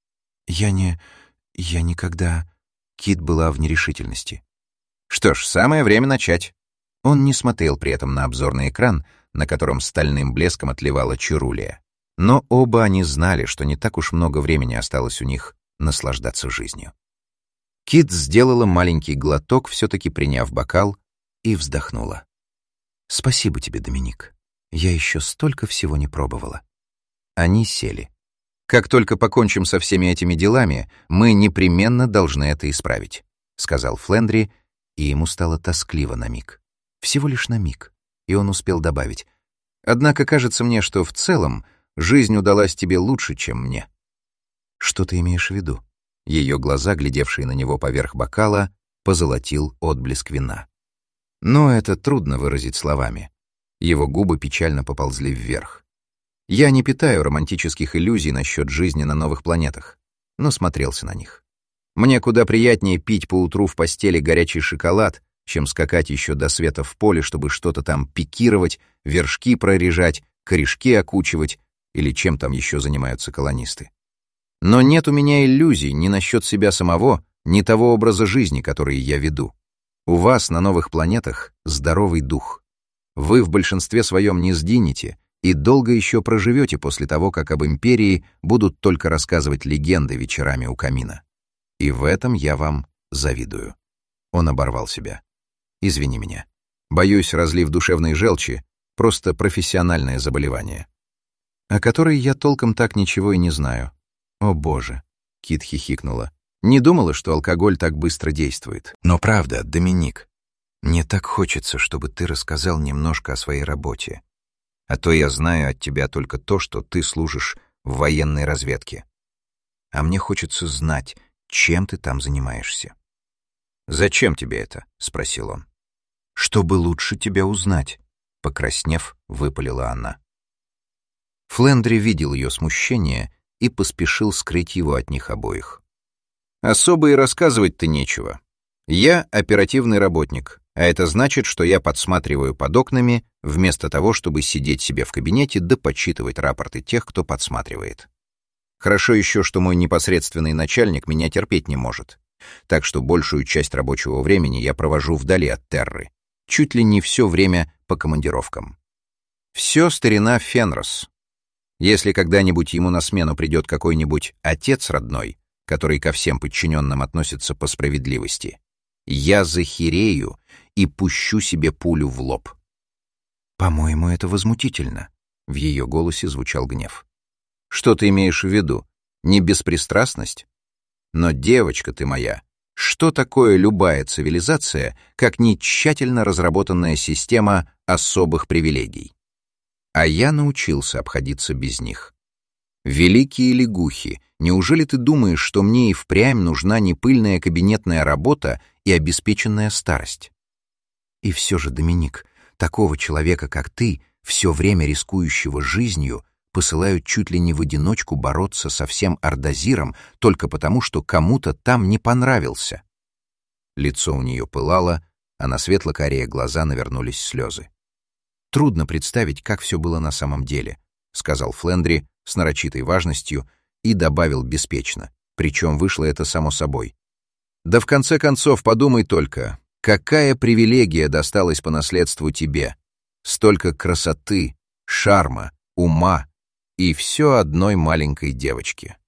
Я никогда... Кит была в нерешительности. Что ж, самое время начать. Он не смотрел при этом на обзорный экран, на котором стальным блеском отливала чарулия. Но оба они знали, что не так уж много времени осталось у них наслаждаться жизнью. Кит сделала маленький глоток, все-таки приняв бокал, и вздохнула. «Спасибо тебе, Доминик. Я еще столько всего не пробовала». Они сели. «Как только покончим со всеми этими делами, мы непременно должны это исправить», — сказал Флендри, и ему стало тоскливо на миг. Всего лишь на миг. И он успел добавить. «Однако кажется мне, что в целом жизнь удалась тебе лучше, чем мне». «Что ты имеешь в виду?» Ее глаза, глядевшие на него поверх бокала, позолотил отблеск вина. Но это трудно выразить словами. Его губы печально поползли вверх. Я не питаю романтических иллюзий насчет жизни на новых планетах, но смотрелся на них. Мне куда приятнее пить поутру в постели горячий шоколад, чем скакать еще до света в поле, чтобы что-то там пикировать, вершки прорежать, корешки окучивать или чем там еще занимаются колонисты. Но нет у меня иллюзий ни насчет себя самого, ни того образа жизни, который я веду. У вас на новых планетах здоровый дух. Вы в большинстве своем не сгинете и долго еще проживете после того, как об империи будут только рассказывать легенды вечерами у камина. И в этом я вам завидую». Он оборвал себя. «Извини меня. Боюсь, разлив душевной желчи — просто профессиональное заболевание, о которой я толком так ничего и не знаю». «О, Боже!» — Кит хихикнула. «Не думала, что алкоголь так быстро действует. Но правда, Доминик, мне так хочется, чтобы ты рассказал немножко о своей работе. А то я знаю от тебя только то, что ты служишь в военной разведке. А мне хочется знать, чем ты там занимаешься». «Зачем тебе это?» — спросил он. «Чтобы лучше тебя узнать», — покраснев, выпалила она. Флендри видел ее смущение и поспешил скрыть его от них обоих. «Особо и рассказывать-то нечего. Я оперативный работник, А это значит, что я подсматриваю под окнами, вместо того, чтобы сидеть себе в кабинете да подсчитывать рапорты тех, кто подсматривает. Хорошо еще, что мой непосредственный начальник меня терпеть не может. Так что большую часть рабочего времени я провожу вдали от Терры. Чуть ли не все время по командировкам. Все старина Фенрос. Если когда-нибудь ему на смену придет какой-нибудь отец родной, который ко всем подчиненным относится по справедливости, я захерею и пущу себе пулю в лоб. «По-моему, это возмутительно», — в ее голосе звучал гнев. «Что ты имеешь в виду? Не беспристрастность? Но, девочка ты моя, что такое любая цивилизация, как не тщательно разработанная система особых привилегий? А я научился обходиться без них. Великие лягухи, неужели ты думаешь, что мне и впрямь нужна непыльная кабинетная работа и обеспеченная старость? И все же, Доминик, такого человека, как ты, все время рискующего жизнью, посылают чуть ли не в одиночку бороться со всем Ардазиром только потому, что кому-то там не понравился». Лицо у нее пылало, а на светло-карие глаза навернулись слезы. «Трудно представить, как все было на самом деле», — сказал Флендри с нарочитой важностью и добавил беспечно, причем вышло это само собой. «Да в конце концов, подумай только, какая привилегия досталась по наследству тебе? Столько красоты, шарма, ума и все одной маленькой девочке».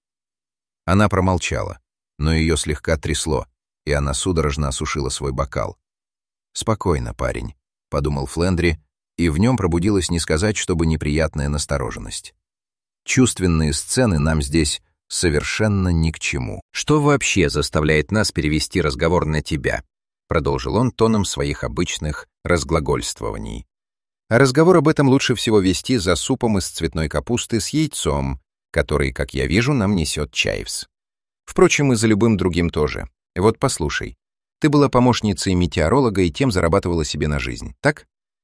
Она промолчала, но ее слегка трясло, и она судорожно осушила свой бокал. «Спокойно, парень», — подумал Флендри, и в нем пробудилась не сказать, чтобы неприятная настороженность. «Чувственные сцены нам здесь совершенно ни к чему». «Что вообще заставляет нас перевести разговор на тебя?» — продолжил он тоном своих обычных разглагольствований. А разговор об этом лучше всего вести за супом из цветной капусты с яйцом, который, как я вижу, нам несет Чайвс. Впрочем, и за любым другим тоже. Вот послушай, ты была помощницей метеоролога и тем зарабатывала себе на жизнь, так?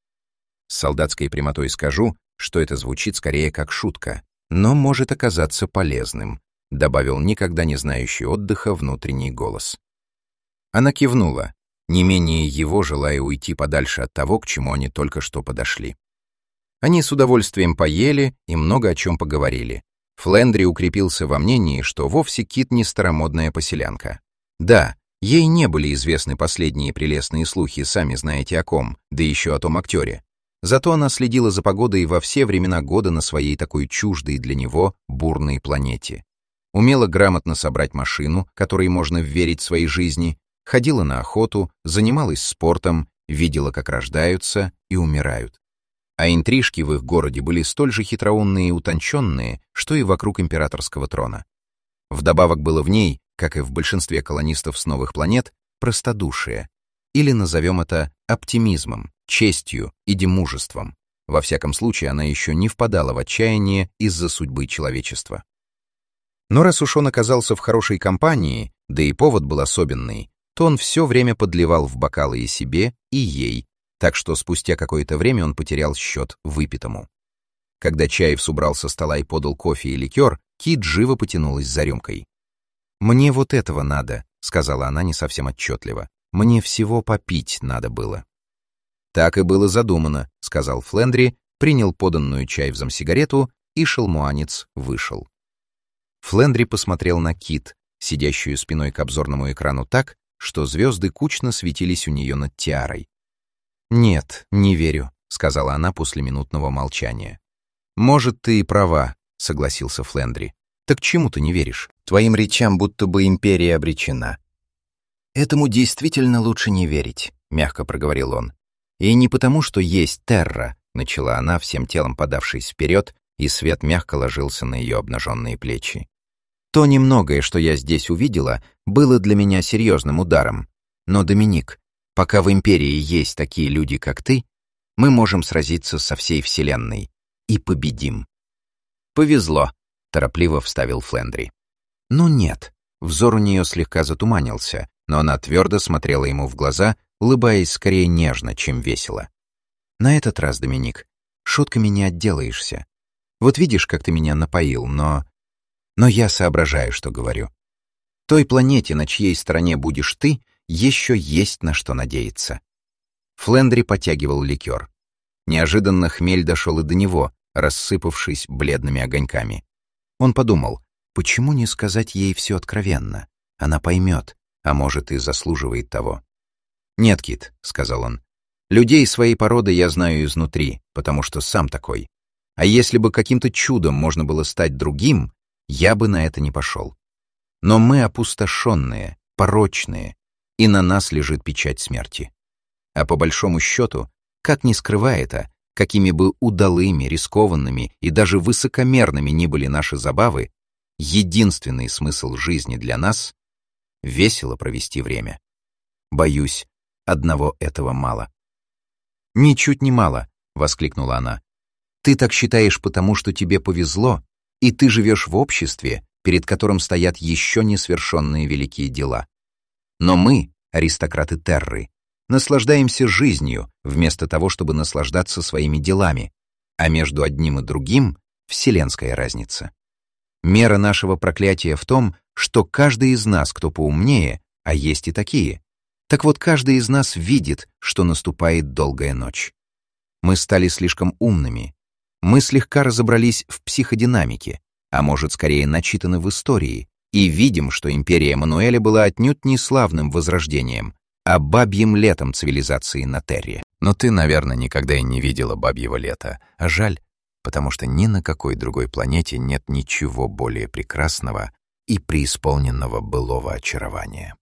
С солдатской прямотой скажу, что это звучит скорее как шутка, но может оказаться полезным, добавил никогда не знающий отдыха внутренний голос. Она кивнула, не менее его желая уйти подальше от того, к чему они только что подошли. Они с удовольствием поели и много о чем поговорили. Флендри укрепился во мнении, что вовсе Кит не старомодная поселянка. Да, ей не были известны последние прелестные слухи, сами знаете о ком, да еще о том актере. Зато она следила за погодой во все времена года на своей такой чуждой для него бурной планете. Умела грамотно собрать машину, которой можно вверить своей жизни, ходила на охоту, занималась спортом, видела, как рождаются и умирают. А интрижки в их городе были столь же хитроумные и утонченные, что и вокруг императорского трона. Вдобавок было в ней, как и в большинстве колонистов с новых планет, простодушие, или назовем это оптимизмом, честью и мужеством. Во всяком случае, она еще не впадала в отчаяние из-за судьбы человечества. Но раз уж он оказался в хорошей компании, да и повод был особенный, то он все время подливал в бокалы и себе, и ей, так что спустя какое-то время он потерял счет выпитому. Когда Чайвс убрал со стола и подал кофе и ликер, Кит живо потянулась за рюмкой. «Мне вот этого надо», — сказала она не совсем отчетливо. «Мне всего попить надо было». «Так и было задумано», — сказал Флендри, принял поданную Чайвсом сигарету, и шелмуанец вышел. Флендри посмотрел на Кит, сидящую спиной к обзорному экрану так, что звезды кучно светились у нее над тиарой. «Нет, не верю», — сказала она после минутного молчания. «Может, ты и права», — согласился Флендри. «Так чему ты не веришь? Твоим речам будто бы империя обречена». «Этому действительно лучше не верить», — мягко проговорил он. «И не потому, что есть Терра», — начала она, всем телом подавшись вперед, и свет мягко ложился на ее обнаженные плечи. «То немногое, что я здесь увидела, было для меня серьезным ударом. Но, Доминик, пока в империи есть такие люди, как ты, мы можем сразиться со всей Вселенной. И победим». «Повезло», — торопливо вставил Флендри. «Ну нет». Взор у нее слегка затуманился, но она твердо смотрела ему в глаза, улыбаясь скорее нежно, чем весело. «На этот раз, Доминик, шутками не отделаешься. Вот видишь, как ты меня напоил, но я соображаю, что говорю. Той планете, на чьей стороне будешь ты, еще есть на что надеяться». Флендри потягивал ликер. Неожиданно хмель дошел и до него, рассыпавшись бледными огоньками. Он подумал, почему не сказать ей все откровенно? Она поймет, а может и заслуживает того. «Нет, Кит», — сказал он, — «людей своей породы я знаю изнутри, потому что сам такой. А если бы каким-то чудом можно было стать другим, я бы на это не пошел. Но мы опустошенные, порочные, и на нас лежит печать смерти. А по большому счету, как ни скрывай это, какими бы удалыми, рискованными и даже высокомерными ни были наши забавы, единственный смысл жизни для нас — весело провести время. Боюсь, одного этого мало». «Ничуть не мало», — воскликнула она. «Ты так считаешь, потому что тебе повезло, и ты живешь в обществе, перед которым стоят еще несвершенные великие дела. Но мы, аристократы Терры, наслаждаемся жизнью, вместо того, чтобы наслаждаться своими делами, а между одним и другим — вселенская разница. Мера нашего проклятия в том, что каждый из нас, кто поумнее, а есть и такие, так вот каждый из нас видит, что наступает долгая ночь. Мы стали слишком умными, мы слегка разобрались в психодинамике, а может, скорее начитаны в истории, и видим, что империя Мануэля была отнюдь не славным возрождением, а бабьим летом цивилизации на Терре. Но ты, наверное, никогда и не видела бабьего лета, а жаль, потому что ни на какой другой планете нет ничего более прекрасного и преисполненного былого очарования.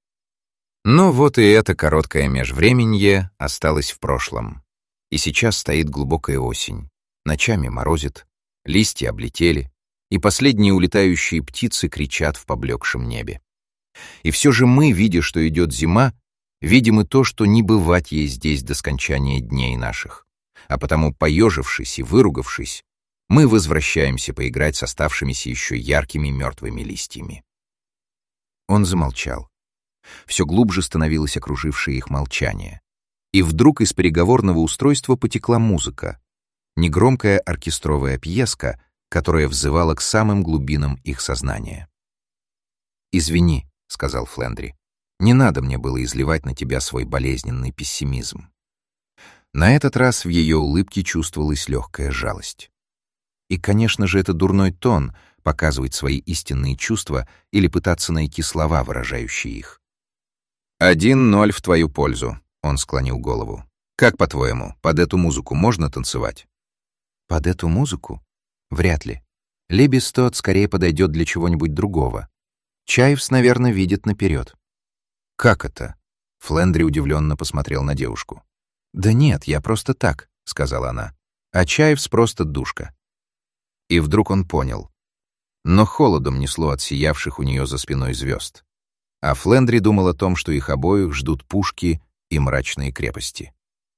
Но вот и это короткое межвременье осталось в прошлом. И сейчас стоит глубокая осень. Ночами морозит, листья облетели, и последние улетающие птицы кричат в поблекшем небе. И все же мы, видя, что идет зима, видим и то, что не бывать ей здесь до скончания дней наших. А потому, поежившись и выругавшись, мы возвращаемся поиграть с оставшимися еще яркими мертвыми листьями. Он замолчал. Все глубже становилось окружившее их молчание. И вдруг из переговорного устройства потекла музыка, негромкая оркестровая пьеска, которая взывала к самым глубинам их сознания. «Извини», — сказал Флендри, — «не надо мне было изливать на тебя свой болезненный пессимизм». На этот раз в ее улыбке чувствовалась легкая жалость. И, конечно же, это дурной тон — показывать свои истинные чувства или пытаться найти слова, выражающие их. 1-0 в твою пользу, — он склонил голову. «Как, по-твоему, под эту музыку можно танцевать?» «Под эту музыку? Вряд ли. Лебестот скорее подойдет для чего-нибудь другого. Чайвс, наверное, видит наперед». «Как это?» — Флендри удивленно посмотрел на девушку. «Да нет, я просто так», — сказала она. «А Чайвс просто душка». И вдруг он понял. Но холодом несло от сиявших у нее за спиной звезд. А Флендри думал о том, что их обоих ждут пушки и мрачные крепости.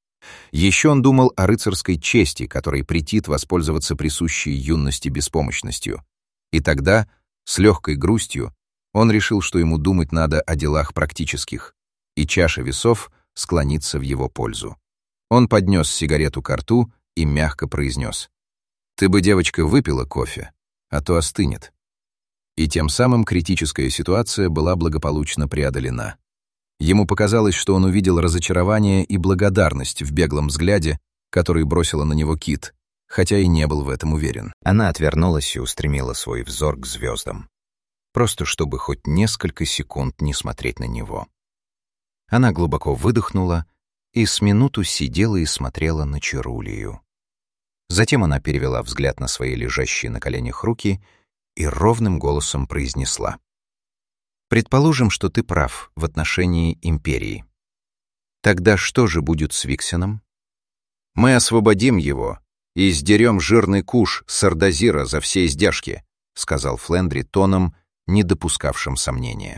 Еще он думал о рыцарской чести, которой претит воспользоваться присущей юности беспомощностью. И тогда, с легкой грустью, он решил, что ему думать надо о делах практических, и чаша весов склонится в его пользу. Он поднес сигарету ко рту и мягко произнес: «Ты бы, девочка, выпила кофе, а то остынет». И тем самым критическая ситуация была благополучно преодолена. Ему показалось, что он увидел разочарование и благодарность в беглом взгляде, который бросила на него Кит, хотя и не был в этом уверен. Она отвернулась и устремила свой взор к звездам, просто чтобы хоть несколько секунд не смотреть на него. Она глубоко выдохнула и с минуту сидела и смотрела на Чарулию. Затем она перевела взгляд на свои лежащие на коленях руки и ровным голосом произнесла: «Предположим, что ты прав в отношении империи. Тогда что же будет с Виксеном? Мы освободим его и сдерем жирный куш с Ардазира за все издержки», — сказал Флендри тоном, не допускавшим сомнения.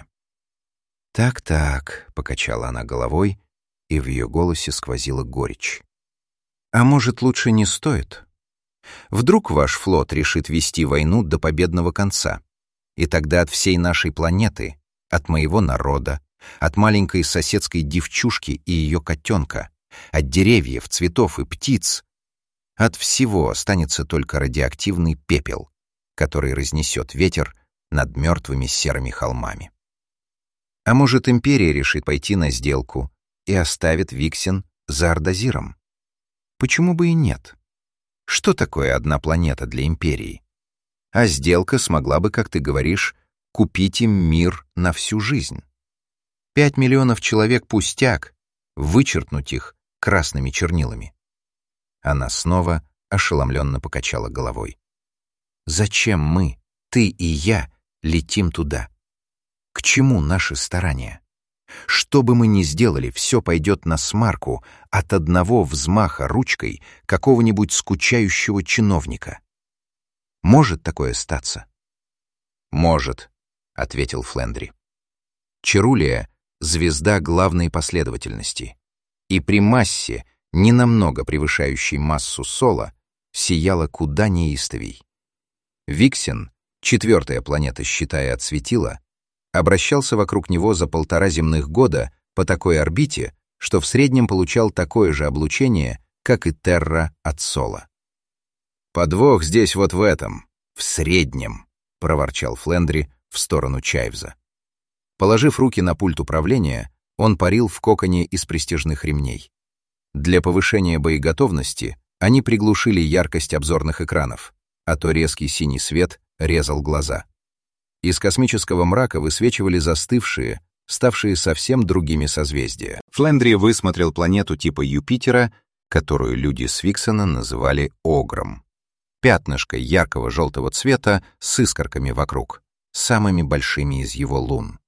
«Так-так», — покачала она головой, и в ее голосе сквозила горечь. «А может, лучше не стоит? Вдруг ваш флот решит вести войну до победного конца, и тогда от всей нашей планеты, от моего народа, от маленькой соседской девчушки и ее котенка, от деревьев, цветов и птиц, от всего останется только радиоактивный пепел, который разнесет ветер над мертвыми серыми холмами. А может, империя решит пойти на сделку и оставит Виксен за Ардазиром? Почему бы и нет? Что такое одна планета для империи? А сделка смогла бы, как ты говоришь, купить им мир на всю жизнь. 5 миллионов человек — пустяк, вычеркнуть их красными чернилами. Она снова ошеломленно покачала головой. Зачем мы, ты и я, летим туда? К чему наши старания? Что бы мы ни сделали, все пойдет насмарку от одного взмаха ручкой какого-нибудь скучающего чиновника. Может такое статься? Может, — ответил Флендри. Черулия — звезда главной последовательности, и при массе, ненамного превышающей массу Сола, сияла куда неистовей. Виксен, 4-я планета, считая от светила, обращался вокруг него за 1,5 земных года по такой орбите, что в среднем получал такое же облучение, как и Терра от Сола. «Подвох здесь вот в этом, в среднем», — проворчал Флендри в сторону Чайвза. Положив руки на пульт управления, он парил в коконе из престижных ремней. Для повышения боеготовности они приглушили яркость обзорных экранов, а то резкий синий свет резал глаза. Из космического мрака высвечивали застывшие, ставшие совсем другими созвездия. Флендри высмотрел планету типа Юпитера, которую люди с Виксена называли Огром. Пятнышко яркого желтого цвета с искорками вокруг, самыми большими из его лун.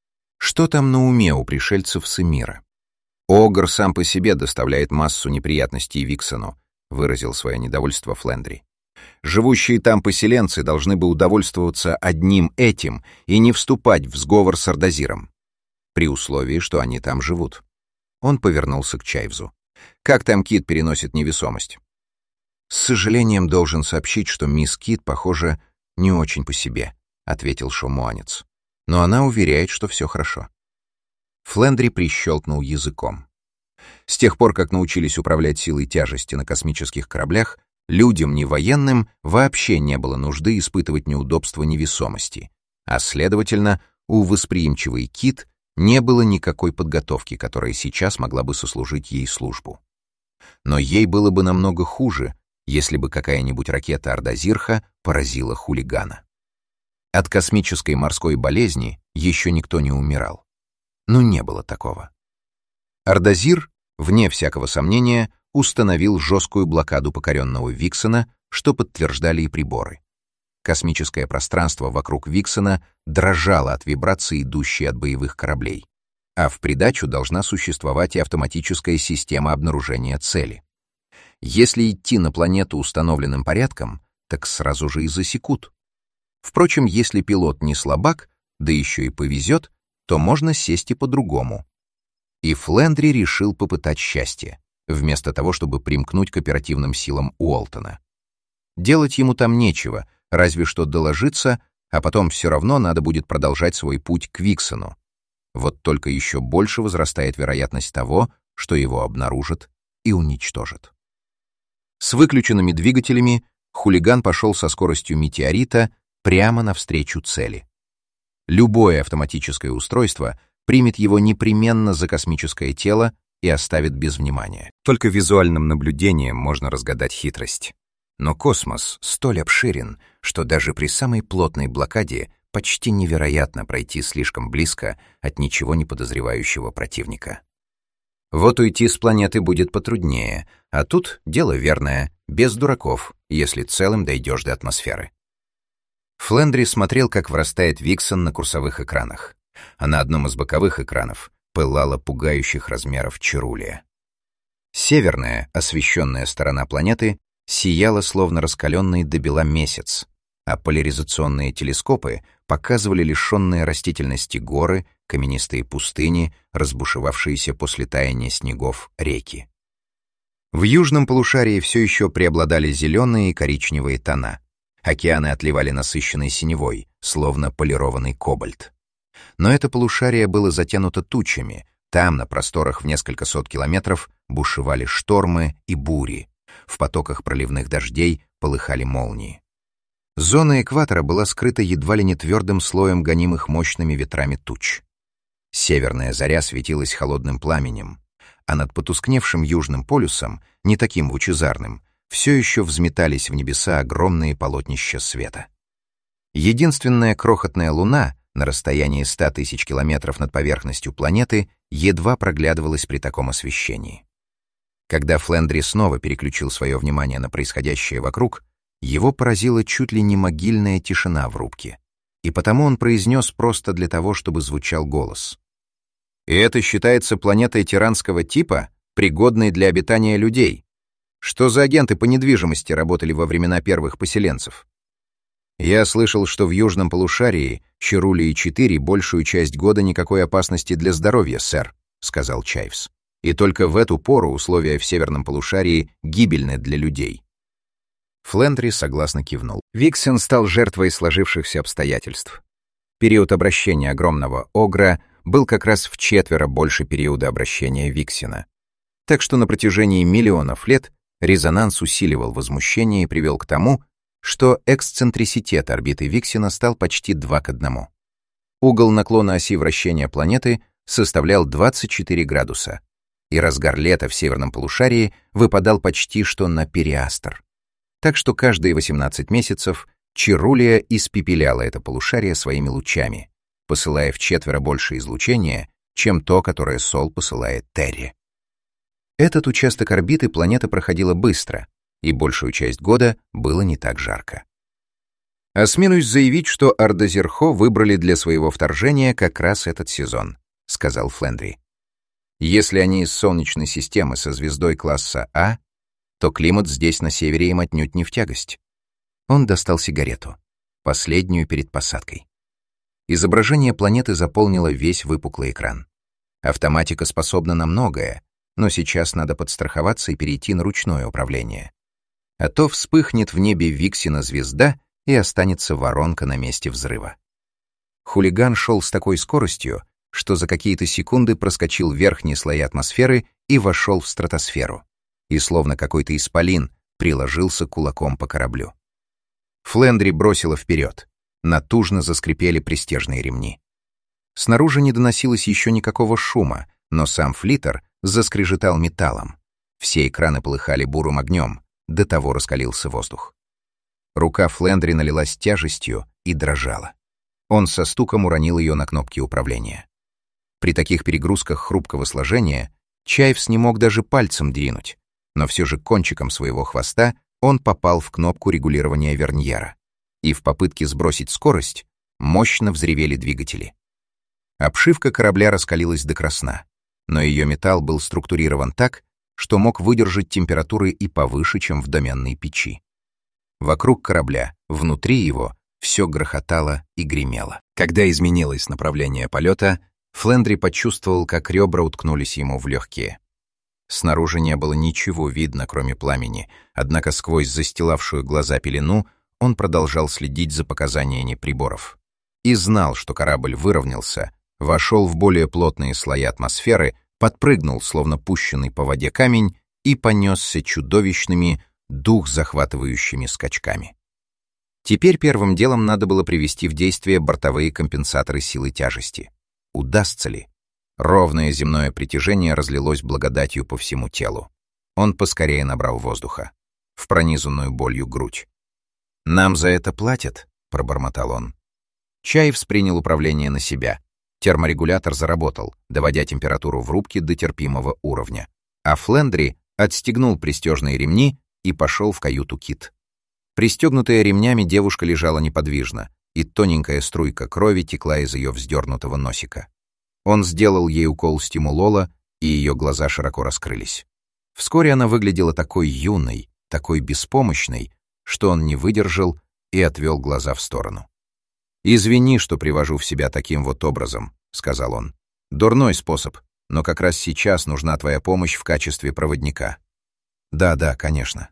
Что там на уме у пришельцев с Эмира? «Огр сам по себе доставляет массу неприятностей Виксену», — выразил свое недовольство Флендри. «Живущие там поселенцы должны бы удовольствоваться одним этим и не вступать в сговор с Ардазиром, при условии, что они там живут». Он повернулся к Чайвзу. «Как там Кит переносит невесомость?» «С сожалением должен сообщить, что мисс Кит, похоже, не очень по себе», — ответил шоумуанец. «Но она уверяет, что все хорошо». Флендри прищелкнул языком. С тех пор, как научились управлять силой тяжести на космических кораблях, людям, не военным, вообще не было нужды испытывать неудобства невесомости, а, следовательно, у восприимчивой Кит не было никакой подготовки, которая сейчас могла бы сослужить ей службу. Но ей было бы намного хуже, если бы какая-нибудь ракета Ардазирха поразила хулигана. От космической морской болезни еще никто не умирал. Но не было такого. Ардазир, вне всякого сомнения, установил жесткую блокаду покоренного Виксена, что подтверждали и приборы. Космическое пространство вокруг Виксена дрожало от вибраций, идущей от боевых кораблей, а в придачу должна существовать и автоматическая система обнаружения цели. Если идти на планету установленным порядком, так сразу же и засекут. Впрочем, если пилот не слабак, да еще и повезет, то можно сесть и по-другому. И Флендри решил попытать счастье, вместо того, чтобы примкнуть к оперативным силам Уолтона. Делать ему там нечего, разве что доложиться, а потом все равно надо будет продолжать свой путь к Виксену. Вот только еще больше возрастает вероятность того, что его обнаружат и уничтожат. С выключенными двигателями хулиган пошел со скоростью метеорита прямо навстречу цели. Любое автоматическое устройство примет его непременно за космическое тело и оставит без внимания. Только визуальным наблюдением можно разгадать хитрость. Но космос столь обширен, что даже при самой плотной блокаде почти невероятно пройти слишком близко от ничего не подозревающего противника. Вот уйти с планеты будет потруднее, а тут дело верное, без дураков, если целым дойдешь до атмосферы. Флендри смотрел, как врастает Виксен на курсовых экранах, а на одном из боковых экранов пылала пугающих размеров Черулия. Северная, освещенная сторона планеты сияла, словно раскаленный до бела месяц, а поляризационные телескопы показывали лишенные растительности горы, каменистые пустыни, разбушевавшиеся после таяния снегов реки. В южном полушарии все еще преобладали зеленые и коричневые тона. Океаны отливали насыщенной синевой, словно полированный кобальт. Но это полушарие было затянуто тучами, там, на просторах в несколько сот километров, бушевали штормы и бури, в потоках проливных дождей полыхали молнии. Зона экватора была скрыта едва ли не твердым слоем гонимых мощными ветрами туч. Северная заря светилась холодным пламенем, а над потускневшим Южным полюсом, не таким лучезарным, все еще взметались в небеса огромные полотнища света. Единственная крохотная луна на расстоянии 100 тысяч километров над поверхностью планеты едва проглядывалась при таком освещении. Когда Флендри снова переключил свое внимание на происходящее вокруг, его поразила чуть ли не могильная тишина в рубке, и потому он произнес просто для того, чтобы звучал голос. «И это считается планетой тиранского типа, пригодной для обитания людей? Что за агенты по недвижимости работали во времена первых поселенцев? Я слышал, что в южном полушарии, Чарулии-4, большую часть года никакой опасности для здоровья, сэр», — сказал Чайвс. «И только в эту пору условия в северном полушарии гибельны для людей». Флендри согласно кивнул. Виксен стал жертвой сложившихся обстоятельств. Период обращения огромного огра был как раз вчетверо больше периода обращения Виксена. Так что на протяжении миллионов лет резонанс усиливал возмущение и привел к тому, что эксцентриситет орбиты Виксена стал почти 2:1. Угол наклона оси вращения планеты составлял 24 градуса, и разгар лета в северном полушарии выпадал почти что на периастр. Так что каждые 18 месяцев Чарулия испепеляла это полушарие своими лучами, посылая вчетверо больше излучения, чем то, которое Сол посылает Терре. Этот участок орбиты планета проходила быстро, и большую часть года было не так жарко. «Осмелюсь заявить, что Ардазерхо выбрали для своего вторжения как раз этот сезон», — сказал Флендри. «Если они из Солнечной системы со звездой класса А, то климат здесь на севере им отнюдь не в тягость». Он достал сигарету, последнюю перед посадкой. Изображение планеты заполнило весь выпуклый экран. Автоматика способна на многое, но сейчас надо подстраховаться и перейти на ручное управление. А то вспыхнет в небе Виксена звезда и останется воронка на месте взрыва. Хулиган шел с такой скоростью, что за какие-то секунды проскочил верхние слои атмосферы и вошел в стратосферу, и словно какой-то исполин приложился кулаком по кораблю. Флендри бросило вперед. Натужно заскрипели пристежные ремни. Снаружи не доносилось еще никакого шума, но сам флиттер заскрежетал металлом. Все экраны полыхали бурым огнем, до того раскалился воздух. Рука Флендри налилась тяжестью и дрожала. Он со стуком уронил ее на кнопки управления. При таких перегрузках хрупкого сложения Чайвс не мог даже пальцем двинуть, но все же кончиком своего хвоста он попал в кнопку регулирования верньера, и в попытке сбросить скорость мощно взревели двигатели. Обшивка корабля раскалилась до красна, но ее металл был структурирован так, что мог выдержать температуры и повыше, чем в доменной печи. Вокруг корабля, внутри его, все грохотало и гремело. Когда изменилось направление полета, Флендри почувствовал, как ребра уткнулись ему в легкие. Снаружи не было ничего видно, кроме пламени, однако сквозь застилавшую глаза пелену он продолжал следить за показаниями приборов. И знал, что корабль выровнялся, вошел в более плотные слои атмосферы, подпрыгнул, словно пущенный по воде камень, и понесся чудовищными, дух захватывающими скачками. Теперь первым делом надо было привести в действие бортовые компенсаторы силы тяжести. Удастся ли? Ровное земное притяжение разлилось благодатью по всему телу. Он поскорее набрал воздуха в пронизанную болью грудь. «Нам за это платят?» — пробормотал он. Чайвс принял управление на себя. Терморегулятор заработал, доводя температуру в рубке до терпимого уровня. А Флендри отстегнул пристежные ремни и пошел в каюту Кит. Пристегнутая ремнями, девушка лежала неподвижно, и тоненькая струйка крови текла из ее вздернутого носика. Он сделал ей укол стимулола, и ее глаза широко раскрылись. Вскоре она выглядела такой юной, такой беспомощной, что он не выдержал и отвел глаза в сторону. «Извини, что привожу в себя таким вот образом», — сказал он. «Дурной способ, но как раз сейчас нужна твоя помощь в качестве проводника». «Да, конечно».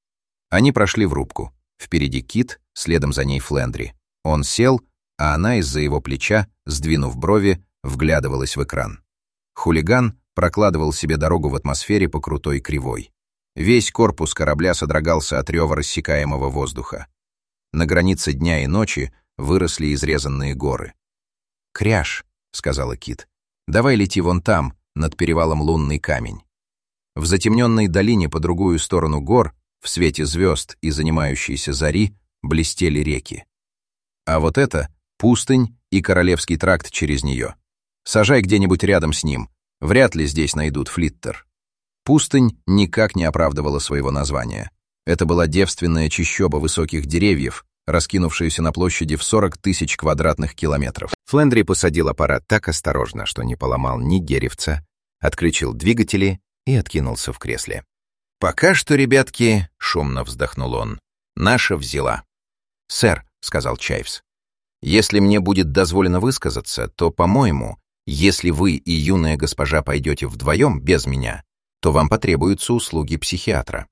Они прошли в рубку. Впереди Кит, следом за ней Флендри. Он сел, а она из-за его плеча, сдвинув брови, вглядывалась в экран. Хулиган прокладывал себе дорогу в атмосфере по крутой кривой. Весь корпус корабля содрогался от рева рассекаемого воздуха. На границе дня и ночи выросли изрезанные горы. «Кряж», — сказала Кит, — «давай лети вон там, над перевалом Лунный камень. В затемненной долине по другую сторону гор, в свете звезд и занимающейся зари, блестели реки. А вот это — пустынь и Королевский тракт через нее. Сажай где-нибудь рядом с ним. Вряд ли здесь найдут флиттер. Пустынь никак не оправдывала своего названия. Это была девственная чащоба высоких деревьев, раскинувшаяся на площади в 40 тысяч квадратных километров. Флендри посадил аппарат так осторожно, что не поломал ни деревца, отключил двигатели и откинулся в кресле. «Пока что, ребятки», — шумно вздохнул он, — «наша взяла». «Сэр», — сказал Чайвс, — «если мне будет дозволено высказаться, то, по-моему, если вы и юная госпожа пойдете вдвоем без меня, то вам потребуются услуги психиатра.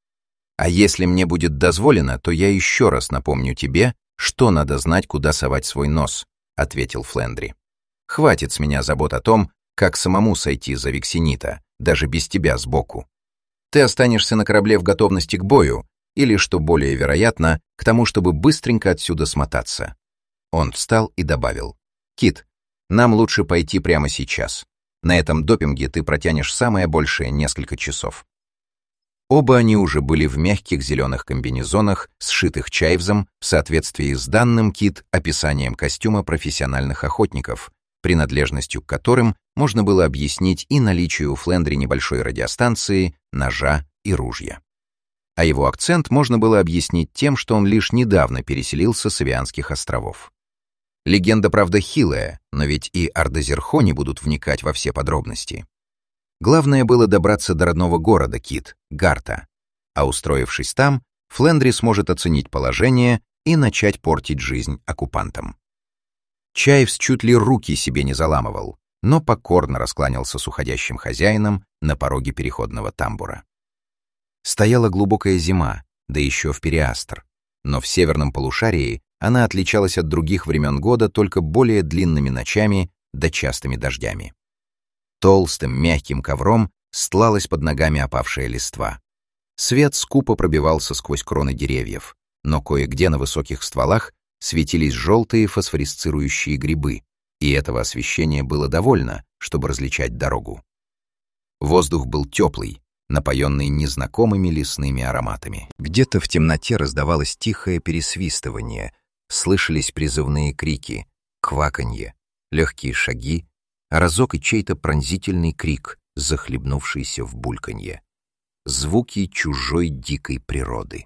А если мне будет дозволено, то я еще раз напомню тебе, что надо знать, куда совать свой нос», — ответил Флендри. «Хватит с меня забот о том, как самому сойти за Вексенита, даже без тебя сбоку. Ты останешься на корабле в готовности к бою, или, что более вероятно, к тому, чтобы быстренько отсюда смотаться». Он встал и добавил: «Кит, нам лучше пойти прямо сейчас. На этом допинге ты протянешь самое большее несколько часов». Оба они уже были в мягких зеленых комбинезонах, сшитых Чайвзом в соответствии с данным Кит описанием костюма профессиональных охотников, принадлежностью к которым можно было объяснить и наличие у Флендри небольшой радиостанции, ножа и ружья. А его акцент можно было объяснить тем, что он лишь недавно переселился с Авианских островов. Легенда, правда, хилая, но ведь и Ардезерхо не будут вникать во все подробности. Главное было добраться до родного города Кит, Гарта, а устроившись там, Флендри сможет оценить положение и начать портить жизнь оккупантам. Чайвс чуть ли руки себе не заламывал, но покорно раскланялся с уходящим хозяином на пороге переходного тамбура. Стояла глубокая зима, да еще в Периастр, но в северном полушарии она отличалась от других времен года только более длинными ночами да частыми дождями. Толстым мягким ковром стлалась под ногами опавшая листва. Свет скупо пробивался сквозь кроны деревьев, но кое-где на высоких стволах светились желтые фосфорисцирующие грибы, и этого освещения было довольно, чтобы различать дорогу. Воздух был теплый, напоенный незнакомыми лесными ароматами. Где-то в темноте раздавалось тихое пересвистывание, слышались призывные крики, кваканье, легкие шаги, а разок и чей-то пронзительный крик, захлебнувшийся в бульканье. Звуки чужой дикой природы.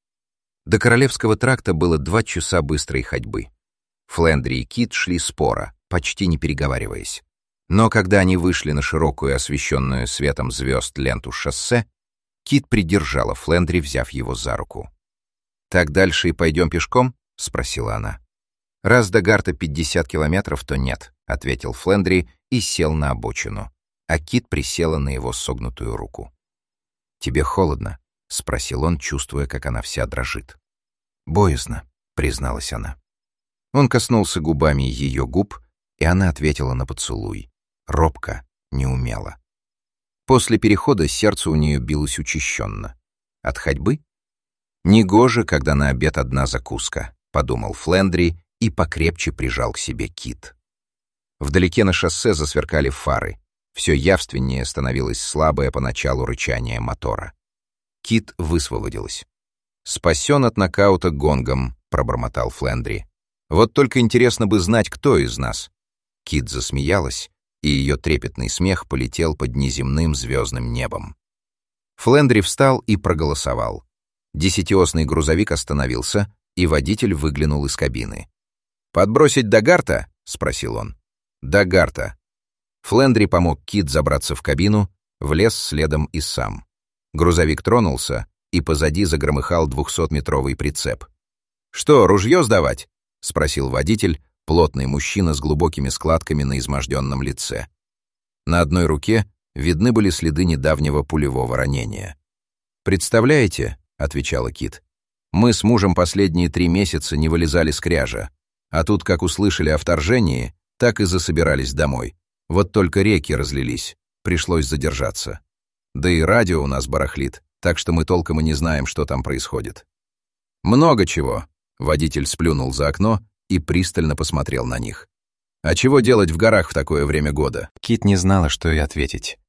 До Королевского тракта было 2 часа быстрой ходьбы. Флендри и Кит шли споро, почти не переговариваясь. Но когда они вышли на широкую, освещенную светом звезд ленту шоссе, Кит придержала Флендри, взяв его за руку. «Так дальше и пойдем пешком?» — спросила она. «Раз до Гарта 50 километров, то нет», — ответил Флендри и сел на обочину, а Кит присела на его согнутую руку. «Тебе холодно?» — спросил он, чувствуя, как она вся дрожит. «Боязно», — призналась она. Он коснулся губами ее губ, и она ответила на поцелуй. Робко, неумело. После перехода сердце у нее билось учащенно. От ходьбы? «Негоже, когда на обед одна закуска», — подумал Флендри и покрепче прижал к себе Кит. Вдалеке на шоссе засверкали фары. Все явственнее становилось слабое поначалу рычание мотора. Кит высвободилась. «Спасен от нокаута гонгом», — пробормотал Флендри. «Вот только интересно бы знать, кто из нас». Кит засмеялась, и ее трепетный смех полетел под неземным звездным небом. Флендри встал и проголосовал. 10-осный грузовик остановился, и водитель выглянул из кабины. «Подбросить до Гарта?» — спросил он. «До Гарта». Флендри помог Кит забраться в кабину, влез следом и сам. Грузовик тронулся, и позади загромыхал 200-метровый прицеп. «Что, ружье сдавать?» — спросил водитель, плотный мужчина с глубокими складками на изможденном лице. На одной руке видны были следы недавнего пулевого ранения. «Представляете?» — отвечала Кит. «Мы с мужем последние 3 месяца не вылезали с кряжа, а тут, как услышали о вторжении, так и засобирались домой. Вот только реки разлились, пришлось задержаться. Да и радио у нас барахлит, так что мы толком и не знаем, что там происходит». «Много чего», — водитель сплюнул за окно и пристально посмотрел на них. «А чего делать в горах в такое время года?» Кит не знала, что и ответить.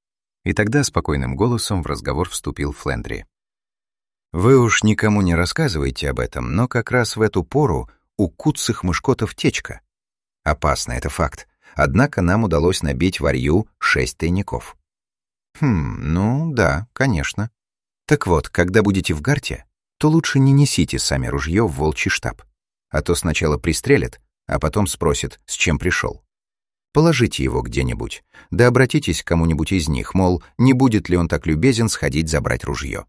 И тогда спокойным голосом в разговор вступил Флендри. «Вы уж никому не рассказывайте об этом, но как раз в эту пору у куцых мышкотов течка. Опасно, это факт. Однако нам удалось набить варью 6 тайников». Ну да, конечно. Так вот, когда будете в Гарте, то лучше не несите сами ружье в волчий штаб. А то сначала пристрелят, а потом спросят, с чем пришел. Положите его где-нибудь, да обратитесь к кому-нибудь из них, мол, не будет ли он так любезен сходить забрать ружье.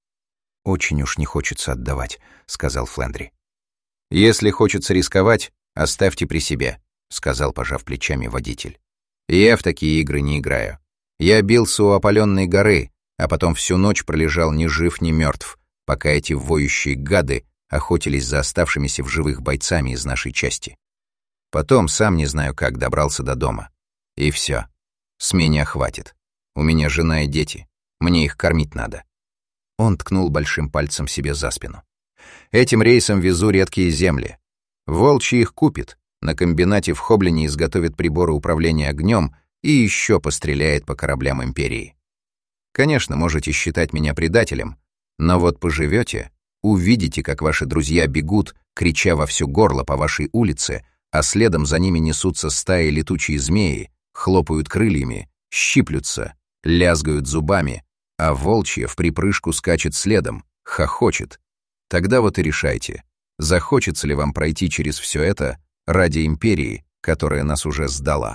«Очень уж не хочется отдавать», — сказал Флендри. «Если хочется рисковать, оставьте при себе», — сказал, пожав плечами, водитель. «Я в такие игры не играю. Я бился у опаленной горы, а потом всю ночь пролежал ни жив, ни мертв, пока эти воющие гады охотились за оставшимися в живых бойцами из нашей части. Потом, сам не знаю как, добрался до дома. И все. С меня хватит. У меня жена и дети. Мне их кормить надо». Он ткнул большим пальцем себе за спину. «Этим рейсом везу редкие земли. Волчий их купит, на комбинате в Хоблине изготовит приборы управления огнем и еще постреляет по кораблям Империи. Конечно, можете считать меня предателем, но вот поживете, увидите, как ваши друзья бегут, крича во всё горло по вашей улице, а следом за ними несутся стаи летучие змеи, хлопают крыльями, щиплются, лязгают зубами, а волчья в припрыжку скачет следом, хохочет. Тогда вот и решайте, захочется ли вам пройти через все это ради Империи, которая нас уже сдала».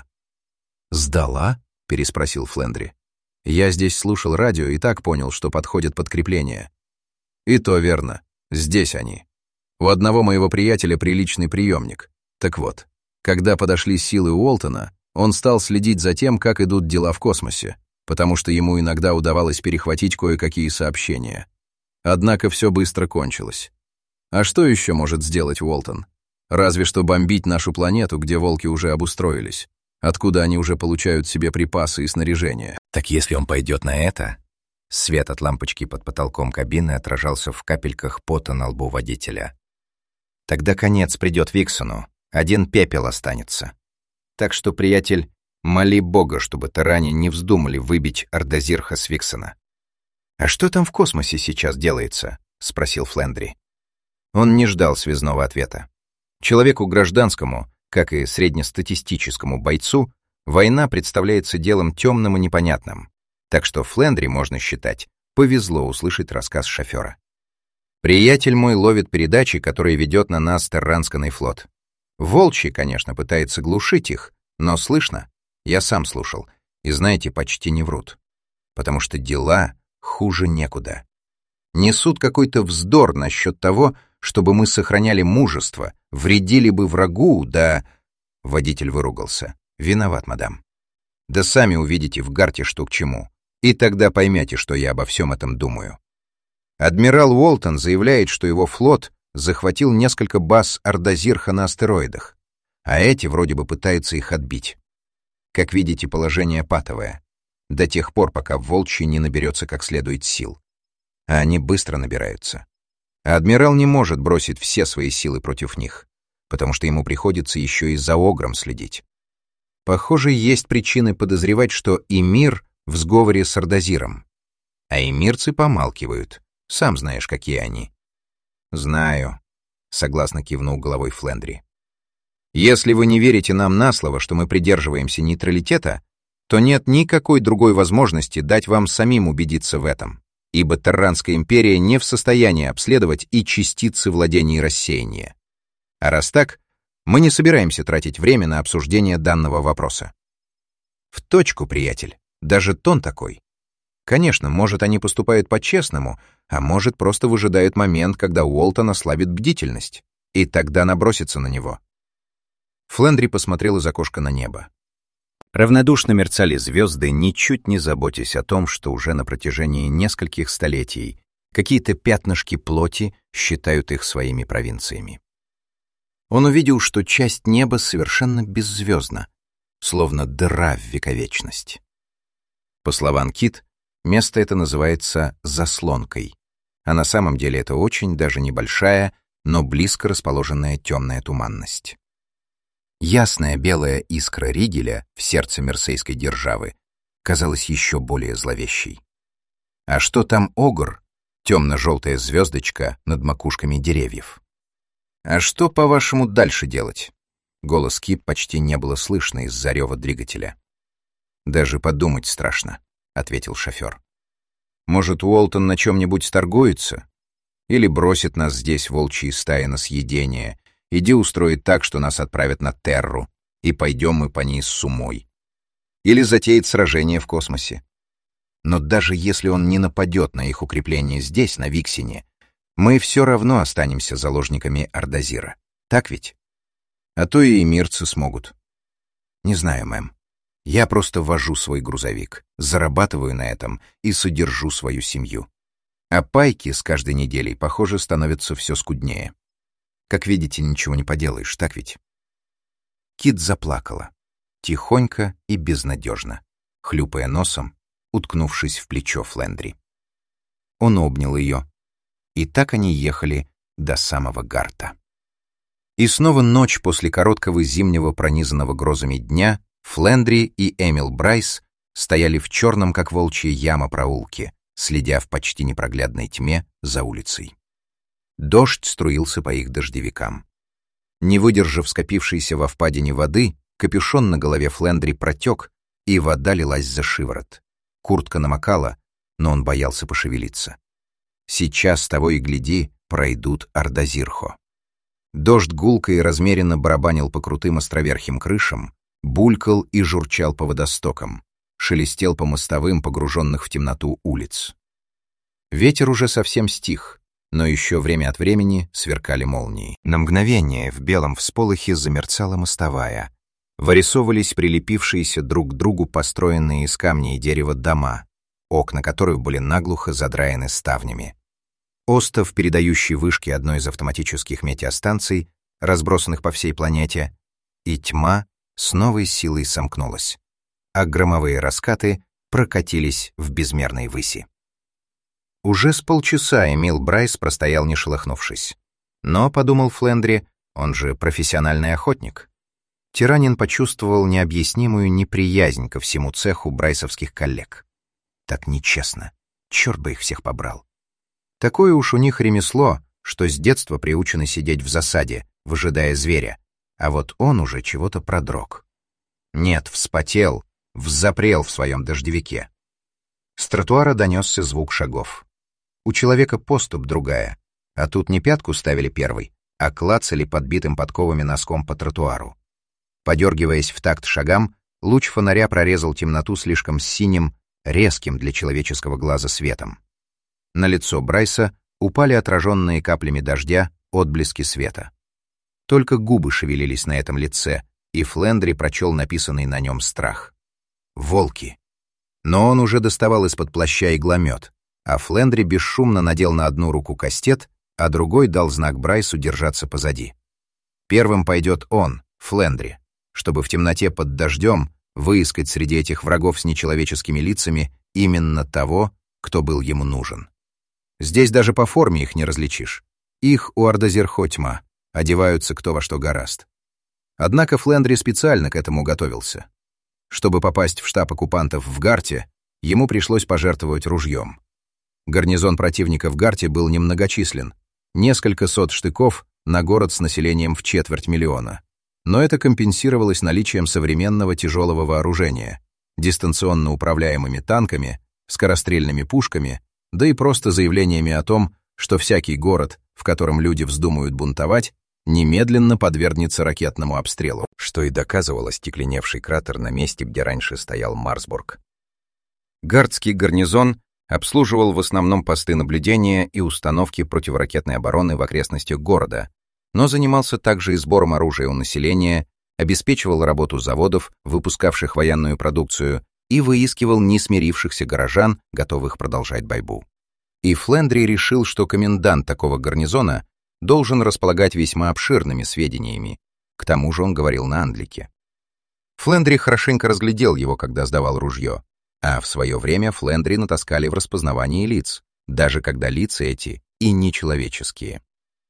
«Сдала?» — переспросил Флендри. «Я здесь слушал радио и так понял, что подходит подкрепление». «И то верно. Здесь они. У одного моего приятеля приличный приемник. Так вот, когда подошли силы Уолтона, он стал следить за тем, как идут дела в космосе, потому что ему иногда удавалось перехватить кое-какие сообщения. Однако все быстро кончилось. А что еще может сделать Уолтон? Разве что бомбить нашу планету, где волки уже обустроились, откуда они уже получают себе припасы и снаряжение». «Так если он пойдет на это...» Свет от лампочки под потолком кабины отражался в капельках пота на лбу водителя. «Тогда конец придет Виксону, один пепел останется. Так что, приятель, моли Бога, чтобы таране не вздумали выбить Ардазирха с Виксона». «А что там в космосе сейчас делается?» — спросил Флендри. Он не ждал связного ответа. Человеку гражданскому, как и среднестатистическому бойцу, война представляется делом темным и непонятным, так что Флендри, можно считать, повезло услышать рассказ шофера. «Приятель мой ловит передачи, которые ведет на нас Террансканный флот. Волчий, конечно, пытается глушить их, но слышно. Я сам слушал, и, знаете, почти не врут. Потому что дела хуже некуда. Несут какой-то вздор насчет того, чтобы мы сохраняли мужество, вредили бы врагу, да...» Водитель выругался. «Виноват, мадам. Да сами увидите в Гарте, что к чему. И тогда поймете, что я обо всем этом думаю. Адмирал Уолтон заявляет, что его флот захватил несколько баз Ардазирха на астероидах, а эти вроде бы пытаются их отбить. Как видите, положение патовое. До тех пор, пока Волчий не наберется как следует сил. А они быстро набираются. А адмирал не может бросить все свои силы против них, потому что ему приходится еще и за Огром следить. Похоже, есть причины подозревать, что Эмир в сговоре с Ардазиром. А эмирцы помалкивают. Сам знаешь, какие они». «Знаю», — согласно кивнул головой Флендри. «Если вы не верите нам на слово, что мы придерживаемся нейтралитета, то нет никакой другой возможности дать вам самим убедиться в этом, ибо Терранская империя не в состоянии обследовать и частицы владений рассеяния. А раз так, мы не собираемся тратить время на обсуждение данного вопроса». «В точку, приятель. Даже тон такой. Конечно, может, они поступают по-честному, а может, просто выжидают момент, когда Уолтон ослабит бдительность, и тогда набросится на него». Флендри посмотрел из окошка на небо. Равнодушно мерцали звезды, ничуть не заботясь о том, что уже на протяжении нескольких столетий какие-то пятнышки плоти считают их своими провинциями. Он увидел, что часть неба совершенно беззвездна, словно дыра в вековечность. По словам Кит, место это называется заслонкой, а на самом деле это очень даже небольшая, но близко расположенная темная туманность. Ясная белая искра Ригеля в сердце Мерсейской державы казалась еще более зловещей. А что там огр? Темно-желтая звездочка над макушками деревьев. «А что, по-вашему, дальше делать?» Голос Кип почти не было слышно из-за рева двигателя. «Даже подумать страшно», — ответил шофер. «Может, Уолтон на чем-нибудь сторгуется? Или бросит нас здесь волчьи стаи на съедение, иди устроит так, что нас отправят на Терру, и пойдем мы по ней с умой. Или затеет сражение в космосе. Но даже если он не нападет на их укрепление здесь, на Виксине, мы все равно останемся заложниками Ардазира. Так ведь? А то и эмирцы смогут. Не знаю, мэм. Я просто вожу свой грузовик, зарабатываю на этом и содержу свою семью. А пайки с каждой неделей, похоже, становятся все скуднее. Как видите, ничего не поделаешь, так ведь? Кит заплакала. Тихонько и безнадежно, хлюпая носом, уткнувшись в плечо Флендри. Он обнял ее, и так они ехали до самого Гарта. И снова ночь после короткого зимнего пронизанного грозами дня Флендри и Эмил Брайс стояли в черном, как волчья яма, проулке, следя в почти непроглядной тьме за улицей. Дождь струился по их дождевикам. Не выдержав скопившейся во впадине воды, капюшон на голове Флендри протек, и вода лилась за шиворот. Куртка намокала, но он боялся пошевелиться. Сейчас, того и гляди, пройдут Ардазирхо. Дождь гулко и размеренно барабанил по крутым островерхим крышам, булькал и журчал по водостокам, шелестел по мостовым, погруженных в темноту улиц. Ветер уже совсем стих, но еще время от времени сверкали молнии. На мгновение в белом всполохе замерцала мостовая. Вырисовывались прилепившиеся друг к другу построенные из камня и дерева дома, окна которых были наглухо задраены ставнями. Остов, передающий вышки одной из автоматических метеостанций, разбросанных по всей планете, и тьма с новой силой сомкнулась, а громовые раскаты прокатились в безмерной выси. Уже с полчаса Эмил Брайс простоял, не шелохнувшись. Но, подумал Флендри, он же профессиональный охотник. Тиранин почувствовал необъяснимую неприязнь ко всему цеху брайсовских коллег. Так нечестно. Черт бы их всех побрал. Такое уж у них ремесло, что с детства приучены сидеть в засаде, выжидая зверя, а вот он уже чего-то продрог. Нет, вспотел, взапрел в своем дождевике. С тротуара донесся звук шагов. У человека поступь другая, а тут не пятку ставили первой, а клацали подбитым подковами носком по тротуару. Подергиваясь в такт шагам, луч фонаря прорезал темноту слишком синим, резким для человеческого глаза светом. На лицо Брайса упали отраженные каплями дождя отблески света. Только губы шевелились на этом лице, и Флендри прочел написанный на нем страх. «Волки!» Но он уже доставал из-под плаща игломет, а Флендри бесшумно надел на одну руку кастет, а другой дал знак Брайсу держаться позади. Первым пойдет он, Флендри, чтобы в темноте под дождем выискать среди этих врагов с нечеловеческими лицами именно того, кто был ему нужен. Здесь даже по форме их не различишь. Их у Ардазирхо тьма, одеваются кто во что горазд. Однако Флендри специально к этому готовился. Чтобы попасть в штаб оккупантов в Гарте, ему пришлось пожертвовать ружьем. Гарнизон противника в Гарте был немногочислен, несколько сот штыков на город с населением в 250 000. Но это компенсировалось наличием современного тяжелого вооружения, дистанционно управляемыми танками, скорострельными пушками, да и просто заявлениями о том, что всякий город, в котором люди вздумают бунтовать, немедленно подвергнется ракетному обстрелу, что и доказывал остекленевший кратер на месте, где раньше стоял Марсбург. Гардский гарнизон обслуживал в основном посты наблюдения и установки противоракетной обороны в окрестностях города, но занимался также и сбором оружия у населения, обеспечивал работу заводов, выпускавших военную продукцию, и выискивал несмирившихся горожан, готовых продолжать борьбу. И Флендри решил, что комендант такого гарнизона должен располагать весьма обширными сведениями, к тому же он говорил на англике. Флендри хорошенько разглядел его, когда сдавал ружье, а в свое время Флендри натаскали в распознавании лиц, даже когда лица эти и нечеловеческие.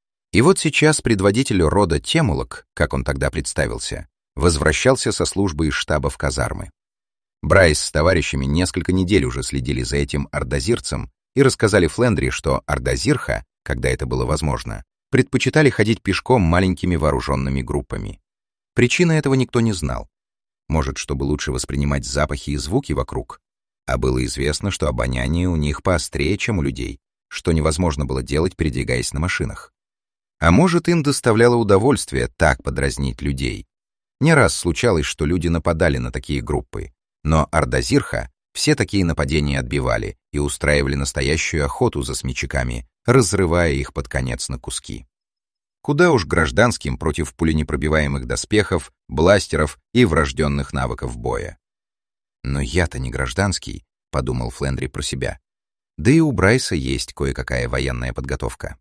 И вот сейчас предводитель рода Темулок, как он тогда представился, возвращался со службы из штаба в казармы. Брайс с товарищами несколько недель уже следили за этим ардазирцем и рассказали Флендри, что ардазирха, когда это было возможно, предпочитали ходить пешком маленькими вооруженными группами. Причины этого никто не знал. Может, чтобы лучше воспринимать запахи и звуки вокруг. А было известно, что обоняние у них поострее, чем у людей, что невозможно было делать, передвигаясь на машинах. А может, им доставляло удовольствие так подразнить людей. Не раз случалось, что люди нападали на такие группы, но ардазирха все такие нападения отбивали и устраивали настоящую охоту за смельчаками, разрывая их под конец на куски. Куда уж гражданским против пуленепробиваемых доспехов, бластеров и врожденных навыков боя. «Но я-то не гражданский», — подумал Флендри про себя. Да и у Брайса есть кое-какая военная подготовка.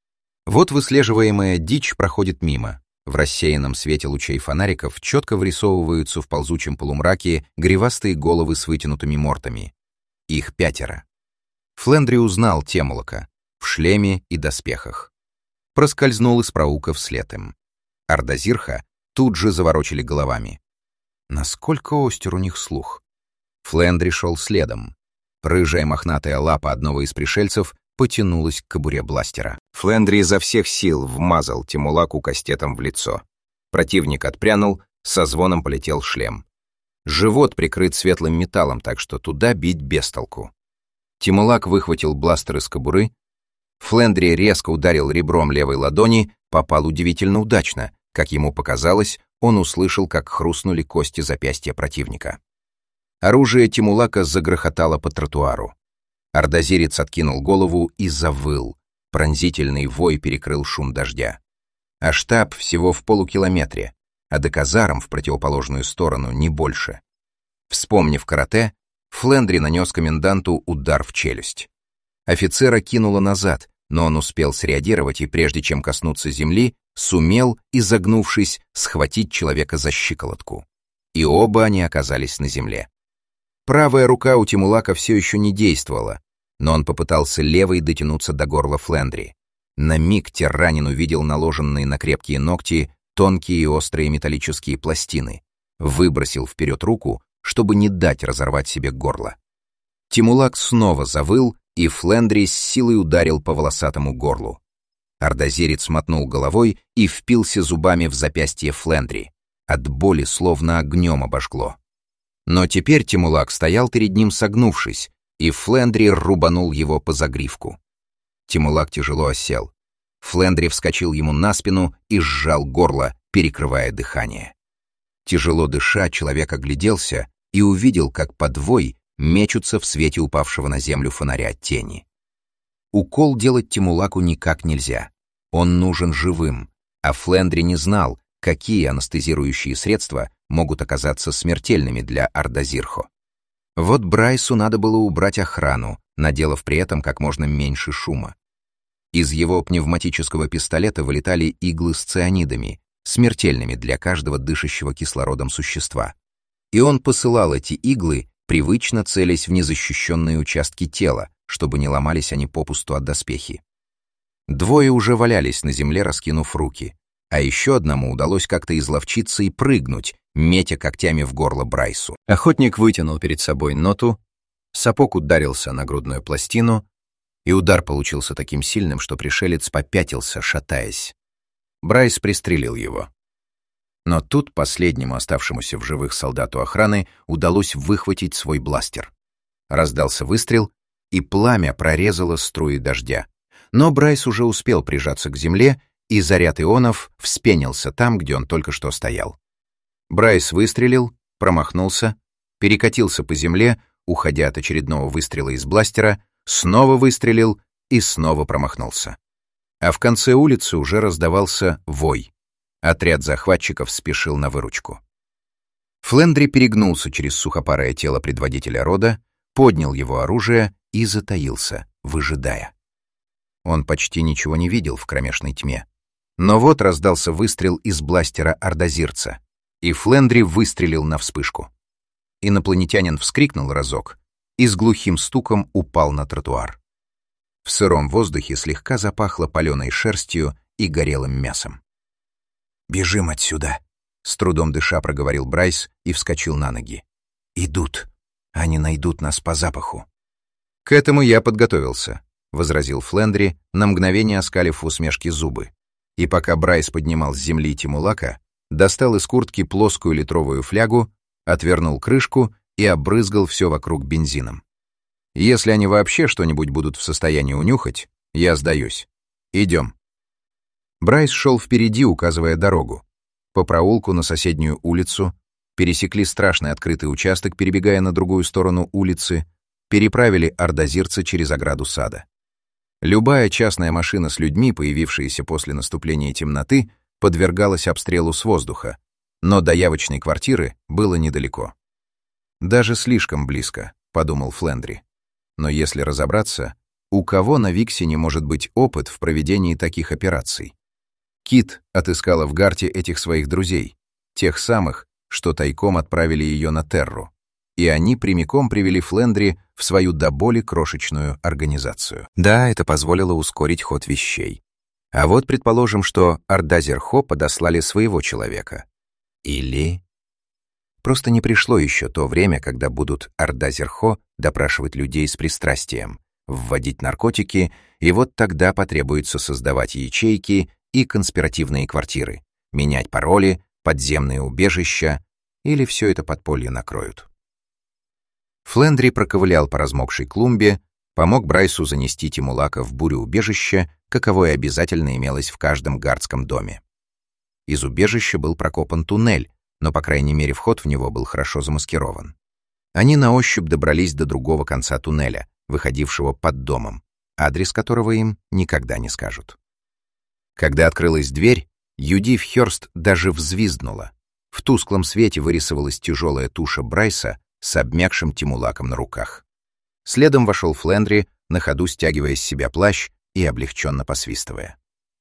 Вот выслеживаемая дичь проходит мимо. В рассеянном свете лучей фонариков четко вырисовываются в ползучем полумраке гривастые головы с вытянутыми мордами. Их 5. Флендри узнал Темулака в шлеме и доспехах. Проскользнул из проулка вслед им. Ардазирха тут же заворочили головами. Насколько остер у них слух. Флендри шел следом. Рыжая мохнатая лапа одного из пришельцев потянулась к кобуре бластера. Флендри изо всех сил вмазал Темулаку кастетом в лицо. Противник отпрянул, со звоном полетел шлем. Живот прикрыт светлым металлом, так что туда бить без толку. Темулак выхватил бластер из кобуры. Флендри резко ударил ребром левой ладони, попал удивительно удачно. Как ему показалось, он услышал, как хрустнули кости запястья противника. Оружие Темулака загрохотало по тротуару. Ардазирец откинул голову и завыл. Пронзительный вой перекрыл шум дождя. А штаб всего в полукилометре, а до казарм в противоположную сторону не больше. Вспомнив карате, Флендри нанес коменданту удар в челюсть. Офицера кинуло назад, но он успел среагировать и, прежде чем коснуться земли, сумел, изогнувшись, схватить человека за щиколотку. И оба они оказались на земле. Правая рука у Темулака все еще не действовала, но он попытался левой дотянуться до горла Флендри. На миг тиранин увидел наложенные на крепкие ногти тонкие и острые металлические пластины, выбросил вперед руку, чтобы не дать разорвать себе горло. Темулак снова завыл, и Флендри с силой ударил по волосатому горлу. Ардазирец мотнул головой и впился зубами в запястье Флендри. От боли словно огнем обожгло. Но теперь Темулак стоял перед ним согнувшись, и Флендри рубанул его по загривку. Темулак тяжело осел. Флендри вскочил ему на спину и сжал горло, перекрывая дыхание. Тяжело дыша, человек огляделся и увидел, как подвой мечутся в свете упавшего на землю фонаря тени. Укол делать Темулаку никак нельзя. Он нужен живым, а Флендри не знал, какие анестезирующие средства могут оказаться смертельными для ардазирхо. Вот Брайсу надо было убрать охрану, наделав при этом как можно меньше шума. Из его пневматического пистолета вылетали иглы с цианидами, смертельными для каждого дышащего кислородом существа. И он посылал эти иглы, привычно целясь в незащищенные участки тела, чтобы не ломались они попусту от доспехи. Двое уже валялись на земле, раскинув руки, а еще одному удалось как-то изловчиться и прыгнуть, метя когтями в горло Брайсу. Охотник вытянул перед собой ноту, сапог ударился на грудную пластину, и удар получился таким сильным, что пришелец попятился, шатаясь. Брайс пристрелил его. Но тут последнему оставшемуся в живых солдату охраны удалось выхватить свой бластер. Раздался выстрел, и пламя прорезало струи дождя. Но Брайс уже успел прижаться к земле, и заряд ионов вспенился там, где он только что стоял. Брайс выстрелил, промахнулся, перекатился по земле, уходя от очередного выстрела из бластера, снова выстрелил и снова промахнулся. А в конце улицы уже раздавался вой. Отряд захватчиков спешил на выручку. Флендри перегнулся через сухопарое тело предводителя рода, поднял его оружие и затаился, выжидая. Он почти ничего не видел в кромешной тьме. Но вот раздался выстрел из бластера ардазирца, и Флендри выстрелил на вспышку. Инопланетянин вскрикнул разок и с глухим стуком упал на тротуар. В сыром воздухе слегка запахло паленой шерстью и горелым мясом. «Бежим отсюда!» — с трудом дыша проговорил Брайс и вскочил на ноги. «Идут. Они найдут нас по запаху». «К этому я подготовился», — возразил Флендри, на мгновение оскалив в усмешке зубы. И пока Брайс поднимал с земли Тимулака, достал из куртки плоскую литровую флягу, отвернул крышку и обрызгал все вокруг бензином. «Если они вообще что-нибудь будут в состоянии унюхать, я сдаюсь. Идем». Брайс шел впереди, указывая дорогу. По проулку на соседнюю улицу, пересекли страшный открытый участок, перебегая на другую сторону улицы, переправили ордозирца через ограду сада. Любая частная машина с людьми, появившаяся после наступления темноты, подвергалась обстрелу с воздуха, но до явочной квартиры было недалеко. «Даже слишком близко», — подумал Флендри. Но если разобраться, у кого на Виксине может быть опыт в проведении таких операций? Кит отыскала в Гарте этих своих друзей, тех самых, что тайком отправили ее на Терру, и они прямиком привели Флендри в свою до боли крошечную организацию. Да, это позволило ускорить ход вещей. А вот предположим, что Ардазерхо подослали своего человека. Или... Просто не пришло еще то время, когда будут Ардазерхо допрашивать людей с пристрастием, вводить наркотики, и вот тогда потребуется создавать ячейки и конспиративные квартиры, менять пароли, подземные убежища, или все это подполье накроют. Флендри проковылял по размокшей клумбе, помог Брайсу занести Тимулака в бурю-убежище, каковое обязательно имелось в каждом гардском доме. Из убежища был прокопан туннель, но, по крайней мере, вход в него был хорошо замаскирован. Они на ощупь добрались до другого конца туннеля, выходившего под домом, адрес которого им никогда не скажут. Когда открылась дверь, Юдив Хёрст даже взвизгнула. В тусклом свете вырисовалась тяжелая туша Брайса с обмякшим Тимулаком на руках. Следом вошел Флендри, на ходу стягивая с себя плащ и облегченно посвистывая.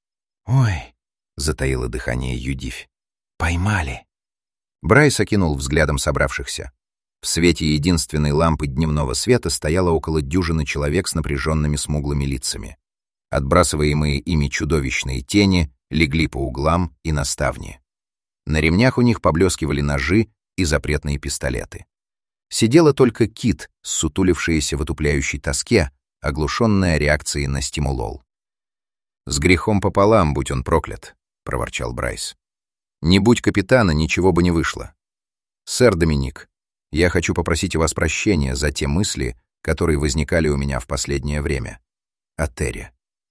«Ой!» — затаило дыхание Юдив. «Поймали!» Брайс окинул взглядом собравшихся. В свете единственной лампы дневного света стояло около дюжины человек с напряженными смуглыми лицами. Отбрасываемые ими чудовищные тени легли по углам и на ставни. На ремнях у них поблескивали ножи и запретные пистолеты. Сидела только Кит, ссутулившаяся в отупляющей тоске, оглушенная реакцией на стимулол. «С грехом пополам, будь он проклят», — проворчал Брайс. «Не будь капитана, ничего бы не вышло. Сэр Доминик, я хочу попросить у вас прощения за те мысли, которые возникали у меня в последнее время. О Терре».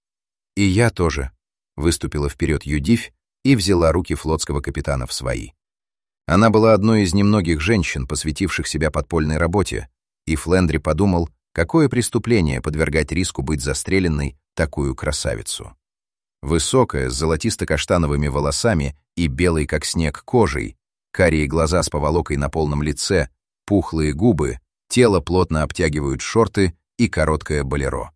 «И я тоже», — выступила вперед Юдив и взяла руки флотского капитана в свои. Она была одной из немногих женщин, посвятивших себя подпольной работе, и Флендри подумал, какое преступление подвергать риску быть застреленной такую красавицу. Высокая, с золотисто-каштановыми волосами и белой, как снег, кожей, карие глаза с поволокой на полном лице, пухлые губы, тело плотно обтягивают шорты и короткое болеро.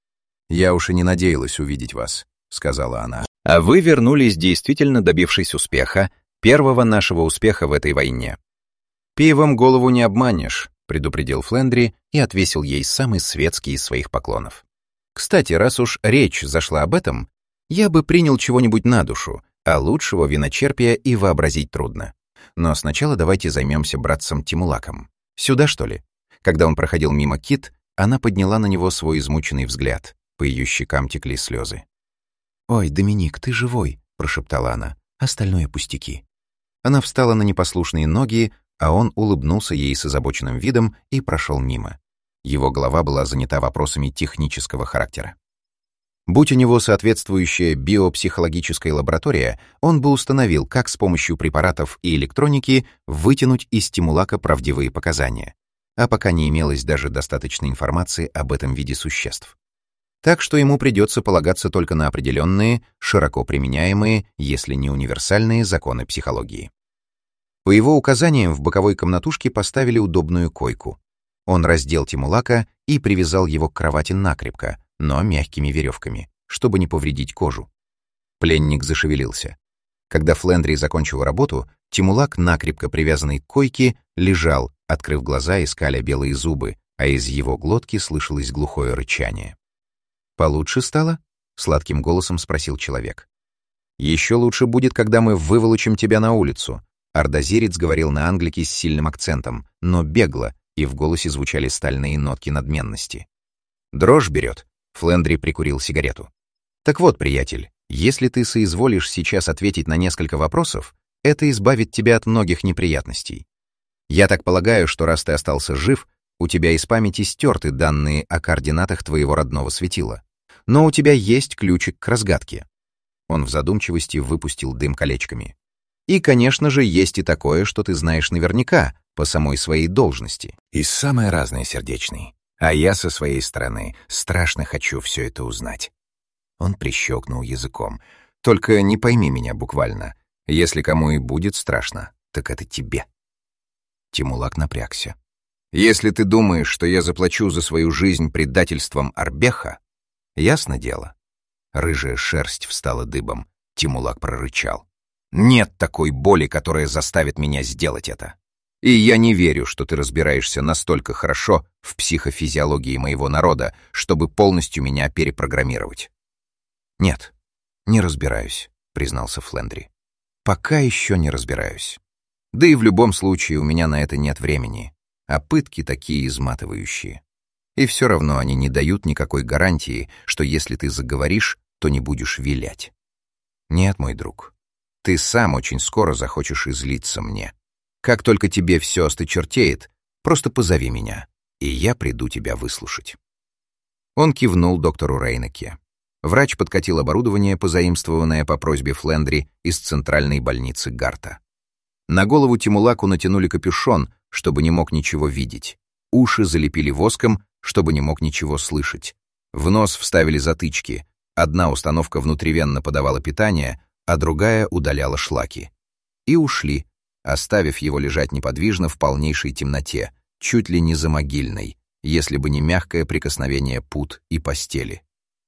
«Я уж и не надеялась увидеть вас», — сказала она. «А вы вернулись, действительно добившись успеха, первого нашего успеха в этой войне. Пивом голову не обманешь», — предупредил Флендри и отвесил ей самый светский из своих поклонов. «Кстати, раз уж речь зашла об этом, я бы принял чего-нибудь на душу, а лучшего виночерпия и вообразить трудно. Но сначала давайте займемся братцем Тимулаком. Сюда, что ли?» Когда он проходил мимо Кит, она подняла на него свой измученный взгляд. По ее щекам текли слезы. «Ой, Доминик, ты живой», — прошептала она. «Остальное пустяки». Она встала на непослушные ноги, а он улыбнулся ей с озабоченным видом и прошел мимо. Его голова была занята вопросами технического характера. Будь у него соответствующая биопсихологическая лаборатория, он бы установил, как с помощью препаратов и электроники вытянуть из Тимулака правдивые показания. А пока не имелось даже достаточной информации об этом виде существ. Так что ему придется полагаться только на определенные, широко применяемые, если не универсальные, законы психологии. По его указаниям в боковой комнатушке поставили удобную койку. Он раздел Тимулака и привязал его к кровати накрепко, но мягкими веревками, чтобы не повредить кожу. Пленник зашевелился. Когда Флендри закончил работу, Тимулак, накрепко привязанный к койке, лежал, открыв глаза и скаля белые зубы, а из его глотки слышалось глухое рычание. «Получше стало?» — сладким голосом спросил человек. «Еще лучше будет, когда мы выволочим тебя на улицу, Ардазирец говорил на англике с сильным акцентом, но бегло, и в голосе звучали стальные нотки надменности. «Дрожь берет», — Флендри прикурил сигарету. «Так вот, приятель, если ты соизволишь сейчас ответить на несколько вопросов, это избавит тебя от многих неприятностей. Я так полагаю, что раз ты остался жив, у тебя из памяти стерты данные о координатах твоего родного светила. Но у тебя есть ключик к разгадке». Он в задумчивости выпустил дым колечками. «И, конечно же, есть и такое, что ты знаешь наверняка, по самой своей должности. И самое разное, сердечный. А я со своей стороны страшно хочу все это узнать». Он прищелкнул языком. «Только не пойми меня буквально. Если кому и будет страшно, так это тебе». Тимулак напрягся. «Если ты думаешь, что я заплачу за свою жизнь предательством Арбеха, ясно дело». Рыжая шерсть встала дыбом. Тимулак прорычал. «Нет такой боли, которая заставит меня сделать это. И я не верю, что ты разбираешься настолько хорошо в психофизиологии моего народа, чтобы полностью меня перепрограммировать». «Нет, не разбираюсь», — признался Флендри. «Пока еще не разбираюсь. Да и в любом случае у меня на это нет времени, а пытки такие изматывающие. И все равно они не дают никакой гарантии, что если ты заговоришь, то не будешь вилять. Нет, мой друг, ты сам очень скоро захочешь излиться мне. Как только тебе все осточертеет, просто позови меня, и я приду тебя выслушать». Он кивнул доктору Рейнеке. Врач подкатил оборудование, позаимствованное по просьбе Флендри из центральной больницы Гарта. На голову Тимулаку натянули капюшон, чтобы не мог ничего видеть. Уши залепили воском, чтобы не мог ничего слышать. В нос вставили затычки. Одна установка внутривенно подавала питание, а другая удаляла шлаки. И ушли, оставив его лежать неподвижно в полнейшей темноте, чуть ли не замогильной, если бы не мягкое прикосновение пут и постели.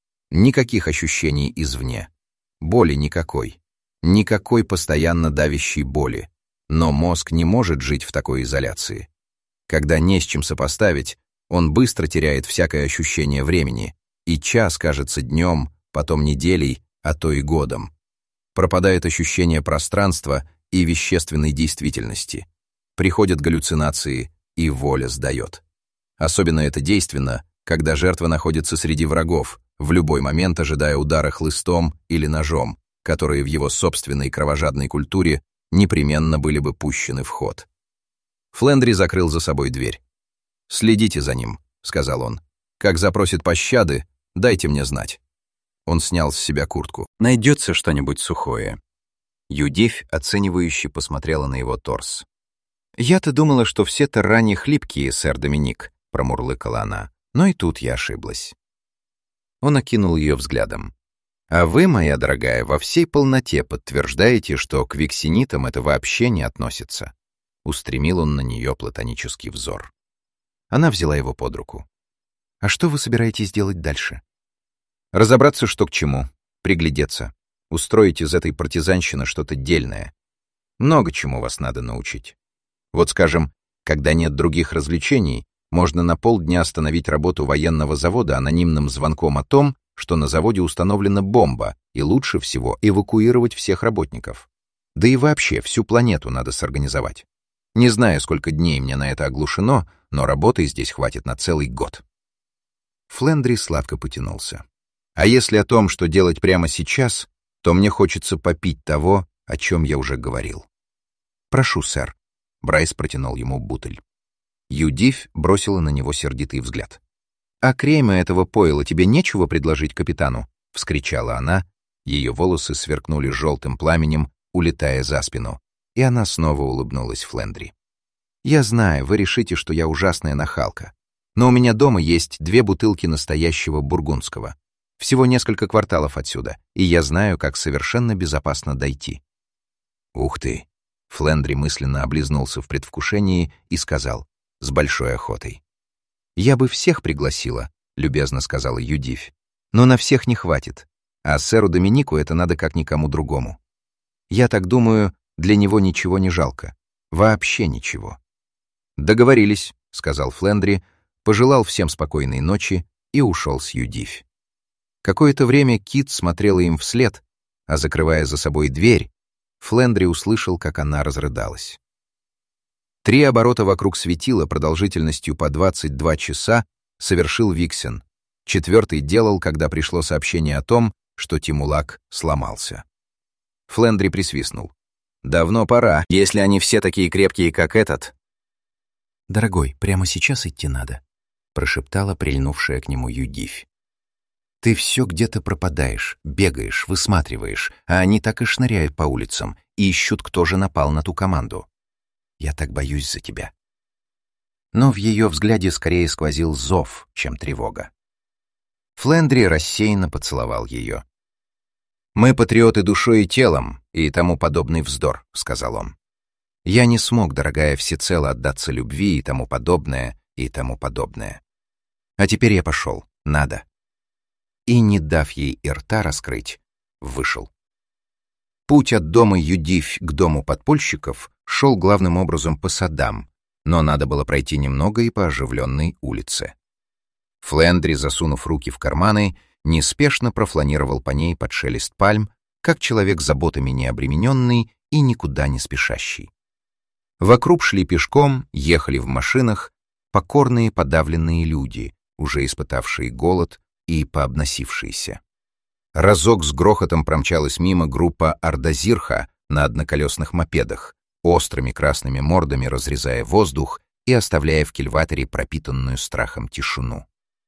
Никаких ощущений извне. Боли никакой. Никакой постоянно давящей боли. Но мозг не может жить в такой изоляции. Когда не с чем сопоставить, он быстро теряет всякое ощущение времени, и час кажется днем, потом неделей, а то и годом. Пропадает ощущение пространства и вещественной действительности. Приходят галлюцинации, и воля сдает. Особенно это действенно, когда жертва находится среди врагов, в любой момент ожидая удара хлыстом или ножом, которые в его собственной кровожадной культуре непременно были бы пущены в ход. Флендри закрыл за собой дверь. «Следите за ним», — сказал он. «Как запросит пощады, дайте мне знать». Он снял с себя куртку. «Найдется что-нибудь сухое». Юдивь оценивающе посмотрела на его торс. «Я-то думала, что все тарани хлипкие, сэр Доминик», — промурлыкала она. «Но и тут я ошиблась». Он окинул ее взглядом. «А вы, моя дорогая, во всей полноте подтверждаете, что к вексинитам это вообще не относится». Устремил он на нее платонический взор. Она взяла его под руку. «А что вы собираетесь делать дальше?» «Разобраться, что к чему, приглядеться, устроить из этой партизанщины что-то дельное. Много чему вас надо научить. Вот, скажем, когда нет других развлечений, можно на полдня остановить работу военного завода анонимным звонком о том, что на заводе установлена бомба, и лучше всего эвакуировать всех работников. Да и вообще всю планету надо сорганизовать. Не знаю, сколько дней мне на это оглушено, но работы здесь хватит на целый год». Флендри сладко потянулся. «А если о том, что делать прямо сейчас, то мне хочется попить того, о чем я уже говорил». «Прошу, сэр». Брайс протянул ему бутыль. Юдивь бросила на него сердитый взгляд. «А крема этого пойла тебе нечего предложить капитану?» — вскричала она. Ее волосы сверкнули желтым пламенем, улетая за спину, и она снова улыбнулась Флендри. «Я знаю, вы решите, что я ужасная нахалка, но у меня дома есть 2 бутылки настоящего бургундского. Всего несколько кварталов отсюда, и я знаю, как совершенно безопасно дойти». «Ух ты!» — Флендри мысленно облизнулся в предвкушении и сказал: «С большой охотой». «Я бы всех пригласила», — любезно сказала Юдивь, «но на всех не хватит, а сэру Доминику это надо как никому другому. Я так думаю, для него ничего не жалко. Вообще ничего». «Договорились», — сказал Флендри, пожелал всем спокойной ночи и ушел с Юдивь. Какое-то время Кит смотрела им вслед, а, закрывая за собой дверь, Флендри услышал, как она разрыдалась. 3 оборота вокруг светила продолжительностью по 22 часа совершил Виксен. 4-й делал, когда пришло сообщение о том, что Тимулак сломался. Флендри присвистнул. «Давно пора, если они все такие крепкие, как этот». «Дорогой, прямо сейчас идти надо», — прошептала прильнувшая к нему Юдивь. «Ты все где-то пропадаешь, бегаешь, высматриваешь, а они так и шныряют по улицам и ищут, кто же напал на ту команду. Я так боюсь за тебя». Но в ее взгляде скорее сквозил зов, чем тревога. Флендри рассеянно поцеловал ее. «Мы патриоты душой и телом, и тому подобный вздор», — сказал он. «Я не смог, дорогая, всецело отдаться любви и тому подобное, и тому подобное. А теперь я пошел, надо». И, не дав ей и рта раскрыть, вышел. Путь от дома Юдивь к дому подпольщиков шел главным образом по садам, но надо было пройти немного и по оживленной улице. Флендри, засунув руки в карманы, неспешно профланировал по ней под шелест пальм, как человек заботами не обремененный и никуда не спешащий. Вокруг шли пешком, ехали в машинах покорные подавленные люди, уже испытавшие голод и пообносившиеся. Разок с грохотом промчалась мимо группа Ардазирха на одноколесных мопедах, острыми красными мордами разрезая воздух и оставляя в кильваторе пропитанную страхом тишину.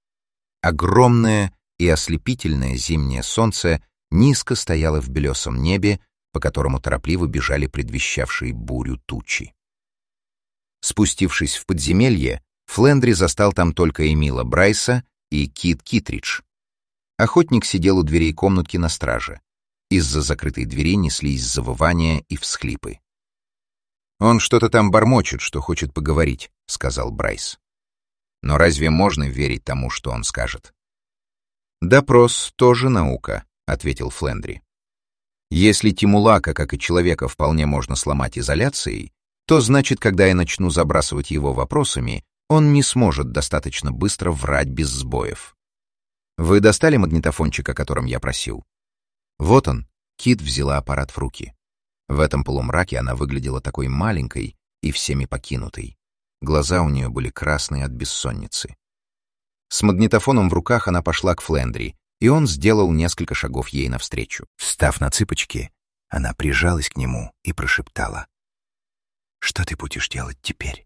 Огромное и ослепительное зимнее солнце низко стояло в белесом небе, по которому торопливо бежали предвещавшие бурю тучи. Спустившись в подземелье, Флендри застал там только Эмила Брайса и Кит Китридж. Охотник сидел у дверей комнатки на страже. Из-за закрытой двери неслись завывания и всхлипы. «Он что-то там бормочет, что хочет поговорить», — сказал Брайс. «Но разве можно верить тому, что он скажет?» «Допрос тоже наука», — ответил Флендри. «Если Тимулака, как и человека, вполне можно сломать изоляцией, то значит, когда я начну забрасывать его вопросами, он не сможет достаточно быстро врать без сбоев. Вы достали магнитофончик, о котором я просил?» Вот он. Кит взяла аппарат в руки. В этом полумраке она выглядела такой маленькой и всеми покинутой. Глаза у нее были красные от бессонницы. С магнитофоном в руках она пошла к Флендри, и он сделал несколько шагов ей навстречу. Встав на цыпочки, она прижалась к нему и прошептала: «Что ты будешь делать теперь?»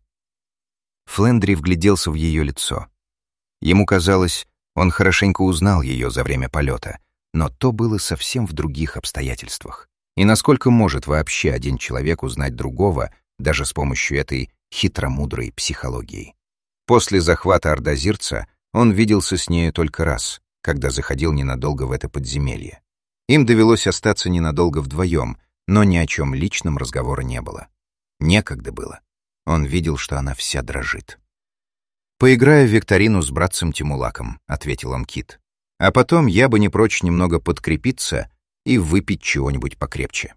Флендри вгляделся в ее лицо. Ему казалось, он хорошенько узнал ее за время полета, но то было совсем в других обстоятельствах. И насколько может вообще один человек узнать другого даже с помощью этой хитромудрой психологии? После захвата Ардазирца он виделся с нею только раз, когда заходил ненадолго в это подземелье. Им довелось остаться ненадолго вдвоем, но ни о чем личном разговора не было. Некогда было. Он видел, что она вся дрожит. «Поиграю в викторину с братцем Тимулаком», — ответил он Кит. «А потом я бы не прочь немного подкрепиться и выпить чего-нибудь покрепче».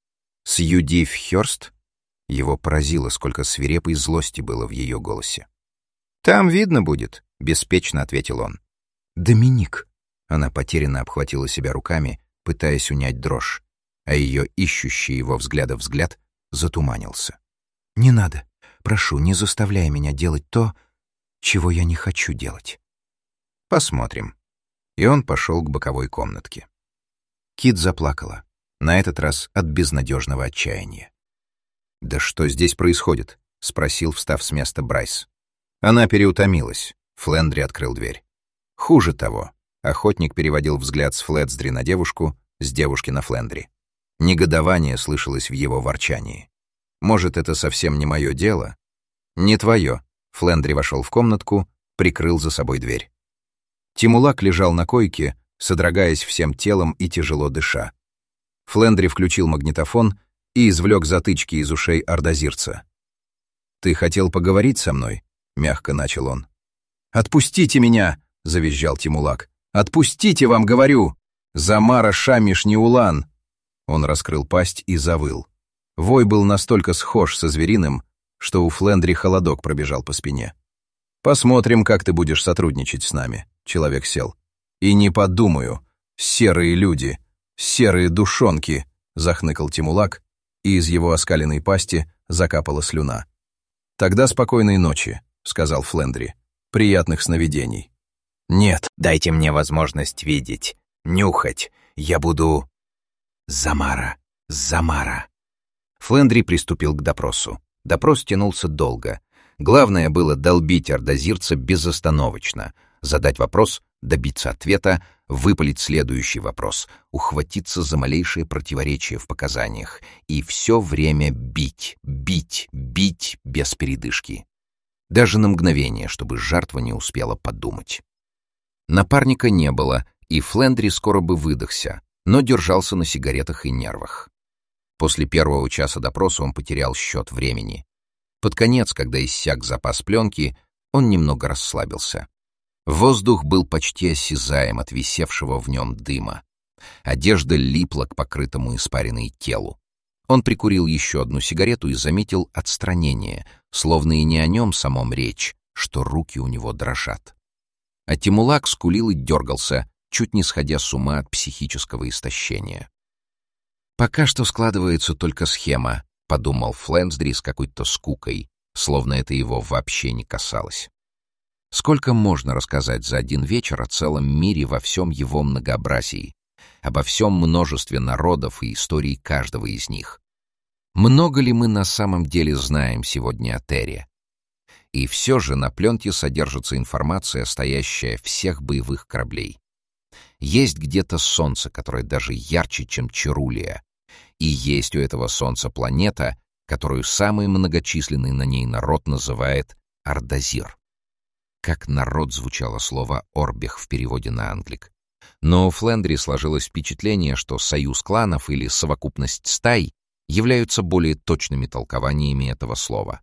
С Юдивь Хёрст его поразило, сколько свирепой злости было в ее голосе. «Там видно будет», — беспечно ответил он. «Доминик!» — она потерянно обхватила себя руками, пытаясь унять дрожь, а ее ищущий его взгляд затуманился. «Не надо. Прошу, не заставляй меня делать то, чего я не хочу делать». «Посмотрим». И он пошел к боковой комнатке. Кит заплакала, на этот раз от безнадежного отчаяния. «Да что здесь происходит?» — спросил, встав с места Брайс. Она переутомилась. Флендри открыл дверь. Хуже того, охотник переводил взгляд с Флетсдри на девушку, с девушки на Флендри. Негодование слышалось в его ворчании. «Может, это совсем не мое дело?» «Не твое». Флендри вошел в комнатку, прикрыл за собой дверь. Тимулак лежал на койке, содрогаясь всем телом и тяжело дыша. Флендри включил магнитофон и извлек затычки из ушей Ардазирца. «Ты хотел поговорить со мной?» — мягко начал он. «Отпустите меня!» — завизжал Тимулак. «Отпустите, вам говорю! Замара Шамиш Неулан!» Он раскрыл пасть и завыл. Вой был настолько схож со звериным, что у Флендри холодок пробежал по спине. «Посмотрим, как ты будешь сотрудничать с нами», — человек сел. «И не подумаю. Серые люди, серые душонки», — захныкал Тимулак и из его оскаленной пасти закапала слюна. «Тогда спокойной ночи», — сказал Флендри. «Приятных сновидений». «Нет, дайте мне возможность видеть, нюхать. Я буду... Замара. Флендри приступил к допросу. Допрос тянулся долго. Главное было долбить ордозирца безостановочно, задать вопрос, добиться ответа, выпалить следующий вопрос, ухватиться за малейшее противоречие в показаниях и все время бить без передышки. Даже на мгновение, чтобы жертва не успела подумать. Напарника не было, и Флендри скоро бы выдохся, но держался на сигаретах и нервах. После первого часа допроса он потерял счет времени. Под конец, когда иссяк запас пленки, он немного расслабился. Воздух был почти осязаем от висевшего в нем дыма. Одежда липла к покрытому испариной телу. Он прикурил еще одну сигарету и заметил отстранение, словно и не о нем самом речь, что руки у него дрожат. А Тимулак скулил и дергался, чуть не сходя с ума от психического истощения. «Пока что складывается только схема», — подумал Флендри с какой-то скукой, словно это его вообще не касалось. Сколько можно рассказать за один вечер о целом мире во всем его многообразии, обо всем множестве народов и историй каждого из них? Много ли мы на самом деле знаем сегодня о Терре? И все же на пленке содержится информация, стоящая всех боевых кораблей. Есть где-то солнце, которое даже ярче, чем Черулия, и есть у этого солнца планета, которую самый многочисленный на ней народ называет Ардазир. Как народ звучало слово «орбех» в переводе на англик. Но у Флендри сложилось впечатление, что союз кланов или совокупность стай являются более точными толкованиями этого слова.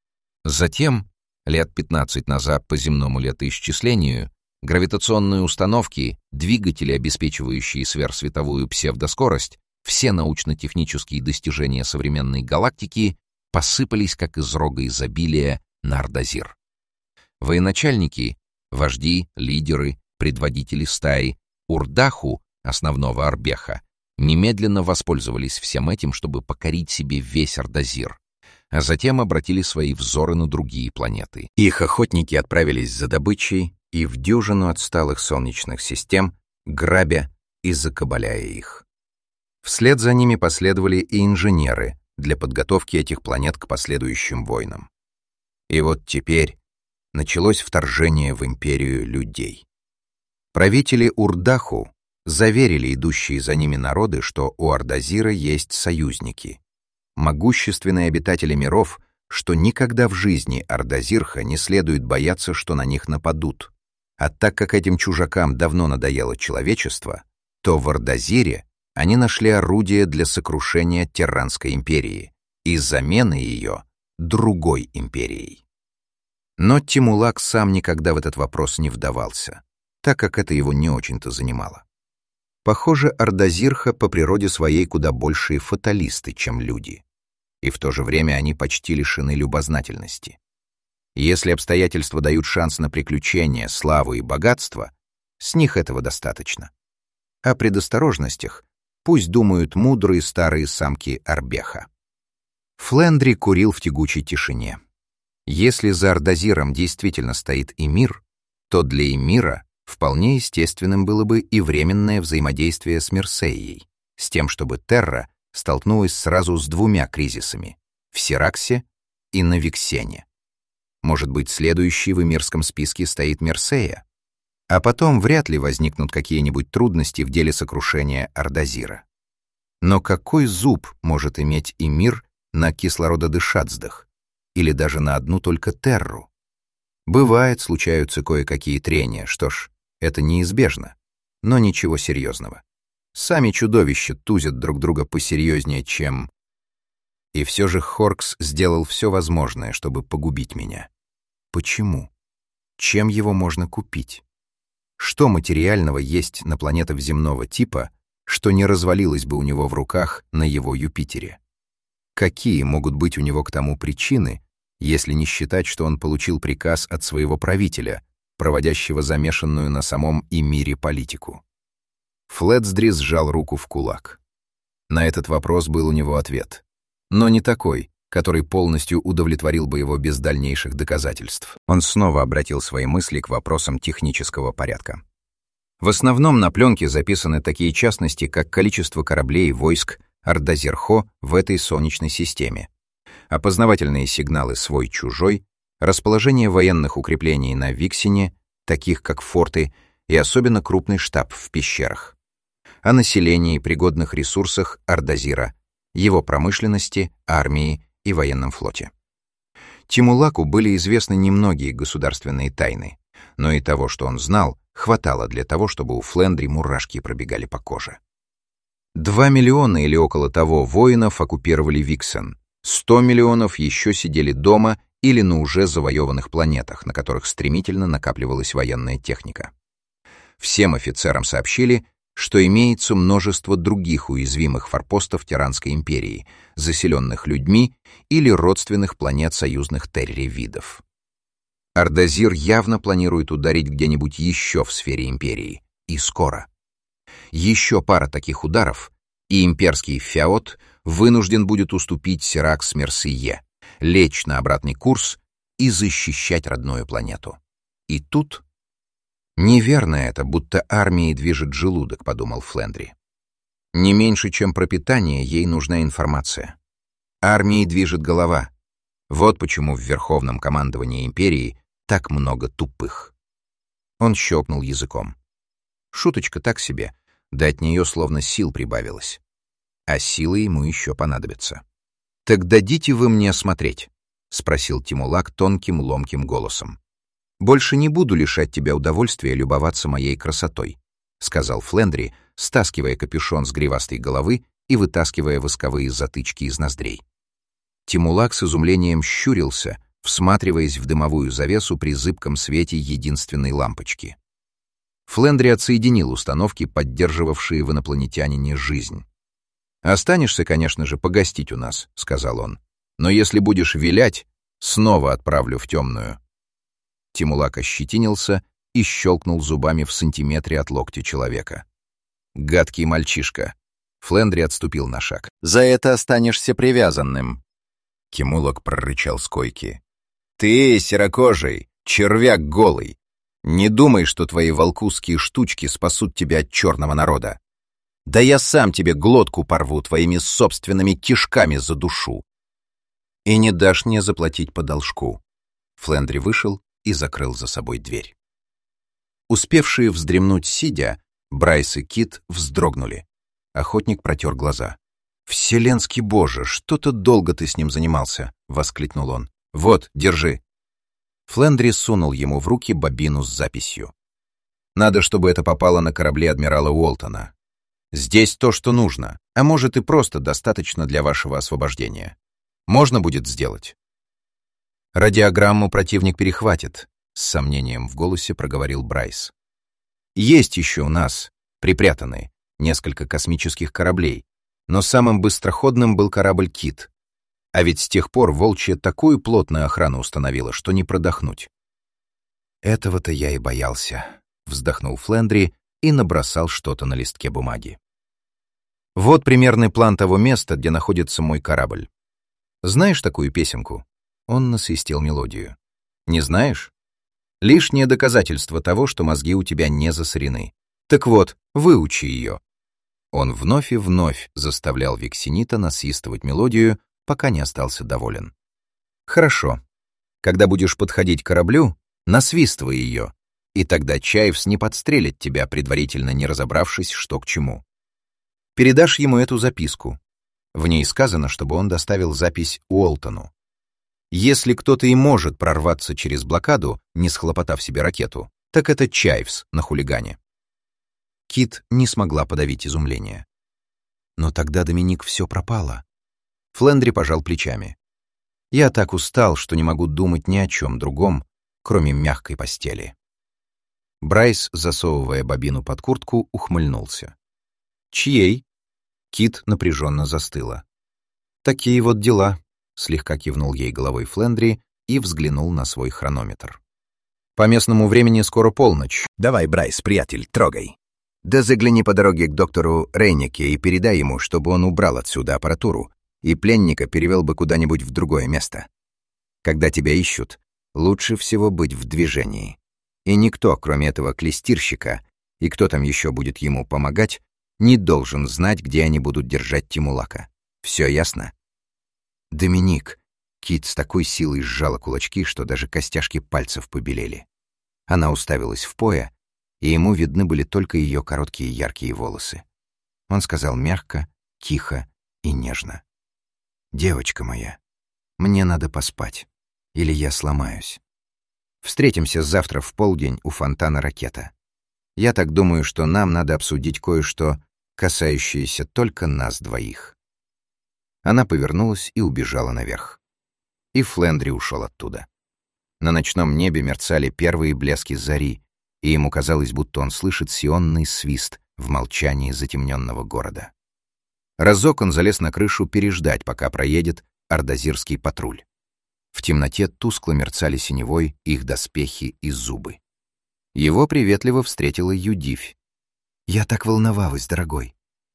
Затем, лет 15 назад по земному летоисчислению, гравитационные установки, двигатели, обеспечивающие сверхсветовую псевдоскорость, все научно-технические достижения современной галактики посыпались, как из рога изобилия, на Ардазир. Военачальники, вожди, лидеры, предводители стаи, Урдаху, основного Орбеха, немедленно воспользовались всем этим, чтобы покорить себе весь Ардазир, а затем обратили свои взоры на другие планеты. Их охотники отправились за добычей и в дюжину отсталых солнечных систем, грабя и закабаляя их. Вслед за ними последовали и инженеры для подготовки этих планет к последующим войнам. И вот теперь началось вторжение в империю людей. Правители Урдаху заверили идущие за ними народы, что у Ардазира есть союзники, могущественные обитатели миров, что никогда в жизни Ардазирха не следует бояться, что на них нападут. А так как этим чужакам давно надоело человечество, то в Ардазире они нашли орудие для сокрушения Терранской империи и замены ее другой империей. Но Тимулак сам никогда в этот вопрос не вдавался, так как это его не очень-то занимало. Похоже, Ардазирха по природе своей куда большие фаталисты, чем люди, и в то же время они почти лишены любознательности. Если обстоятельства дают шанс на приключения, славу и богатство, с них этого достаточно. О предосторожностях пусть думают мудрые старые самки Орбеха. Флендри курил в тягучей тишине. Если за Ардазиром действительно стоит Эмир, то для Эмира вполне естественным было бы и временное взаимодействие с Мерсеей, с тем, чтобы Терра столкнулась сразу с двумя кризисами — в Сираксе и на Виксене. Может быть, следующей в эмирском списке стоит Мерсея? А потом вряд ли возникнут какие-нибудь трудности в деле сокрушения Ардазира. Но какой зуб может иметь Эмир на кислорододышацдах? Или даже на одну только Терру? Бывает, случаются кое-какие трения, что ж, это неизбежно, но ничего серьезного. Сами чудовища тузят друг друга посерьезнее, чем... И все же Хоркс сделал все возможное, чтобы погубить меня. Почему? Чем его можно купить? Что материального есть на планетах земного типа, что не развалилось бы у него в руках на его Юпитере? Какие могут быть у него к тому причины, если не считать, что он получил приказ от своего правителя, проводящего замешанную на самом Эмире политику? Флетсдри сжал руку в кулак. На этот вопрос был у него ответ. но не такой, который полностью удовлетворил бы его без дальнейших доказательств. Он снова обратил свои мысли к вопросам технического порядка. В основном на пленке записаны такие частности, как количество кораблей и войск Ардазир-Хо в этой солнечной системе, опознавательные сигналы свой-чужой, расположение военных укреплений на Виксине, таких как форты, и особенно крупный штаб в пещерах, о населении и пригодных ресурсах Ардазира, его промышленности, армии и военном флоте. Тимулаку были известны немногие государственные тайны, но и того, что он знал, хватало для того, чтобы у Флендри мурашки пробегали по коже. 2 миллиона или около того воинов оккупировали Виксен, 100 миллионов еще сидели дома или на уже завоеванных планетах, на которых стремительно накапливалась военная техника. Всем офицерам сообщили, что имеется множество других уязвимых форпостов Тиранской империи, заселенных людьми или родственных планет союзных терри-видов. Ардазир явно планирует ударить где-нибудь еще в сфере империи, и скоро. Еще пара таких ударов, и имперский феод вынужден будет уступить Сиракс-Мерсие, лечь на обратный курс и защищать родную планету. И тут... «Неверно это, будто армией движет желудок», — подумал Флендри. «Не меньше, чем пропитание, ей нужна информация. Армией движет голова. Вот почему в Верховном командовании империи так много тупых». Он щелкнул языком. Шуточка так себе, да от нее словно сил прибавилось. А силы ему еще понадобятся. «Так дадите вы мне осмотреть?» — спросил Тимулак тонким, ломким голосом. «Больше не буду лишать тебя удовольствия любоваться моей красотой», — сказал Флендри, стаскивая капюшон с гривастой головы и вытаскивая восковые затычки из ноздрей. Тимулак с изумлением щурился, всматриваясь в дымовую завесу при зыбком свете единственной лампочки. Флендри отсоединил установки, поддерживавшие в инопланетянине жизнь. «Останешься, конечно же, погостить у нас», — сказал он. «Но если будешь вилять, снова отправлю в темную». Тимулак ощетинился и щелкнул зубами в сантиметре от локтя человека. «Гадкий мальчишка!» Флендри отступил на шаг. «За это останешься привязанным!» Тимулак прорычал с койки. «Ты, серокожий, червяк голый! Не думай, что твои волкузские штучки спасут тебя от черного народа! Да я сам тебе глотку порву твоими собственными кишками за душу! И не дашь мне заплатить по должку!» Флендри вышел и закрыл за собой дверь. Успевшие вздремнуть сидя, Брайс и Кит вздрогнули. Охотник протер глаза. «Вселенский Боже, что-то долго ты с ним занимался!» — воскликнул он. «Вот, держи!» Флендри сунул ему в руки бобину с записью. «Надо, чтобы это попало на корабле адмирала Уолтона. Здесь то, что нужно, а может и просто достаточно для вашего освобождения. Можно будет сделать?» «Радиограмму противник перехватит», — с сомнением в голосе проговорил Брайс. «Есть еще у нас, припрятаны, несколько космических кораблей, но самым быстроходным был корабль «Кит». А ведь с тех пор Волчья такую плотную охрану установила, что не продохнуть». «Этого-то я и боялся», — вздохнул Флендри и набросал что-то на листке бумаги. «Вот примерный план того места, где находится мой корабль. Знаешь такую песенку?» Он насвистел мелодию. «Не знаешь? Лишнее доказательство того, что мозги у тебя не засорены. Так вот, выучи ее». Он вновь и вновь заставлял Виксинита насвистывать мелодию, пока не остался доволен. «Хорошо. Когда будешь подходить к кораблю, насвистывай ее, и тогда Чаевс не подстрелит тебя, предварительно не разобравшись, что к чему. Передашь ему эту записку. В ней сказано, чтобы он доставил запись Уолтону. Если кто-то и может прорваться через блокаду, не схлопотав себе ракету, так это Чаевс на хулигане». Кит не смогла подавить изумление. «Но тогда, Доминик, все пропало». Флендри пожал плечами. «Я так устал, что не могу думать ни о чем другом, кроме мягкой постели». Брайс, засовывая бобину под куртку, ухмыльнулся. «Чьей?» Кит напряженно застыла. «Такие вот дела», — слегка кивнул ей головой Флендри и взглянул на свой хронометр. «По местному времени скоро полночь. Давай, Брайс, приятель, трогай. Да загляни по дороге к доктору Рейнике и передай ему, чтобы он убрал отсюда аппаратуру, и пленника перевел бы куда-нибудь в другое место. Когда тебя ищут, лучше всего быть в движении. И никто, кроме этого клестирщика, и кто там еще будет ему помогать, не должен знать, где они будут держать Тимулака. Все ясно? Доминик. Кит с такой силой сжала кулачки, что даже костяшки пальцев побелели. Она уставилась в Поя, и ему видны были только ее короткие яркие волосы. Он сказал мягко, тихо и нежно. «Девочка моя, мне надо поспать, или я сломаюсь. Встретимся завтра в полдень у фонтана Ракета. Я так думаю, что нам надо обсудить кое-что, касающееся только нас двоих». Она повернулась и убежала наверх. И Флендри ушел оттуда. На ночном небе мерцали первые блески зари, и ему казалось, будто он слышит сионный свист в молчании затемненного города. Разок он залез на крышу переждать, пока проедет ардазирский патруль. В темноте тускло мерцали синевой их доспехи и зубы. Его приветливо встретила Юдивь. «Я так волновалась, дорогой».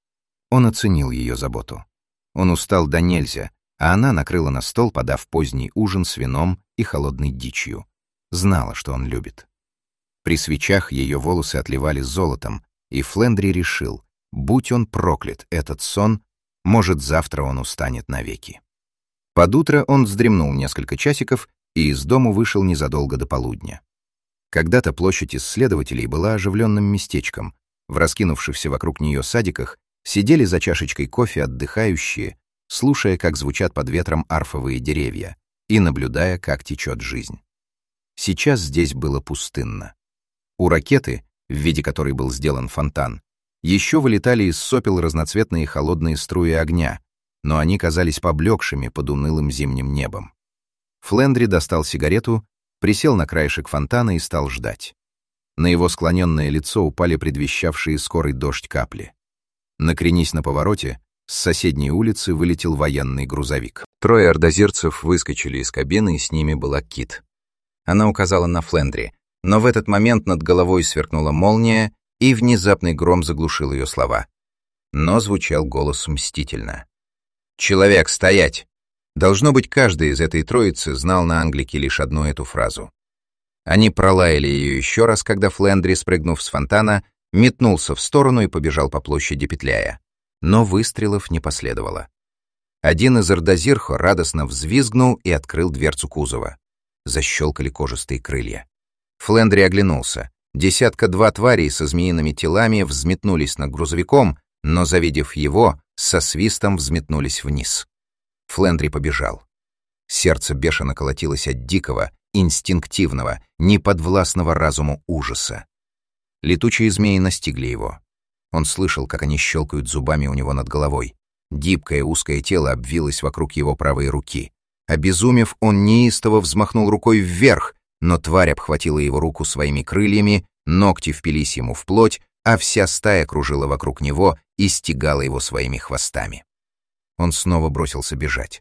Он оценил ее заботу. Он устал до нельзя, а она накрыла на стол, подав поздний ужин с вином и холодной дичью. Знала, что он любит. При свечах ее волосы отливали золотом, и Флендри решил, будь он проклят, этот сон, может, завтра он устанет навеки. Под утро он вздремнул несколько часиков и из дому вышел незадолго до полудня. Когда-то площадь исследователей была оживленным местечком. В раскинувшихся вокруг нее садиках сидели за чашечкой кофе отдыхающие, слушая, как звучат под ветром арфовые деревья, и наблюдая, как течет жизнь. Сейчас здесь было пустынно. У ракеты, в виде которой был сделан фонтан, еще вылетали из сопел разноцветные холодные струи огня, но они казались поблекшими под унылым зимним небом. Флендри достал сигарету, присел на краешек фонтана и стал ждать. На его склоненное лицо упали предвещавшие скорый дождь капли. Накренись на повороте, с соседней улицы вылетел военный грузовик. 3 ардазирцев выскочили из кабины, и с ними была Кит. Она указала на Флендри, но в этот момент над головой сверкнула молния, и внезапный гром заглушил ее слова. Но звучал голос мстительно. «Человек, стоять!» Должно быть, каждый из этой троицы знал на англике лишь одну эту фразу. Они пролаяли ее еще раз, когда Флендри, спрыгнув с фонтана, метнулся в сторону и побежал по площади, петляя. Но выстрелов не последовало. Один из ардазирхо радостно взвизгнул и открыл дверцу кузова. Защелкали кожистые крылья. Флендри оглянулся. 1-2 тварей со змеиными телами взметнулись над грузовиком, но, завидев его, со свистом взметнулись вниз. Флендри побежал. Сердце бешено колотилось от дикого, инстинктивного, неподвластного разуму ужаса. Летучие змеи настигли его. Он слышал, как они щелкают зубами у него над головой. Гибкое узкое тело обвилось вокруг его правой руки. Обезумев, он неистово взмахнул рукой вверх, но тварь обхватила его руку своими крыльями, ногти впились ему в плоть, а вся стая кружила вокруг него и стегала его своими хвостами. Он снова бросился бежать.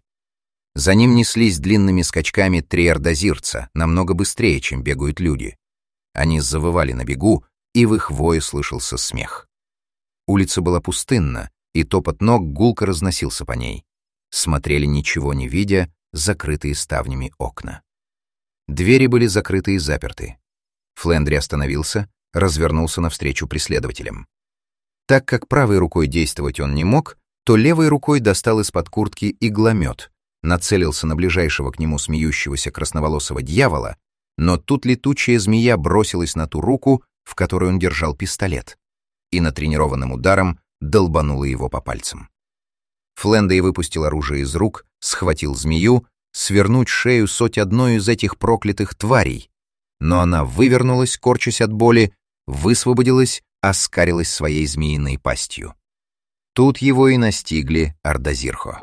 За ним неслись длинными скачками 3 ардазирца, намного быстрее, чем бегают люди. Они завывали на бегу, и в их вое слышался смех. Улица была пустынна, и топот ног гулко разносился по ней. Смотрели, ничего не видя, закрытые ставнями окна. Двери были закрыты и заперты. Флендри остановился, развернулся навстречу преследователям. Так как правой рукой действовать он не мог, то левой рукой достал из-под куртки игломет, нацелился на ближайшего к нему смеющегося красноволосого дьявола, но тут летучая змея бросилась на ту руку, в которой он держал пистолет, и натренированным ударом долбанула его по пальцам. Флендри выпустил оружие из рук, схватил змею, свернуть шею 101 из этих проклятых тварей, но она вывернулась, корчась от боли, высвободилась, оскарилась своей змеиной пастью. Тут его и настигли ардазирхо.